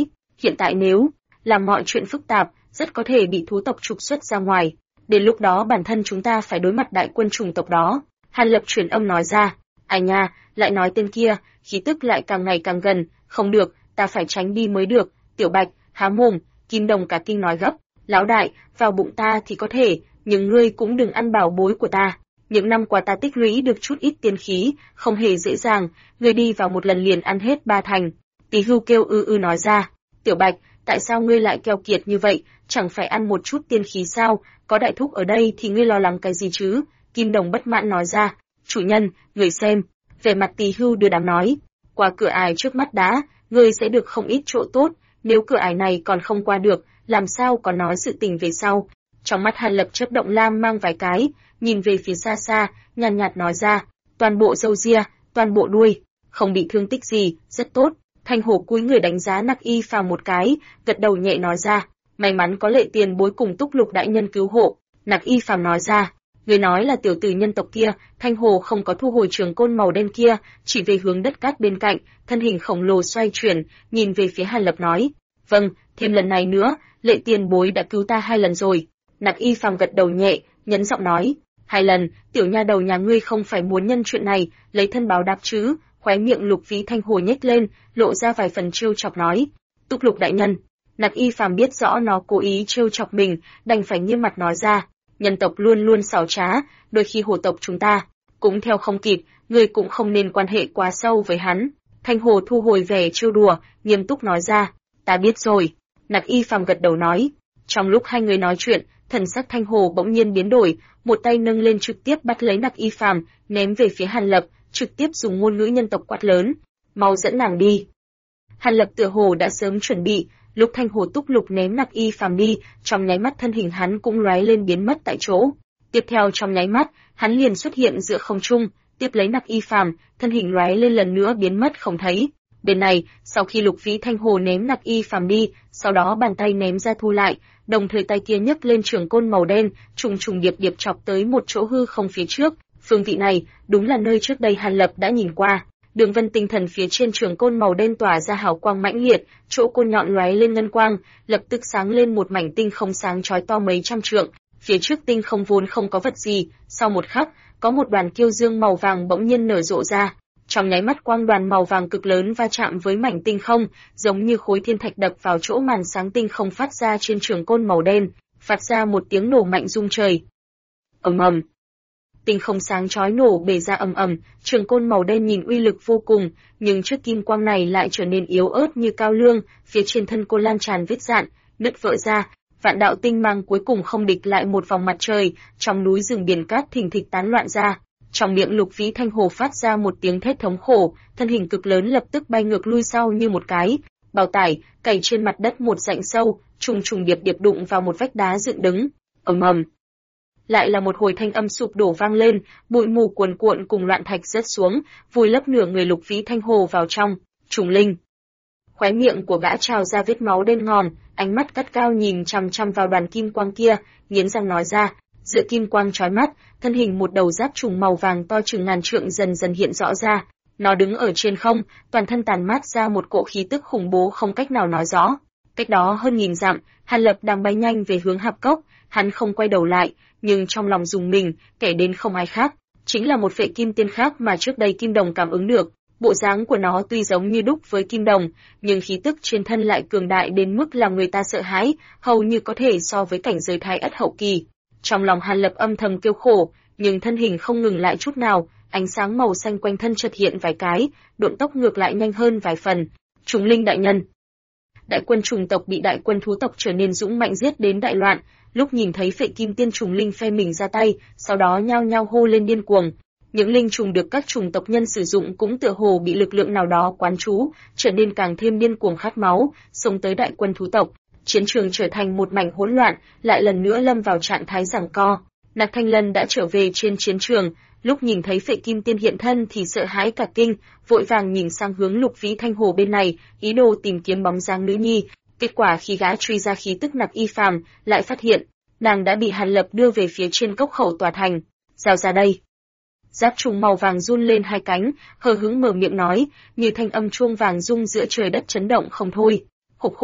Hiện tại nếu làm mọi chuyện phức tạp, rất có thể bị thú tộc trục xuất ra ngoài. Đến lúc đó bản thân chúng ta phải đối mặt đại quân chủng tộc đó. Hàn Lập truyền âm nói ra. Ai nha, lại nói tên kia, khí tức lại càng ngày càng gần, không được, ta phải tránh đi mới được. Tiểu Bạch, há mồm, Kim Đồng cả kinh nói gấp. Lão đại, vào bụng ta thì có thể, nhưng ngươi cũng đừng ăn bảo bối của ta. Những năm qua ta tích lũy được chút ít tiên khí, không hề dễ dàng, ngươi đi vào một lần liền ăn hết 3 thành. Tí Hưu kêu nói ra. Tiểu Bạch, tại sao ngươi lại keo kiệt như vậy, chẳng phải ăn một chút tiên khí sao, có đại thúc ở đây thì ngươi lo lắng cái gì chứ? Kim Đồng bất mãn nói ra. Chủ nhân, người xem. Về mặt Tí Hưu đưa đám nói. Qua cửa ải trước mắt đã, ngươi sẽ được không ít chỗ tốt, nếu cửa ải này còn không qua được, làm sao còn nói sự tình về sau. Trong mắt Hàn Lập chớp động lam mang vài cái, nhìn về phía xa xa, nhàn nhạt nói ra, toàn bộ râu ria, toàn bộ đuôi, không bị thương tích gì, rất tốt. Thanh Hổ cúi người đánh giá Nặc Y Phàm một cái, gật đầu nhẹ nói ra, may mắn có Lệ tiền bối cùng Túc Lục đại nhân cứu hộ. Nặc Y Phàm nói ra, người nói là tiểu tử nhân tộc kia. Thanh Hổ không có thu hồi trường côn màu đen kia, chỉ về hướng đất cát bên cạnh, thân hình khổng lồ xoay chuyển, nhìn về phía Hàn Lập nói, vâng, thêm lần này nữa, Lệ tiền bối đã cứu ta 2 lần rồi. Nặc Y Phàm gật đầu nhẹ, nhấn giọng nói, 2 lần, tiểu nha đầu nhà ngươi không phải muốn nhân chuyện này lấy thân báo đáp chứ? Khóe miệng Lục Vĩ Thanh Hồ nhếch lên, lộ ra vài phần trêu chọc nói, Túc Lục đại nhân. Nặc Y Phàm biết rõ nó cố ý trêu chọc mình, đành phải nghiêm mặt nói ra, nhân tộc luôn luôn xảo trá, đôi khi hổ tộc chúng ta cũng theo không kịp, ngươi cũng không nên quan hệ quá sâu với hắn. Thanh Hồ thu hồi vẻ trêu đùa, nghiêm túc nói ra, ta biết rồi. Nặc Y Phàm gật đầu nói. Trong lúc hai người nói chuyện, thần sắc Thanh Hồ bỗng nhiên biến đổi, một tay nâng lên trực tiếp bắt lấy Nặc Y Phàm, ném về phía Hàn Lập, trực tiếp dùng ngôn ngữ nhân tộc quát lớn, mau dẫn nàng đi. Hàn Lập tựa hồ đã sớm chuẩn bị, lúc Thanh Hồ Túc Lục ném Nặc Y Phàm đi, trong nháy mắt thân hình hắn cũng lóe lên biến mất tại chỗ. Tiếp theo trong nháy mắt, hắn liền xuất hiện giữa không trung, tiếp lấy Nặc Y Phàm, thân hình lóe lên lần nữa biến mất không thấy. Bên này, sau khi Lục Vĩ Thanh Hồ ném Nặc Y Phàm đi, sau đó bàn tay ném ra thu lại, đồng thời tay kia nhấc lên trường côn màu đen, trùng trùng điệp điệp chọc tới một chỗ hư không phía trước. Phương vị này, đúng là nơi trước đây Hàn Lập đã nhìn qua. Đường vân tinh thần phía trên trường côn màu đen tỏa ra hào quang mãnh liệt, chỗ côn nhọn lóe lên ngân quang, lập tức sáng lên một mảnh tinh không sáng chói to mấy trăm trượng. Phía trước tinh không vốn không có vật gì, sau một khắc, có một đoàn kiêu dương màu vàng bỗng nhiên nở rộ ra. Trong nháy mắt quang đoàn màu vàng cực lớn va chạm với mảnh tinh không, giống như khối thiên thạch đập vào chỗ màn sáng tinh không phát ra trên trường côn màu đen, phát ra một tiếng nổ mạnh rung trời. Ầm ầm. Tinh không sáng chói nổ bể ra ầm ầm, trường côn màu đen nhìn uy lực vô cùng, nhưng trước kim quang này lại trở nên yếu ớt như cao lương, phía trên thân côn lan tràn vết rạn, nứt vỡ ra, vạn đạo tinh mang cuối cùng không địch lại một vòng mặt trời, trong núi rừng biển cát thình thịch tán loạn ra. Trong miệng Lục Vĩ Thanh Hồ phát ra một tiếng thét thống khổ, thân hình cực lớn lập tức bay ngược lui sau như một cái bào tải, cày trên mặt đất một rãnh sâu, trùng trùng điệp điệp đụng vào một vách đá dựng đứng. Ầm ầm. Lại là một hồi thanh âm sụp đổ vang lên, bụi mù cuồn cuộn cùng loạn thạch rớt xuống, vùi lấp nửa người Lục Vĩ Thanh Hồ vào trong. Trùng linh. Khóe miệng của gã trào ra vết máu đen ngòm, ánh mắt cắt cao nhìn chằm chằm vào đoàn kim quang kia, nghiến răng nói ra. Giữa kim quang chói mắt, thân hình một đầu giáp trùng màu vàng to chừng ngàn trượng dần dần hiện rõ ra. Nó đứng ở trên không, toàn thân tàn mát ra một cỗ khí tức khủng bố không cách nào nói rõ. Cách đó hơn 1000 dặm, Hàn Lập đang bay nhanh về hướng Hạp Cốc, hắn không quay đầu lại, nhưng trong lòng rùng mình, kẻ đến không ai khác, chính là một phệ kim tiên khác mà trước đây Kim Đồng cảm ứng được. Bộ dáng của nó tuy giống như đúc với Kim Đồng, nhưng khí tức trên thân lại cường đại đến mức làm người ta sợ hãi, hầu như có thể so với cảnh giới Thái Ất hậu kỳ. Trong lòng Hàn Lập âm thầm kêu khổ, nhưng thân hình không ngừng lại chút nào, ánh sáng màu xanh quanh thân chợt hiện vài cái, độn tốc ngược lại nhanh hơn vài phần. Trùng linh đại nhân. Đại quân trùng tộc bị đại quân thú tộc trở nên dũng mạnh giết đến đại loạn, lúc nhìn thấy phệ kim tiên trùng linh phe mình ra tay, sau đó nhao nhao hô lên điên cuồng. Những linh trùng được các trùng tộc nhân sử dụng cũng tựa hồ bị lực lượng nào đó quán trú, trở nên càng thêm điên cuồng khát máu, xông tới đại quân thú tộc. Chiến trường trở thành một mảnh hỗn loạn, lại lần nữa lâm vào trạng thái giằng co. Nặc Thanh Lân đã trở về trên chiến trường, lúc nhìn thấy phệ kim tiên hiện thân thì sợ hãi cả kinh, vội vàng nhìn sang hướng Lục Vĩ Thanh Hồ bên này, ý đồ tìm kiếm bóng dáng nữ nhi. Kết quả khi gã truy ra khí tức Nặc Y Phàm, lại phát hiện nàng đã bị Hàn Lập đưa về phía trên cốc khẩu tòa thành. Giao ra đây. Giáp trùng màu vàng run lên hai cánh, hờ hững mở miệng nói, như thanh âm chuông vàng rung giữa trời đất chấn động không thôi. Khục khục.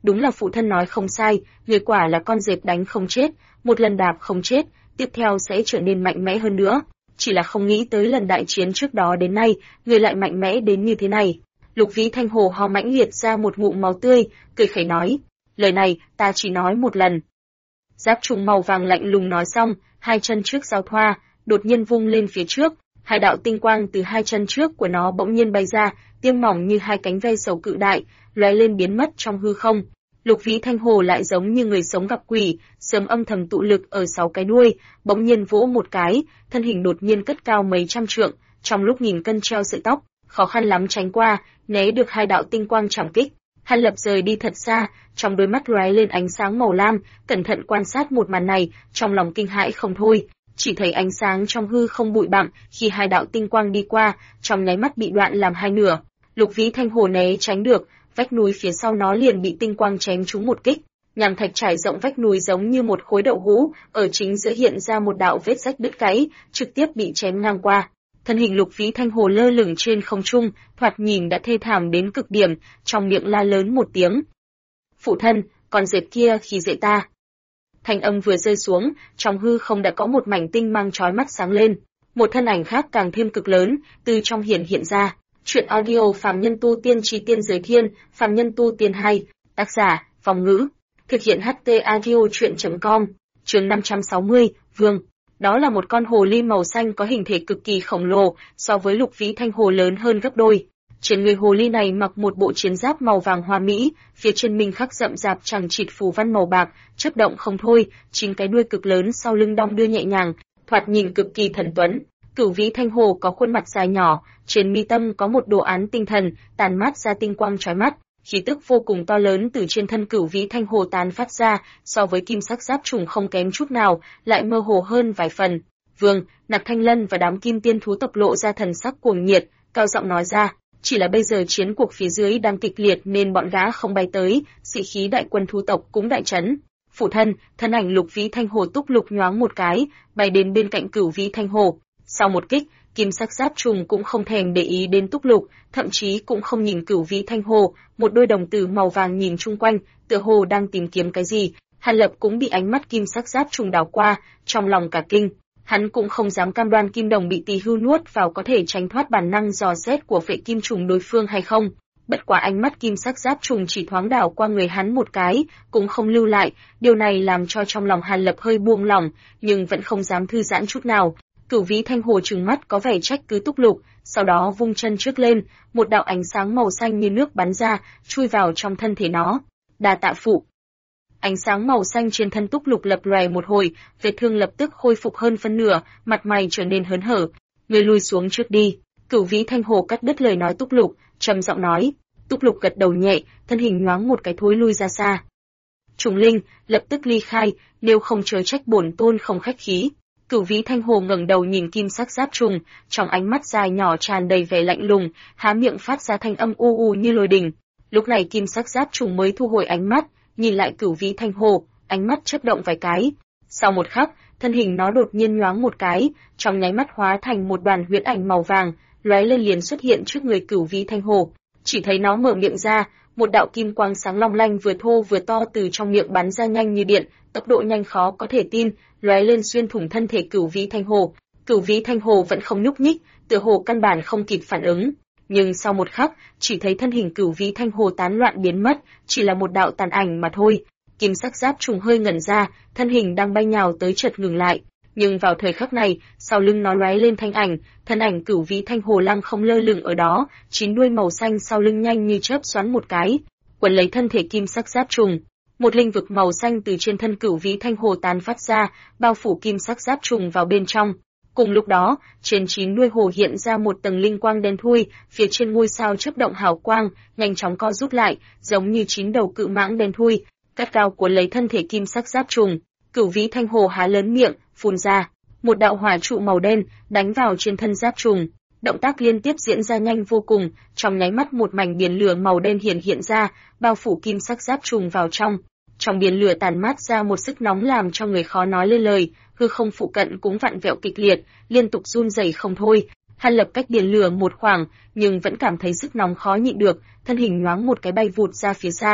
Đúng là phụ thân nói không sai, người quả là con dẹp đánh không chết, một lần đạp không chết, tiếp theo sẽ trở nên mạnh mẽ hơn nữa. Chỉ là không nghĩ tới lần đại chiến trước đó đến nay, người lại mạnh mẽ đến như thế này. Lục Vĩ Thanh Hồ ho mãnh liệt ra một ngụm máu tươi, cười khẩy nói, lời này ta chỉ nói một lần. Giáp trùng màu vàng lạnh lùng nói xong, hai chân trước giao thoa, đột nhiên vung lên phía trước, hai đạo tinh quang từ hai chân trước của nó bỗng nhiên bay ra, tiêm mỏng như hai cánh ve sầu cự đại, lóe lên biến mất trong hư không. Lục Vĩ Thanh Hồ lại giống như người sống gặp quỷ, sớm âm thầm tụ lực ở 6 cái đuôi, bỗng nhiên vỗ một cái, thân hình đột nhiên cất cao mấy trăm trượng, trong lúc nghìn cân treo sợi tóc, khó khăn lắm tránh qua, né được hai đạo tinh quang chạm kích. Hàn Lập rời đi thật xa, trong đôi mắt lóe lên ánh sáng màu lam, cẩn thận quan sát một màn này, trong lòng kinh hãi không thôi. Chỉ thấy ánh sáng trong hư không bụi bặm, khi hai đạo tinh quang đi qua, trong nháy mắt bị đoạn làm hai nửa. Lục Vĩ Thanh Hồ né tránh được, vách núi phía sau nó liền bị tinh quang chém trúng một kích. Nham thạch trải rộng vách núi giống như một khối đậu hũ, ở chính giữa hiện ra một đạo vết rách đứt gáy, trực tiếp bị chém ngang qua. Thân hình Lục Vĩ Thanh Hồ lơ lửng trên không trung, thoạt nhìn đã thê thảm đến cực điểm, trong miệng la lớn một tiếng. Phụ thân, con dẹp kia khi dễ ta. Thanh âm vừa rơi xuống, trong hư không đã có một mảnh tinh mang chói mắt sáng lên. Một thân ảnh khác càng thêm cực lớn, từ trong hiện ra. Chuyện audio Phàm Nhân Tu Tiên Chí Tiên Giới Thiên, Phàm Nhân Tu Tiên 2, tác giả, Phong Ngữ. Thực hiện HT audio chuyện.com, chương 560, Vương. Đó là một con hồ ly màu xanh có hình thể cực kỳ khổng lồ, so với Lục Vĩ Thanh Hồ lớn hơn gấp đôi. Trên người hồ ly này mặc một bộ chiến giáp màu vàng hoa mỹ, phía trên mình khắc rậm rạp chằng chịt phù văn màu bạc, chớp động không thôi, 9 cái đuôi cực lớn sau lưng đong đưa nhẹ nhàng, thoạt nhìn cực kỳ thần tuấn. Cửu Vĩ Thanh Hồ có khuôn mặt dài nhỏ, trên mi tâm có một đồ án tinh thần, tàn mát ra tinh quang chói mắt, khí tức vô cùng to lớn từ trên thân Cửu Vĩ Thanh Hồ tán phát ra, so với kim sắc giáp trùng không kém chút nào, lại mơ hồ hơn vài phần. Vương, Nặc Thanh Lân và đám kim tiên thú tộc lộ ra thần sắc cuồng nhiệt, cao giọng nói ra, chỉ là bây giờ chiến cuộc phía dưới đang kịch liệt nên bọn gã không bay tới, sĩ khí đại quân thú tộc cũng đại chấn. Phụ thân, thân ảnh Lục Vĩ Thanh Hồ túc lục nhoáng một cái, bay đến bên cạnh Cửu Vĩ Thanh Hồ. Sau một kích, kim sắc giáp trùng cũng không thèm để ý đến túc lục, thậm chí cũng không nhìn Cửu Vĩ Thanh Hồ, một đôi đồng tử màu vàng nhìn chung quanh, tựa hồ đang tìm kiếm cái gì. Hàn Lập cũng bị ánh mắt kim sắc giáp trùng đảo qua, trong lòng cả kinh. Hắn cũng không dám cam đoan kim đồng bị tỳ hưu nuốt vào có thể tránh thoát bản năng dò xét của phệ kim trùng đối phương hay không. Bất quá ánh mắt kim sắc giáp trùng chỉ thoáng đảo qua người hắn một cái, cũng không lưu lại, điều này làm cho trong lòng Hàn Lập hơi buông lỏng, nhưng vẫn không dám thư giãn chút nào. Cửu Vĩ Thanh Hồ trừng mắt có vẻ trách cứ túc lục, sau đó vung chân trước lên, một đạo ánh sáng màu xanh như nước bắn ra, chui vào trong thân thể nó. Đa tạ phụ. Ánh sáng màu xanh trên thân túc lục lập lòe một hồi, vết thương lập tức khôi phục hơn phân nửa, mặt mày trở nên hớn hở. Người lui xuống trước đi. Cửu Vĩ Thanh Hồ cắt đứt lời nói túc lục, trầm giọng nói. Túc lục gật đầu nhẹ, thân hình nhoáng một cái thối lui ra xa. Trùng Linh lập tức ly khai, nếu không chớ trách bổn tôn không khách khí. Cửu Vĩ Thanh Hồ ngẩng đầu nhìn kim sắc giáp trùng, trong ánh mắt dài nhỏ tràn đầy vẻ lạnh lùng, há miệng phát ra thanh âm u u như lôi đình. Lúc này kim sắc giáp trùng mới thu hồi ánh mắt, nhìn lại Cửu Vĩ Thanh Hồ, ánh mắt chớp động vài cái. Sau một khắc, thân hình nó đột nhiên nhoáng một cái, trong nháy mắt hóa thành một đoàn huyễn ảnh màu vàng, lóe lên liền xuất hiện trước người Cửu Vĩ Thanh Hồ. Chỉ thấy nó mở miệng ra, một đạo kim quang sáng long lanh vừa thô vừa to từ trong miệng bắn ra nhanh như điện, tốc độ nhanh khó có thể tin, lóe lên xuyên thủng thân thể Cửu Vĩ Thanh Hồ. Cửu Vĩ Thanh Hồ vẫn không nhúc nhích, tựa hồ căn bản không kịp phản ứng. Nhưng sau một khắc, chỉ thấy thân hình Cửu Vĩ Thanh Hồ tán loạn biến mất, chỉ là một đạo tàn ảnh mà thôi. Kim sắc giáp trùng hơi ngẩn ra, thân hình đang bay nhào tới chợt ngừng lại. Nhưng vào thời khắc này, sau lưng nó lóe lên thanh ảnh, thân ảnh Cửu Vĩ Thanh Hồ lăng không lơ lửng ở đó, 9 đuôi màu xanh sau lưng nhanh như chớp xoắn một cái, quấn lấy thân thể kim sắc giáp trùng. Một linh vực màu xanh từ trên thân Cửu Vĩ Thanh Hồ tán phát ra, bao phủ kim sắc giáp trùng vào bên trong. Cùng lúc đó, trên 9 đuôi hồ hiện ra một tầng linh quang đen thui, phía trên ngôi sao chớp động hào quang, nhanh chóng co rút lại, giống như 9 đầu cự mãng đen thui, cắt cao cuốn lấy thân thể kim sắc giáp trùng. Cửu Vĩ Thanh Hồ há lớn miệng, phun ra một đạo hỏa trụ màu đen, đánh vào trên thân giáp trùng. Động tác liên tiếp diễn ra nhanh vô cùng, trong nháy mắt một mảnh biển lửa màu đen hiện ra, bao phủ kim sắc giáp trùng vào trong. Trong biển lửa tàn mát ra một sức nóng làm cho người khó nói lên lời, hư không phụ cận cũng vặn vẹo kịch liệt, liên tục run rẩy không thôi. Hàn Lập cách biển lửa một khoảng, nhưng vẫn cảm thấy sức nóng khó nhịn được, thân hình nhoáng một cái bay vụt ra phía xa.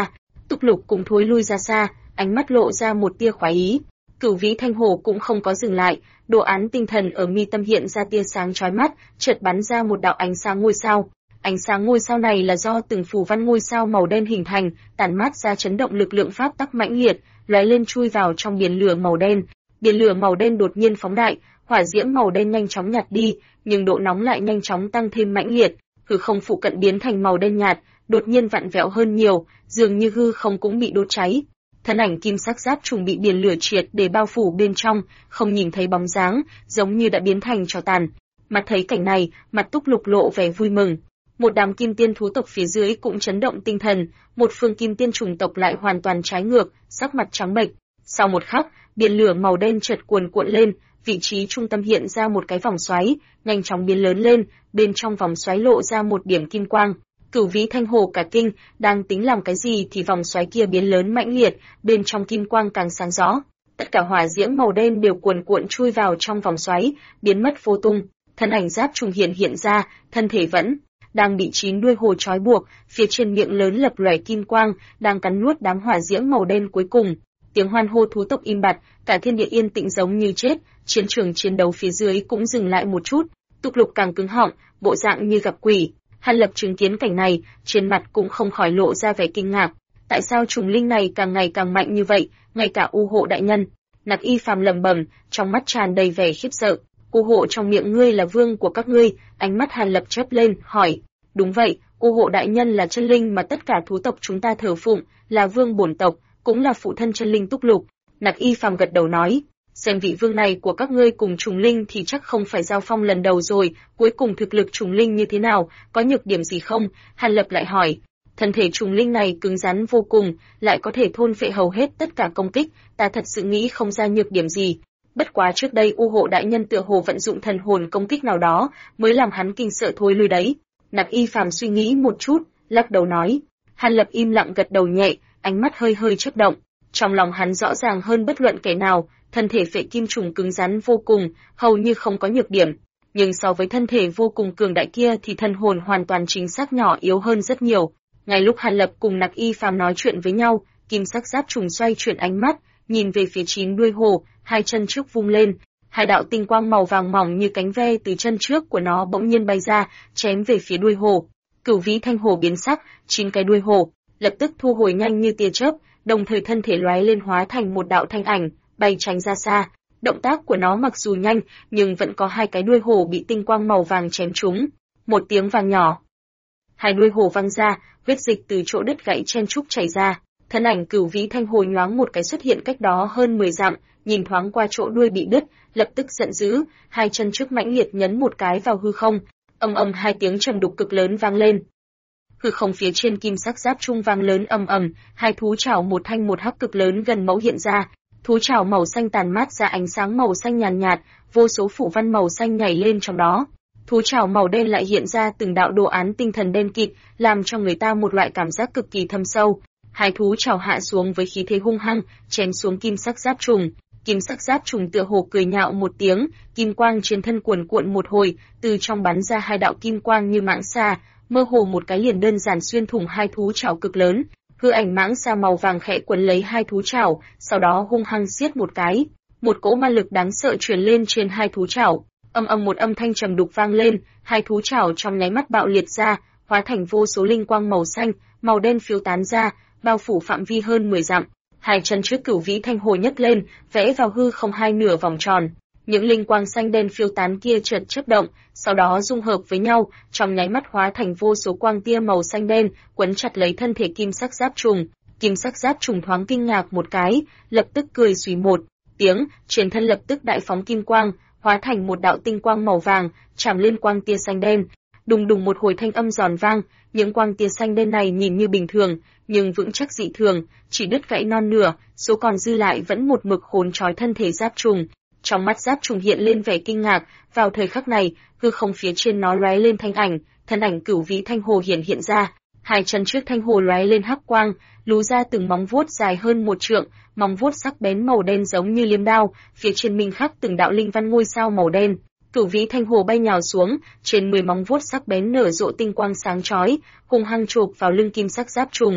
Túc Lục cũng thối lui ra xa, ánh mắt lộ ra một tia khoái ý. Cửu Vĩ Thanh Hồ cũng không có dừng lại, đồ án tinh thần ở mi tâm hiện ra tia sáng chói mắt, chợt bắn ra một đạo ánh sáng ngôi sao. Ánh sáng ngôi sao này là do từng phù văn ngôi sao màu đen hình thành, tản mát ra chấn động lực lượng pháp tắc mãnh liệt, lóe lên chui vào trong biển lửa màu đen. Biển lửa màu đen đột nhiên phóng đại, hỏa diễm màu đen nhanh chóng nhạt đi, nhưng độ nóng lại nhanh chóng tăng thêm mãnh liệt, hư không phụ cận biến thành màu đen nhạt, đột nhiên vặn vẹo hơn nhiều, dường như hư không cũng bị đốt cháy. Thân ảnh kim sắc giáp trùng bị biển lửa triệt để bao phủ bên trong, không nhìn thấy bóng dáng, giống như đã biến thành tro tàn. Mặt thấy cảnh này, mặt Túc Lục lộ vẻ vui mừng. Một đám kim tiên thú tộc phía dưới cũng chấn động tinh thần, một phương kim tiên chủng tộc lại hoàn toàn trái ngược, sắc mặt trắng bệch. Sau một khắc, biển lửa màu đen chợt cuồn cuộn lên, vị trí trung tâm hiện ra một cái vòng xoáy, nhanh chóng biến lớn lên, bên trong vòng xoáy lộ ra một điểm kim quang. Cửu Vĩ Thanh Hồ cả kinh, đang tính làm cái gì thì vòng xoáy kia biến lớn mãnh liệt, bên trong kim quang càng sáng rõ. Tất cả hỏa diễm màu đen đều cuồn cuộn chui vào trong vòng xoáy, biến mất vô tung. Thân ảnh giáp trùng hiện ra, thân thể vẫn đang bị 9 đuôi hồ trói buộc, phía trên miệng lớn lập lòe kim quang, đang cắn nuốt đám hỏa diễm màu đen cuối cùng. Tiếng hoan hô thú tộc im bặt, cả thiên địa yên tĩnh giống như chết, chiến trường chiến đấu phía dưới cũng dừng lại một chút. Túc Lục càng cứng họng, bộ dạng như gặp quỷ. Hàn Lập chứng kiến cảnh này, trên mặt cũng không khỏi lộ ra vẻ kinh ngạc. Tại sao trùng linh này càng ngày càng mạnh như vậy, ngay cả U Hộ đại nhân? Nặc Y Phàm lẩm bẩm, trong mắt tràn đầy vẻ khiếp sợ. U Hộ trong miệng ngươi là vương của các ngươi? Ánh mắt Hàn Lập chớp lên, hỏi. Đúng vậy, U Hộ đại nhân là chân linh mà tất cả thú tộc chúng ta thờ phụng, là vương bổn tộc, cũng là phụ thân chân linh Túc Lục. Nặc Y Phàm gật đầu nói. Xem vị vương này của các ngươi cùng trùng linh thì chắc không phải giao phong lần đầu rồi, cuối cùng thực lực trùng linh như thế nào, có nhược điểm gì không? Hàn Lập lại hỏi. Thân thể trùng linh này cứng rắn vô cùng, lại có thể thôn phệ hầu hết tất cả công kích, ta thật sự nghĩ không ra nhược điểm gì. Bất quá trước đây U Hộ đại nhân tựa hồ vận dụng thần hồn công kích nào đó, mới làm hắn kinh sợ thôi lui đấy. Nặc Y Phàm suy nghĩ một chút, lắc đầu nói. Hàn Lập im lặng gật đầu nhẹ, ánh mắt hơi hơi chớp động. Trong lòng hắn rõ ràng hơn bất luận kẻ nào, thân thể phệ kim trùng cứng rắn vô cùng, hầu như không có nhược điểm. Nhưng so với thân thể vô cùng cường đại kia thì thân hồn hoàn toàn chính xác nhỏ yếu hơn rất nhiều. Ngay lúc Hàn Lập cùng Nặc Y Phàm nói chuyện với nhau, kim sắc giáp trùng xoay chuyển ánh mắt, nhìn về phía 9 đuôi hồ, hai chân trước vung lên, hai đạo tinh quang màu vàng mỏng như cánh ve từ chân trước của nó bỗng nhiên bay ra, chém về phía đuôi hồ. Cửu Vĩ Thanh Hồ biến sắc, 9 cái đuôi hồ lập tức thu hồi nhanh như tia chớp, đồng thời thân thể lóe lên hóa thành một đạo thanh ảnh, bay tránh ra xa. Động tác của nó mặc dù nhanh, nhưng vẫn có hai cái đuôi hổ bị tinh quang màu vàng chém trúng. Một tiếng vang nhỏ, hai đuôi hổ văng ra, huyết dịch từ chỗ đứt gãy chen chúc chảy ra. Thân ảnh Cửu Vĩ Thanh Hồ nhoáng một cái xuất hiện cách đó hơn 10 dặm, nhìn thoáng qua chỗ đuôi bị đứt, lập tức giận dữ, hai chân trước mãnh liệt nhấn một cái vào hư không. Ầm ầm hai tiếng trầm đục cực lớn vang lên. Hư không phía trên kim sắc giáp trung vang lớn ầm ầm, hai thú chảo một thanh một hắc cực lớn gần mẫu hiện ra. Thú chảo màu xanh tàn mát ra ánh sáng màu xanh nhàn nhạt, vô số phủ văn màu xanh nhảy lên trong đó. Thú chảo màu đen lại hiện ra từng đạo đồ án tinh thần đen kịt, làm cho người ta một loại cảm giác cực kỳ thâm sâu. Hai thú chảo hạ xuống với khí thế hung hăng, chém xuống kim sắc giáp trùng. Kim sắc giáp trùng tựa hồ cười nhạo một tiếng, kim quang trên thân cuồn cuộn một hồi, từ trong bắn ra hai đạo kim quang như mãng xà, mơ hồ một cái liền đơn giản xuyên thủng hai thú chảo cực lớn. Hư ảnh mãng xà màu vàng khẽ quấn lấy hai thú chảo, sau đó hung hăng siết một cái. Một cỗ ma lực đáng sợ truyền lên trên hai thú chảo. Ầm ầm một âm thanh trầm đục vang lên, hai thú chảo trong nháy mắt bạo liệt ra, hóa thành vô số linh quang màu xanh, màu đen phiêu tán ra, bao phủ phạm vi hơn 10 dặm. Hai chân trước Cửu Vĩ Thanh Hồ nhấc lên, vẽ vào hư không hai nửa vòng tròn. Những linh quang xanh đen phiêu tán kia chợt chớp động, sau đó dung hợp với nhau, trong nháy mắt hóa thành vô số quang tia màu xanh đen, quấn chặt lấy thân thể kim sắc giáp trùng. Kim sắc giáp trùng thoáng kinh ngạc một cái, lập tức cười xùy một tiếng, trên thân lập tức đại phóng kim quang, hóa thành một đạo tinh quang màu vàng, chạm lên quang tia xanh đen. Đùng đùng một hồi thanh âm giòn vang, những quang tia xanh đen này nhìn như bình thường, nhưng vững chắc dị thường, chỉ đứt gãy non nửa, số còn dư lại vẫn một mực khốn trói thân thể giáp trùng. Trong mắt giáp trùng hiện lên vẻ kinh ngạc, vào thời khắc này, hư không phía trên nó lóe lên thanh ảnh, thân ảnh Cửu Vĩ Thanh Hồ hiện ra. Hai chân trước thanh hồ lóe lên hắc quang, lú ra từng móng vuốt dài hơn 1 trượng, móng vuốt sắc bén màu đen giống như liêm đao, phía trên minh khắc từng đạo linh văn ngôi sao màu đen. Cửu Vĩ Thanh Hồ bay nhào xuống, trên 10 móng vuốt sắc bén nở rộ tinh quang sáng chói, hung hăng chộp vào lưng kim sắc giáp trùng.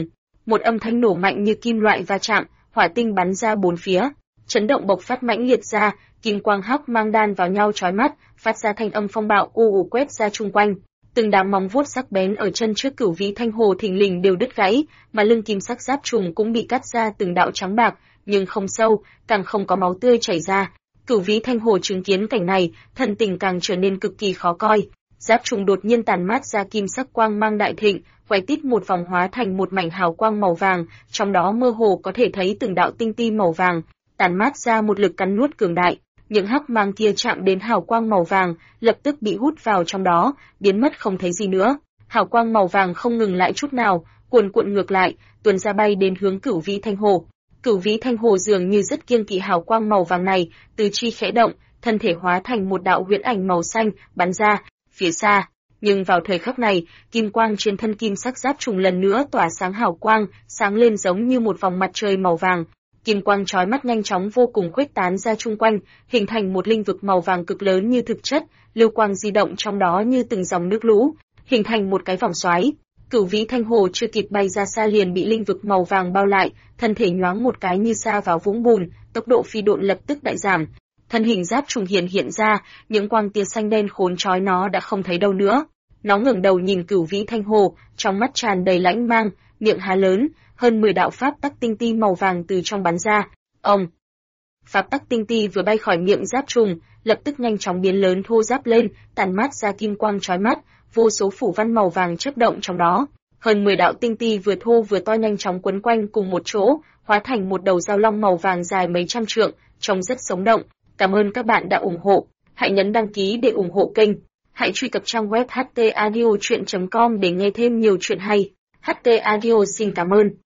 một âm thanh nổ mạnh như kim loại va chạm, hỏa tinh bắn ra bốn phía, chấn động bộc phát mãnh liệt ra, kim quang hắc mang đan vào nhau chói mắt, phát ra thanh âm phong bạo u u quét ra chung quanh. Từng đám móng vuốt sắc bén ở chân trước Cửu Vĩ Thanh Hồ thình lình đều đứt gãy, mà lưng kim sắc giáp trùng cũng bị cắt ra từng đạo trắng bạc, nhưng không sâu, càng không có máu tươi chảy ra. Cửu Vĩ Thanh Hồ chứng kiến cảnh này, thần tình càng trở nên cực kỳ khó coi. Giáp trùng đột nhiên tàn mát ra kim sắc quang mang đại thịnh, quay tít một vòng hóa thành một mảnh hào quang màu vàng, trong đó mơ hồ có thể thấy từng đạo tinh ti màu vàng, tàn mát ra một lực cắn nuốt cường đại. Những hắc mang kia chạm đến hào quang màu vàng, lập tức bị hút vào trong đó, biến mất không thấy gì nữa. Hào quang màu vàng không ngừng lại chút nào, cuồn cuộn ngược lại, tuôn ra bay đến hướng Cửu Vĩ Thanh Hồ. Cửu Vĩ Thanh Hồ dường như rất kiêng kỵ hào quang màu vàng này, tứ chi khẽ động, thân thể hóa thành một đạo huyễn ảnh màu xanh, bắn ra phía xa. Nhưng vào thời khắc này, kim quang trên thân kim sắc giáp trùng lần nữa tỏa sáng hào quang, sáng lên giống như một vòng mặt trời màu vàng. Kim quang chói mắt nhanh chóng vô cùng khuếch tán ra chung quanh, hình thành một linh vực màu vàng cực lớn như thực chất, lưu quang di động trong đó như từng dòng nước lũ, hình thành một cái vòng xoáy. Cửu Vĩ Thanh Hồ chưa kịp bay ra xa liền bị linh vực màu vàng bao lại, thân thể nhoáng một cái như sa vào vũng bùn, tốc độ phi độn lập tức đại giảm. Thân hình giáp trùng hiện ra, những quang tia xanh đen khốn trói nó đã không thấy đâu nữa. Nó ngẩng đầu nhìn Cửu Vĩ Thanh Hồ, trong mắt tràn đầy lãnh mang, miệng há lớn, hơn 10 đạo pháp tắc tinh ti màu vàng từ trong bắn ra. Ông, pháp tắc tinh ti vừa bay khỏi miệng giáp trùng, lập tức nhanh chóng biến lớn thô ráp lên, tàn mát ra kim quang chói mắt, vô số phủ văn màu vàng chớp động trong đó. Hơn 10 đạo tinh ti vừa thô vừa to nhanh chóng quấn quanh cùng một chỗ, hóa thành một đầu dao long màu vàng dài mấy trăm trượng, trông rất sống động. Cảm ơn các bạn đã ủng hộ. Hãy nhấn đăng ký để ủng hộ kênh. Hãy truy cập trang web htaudio.com để nghe thêm nhiều chuyện hay. HT Audio xin cảm ơn.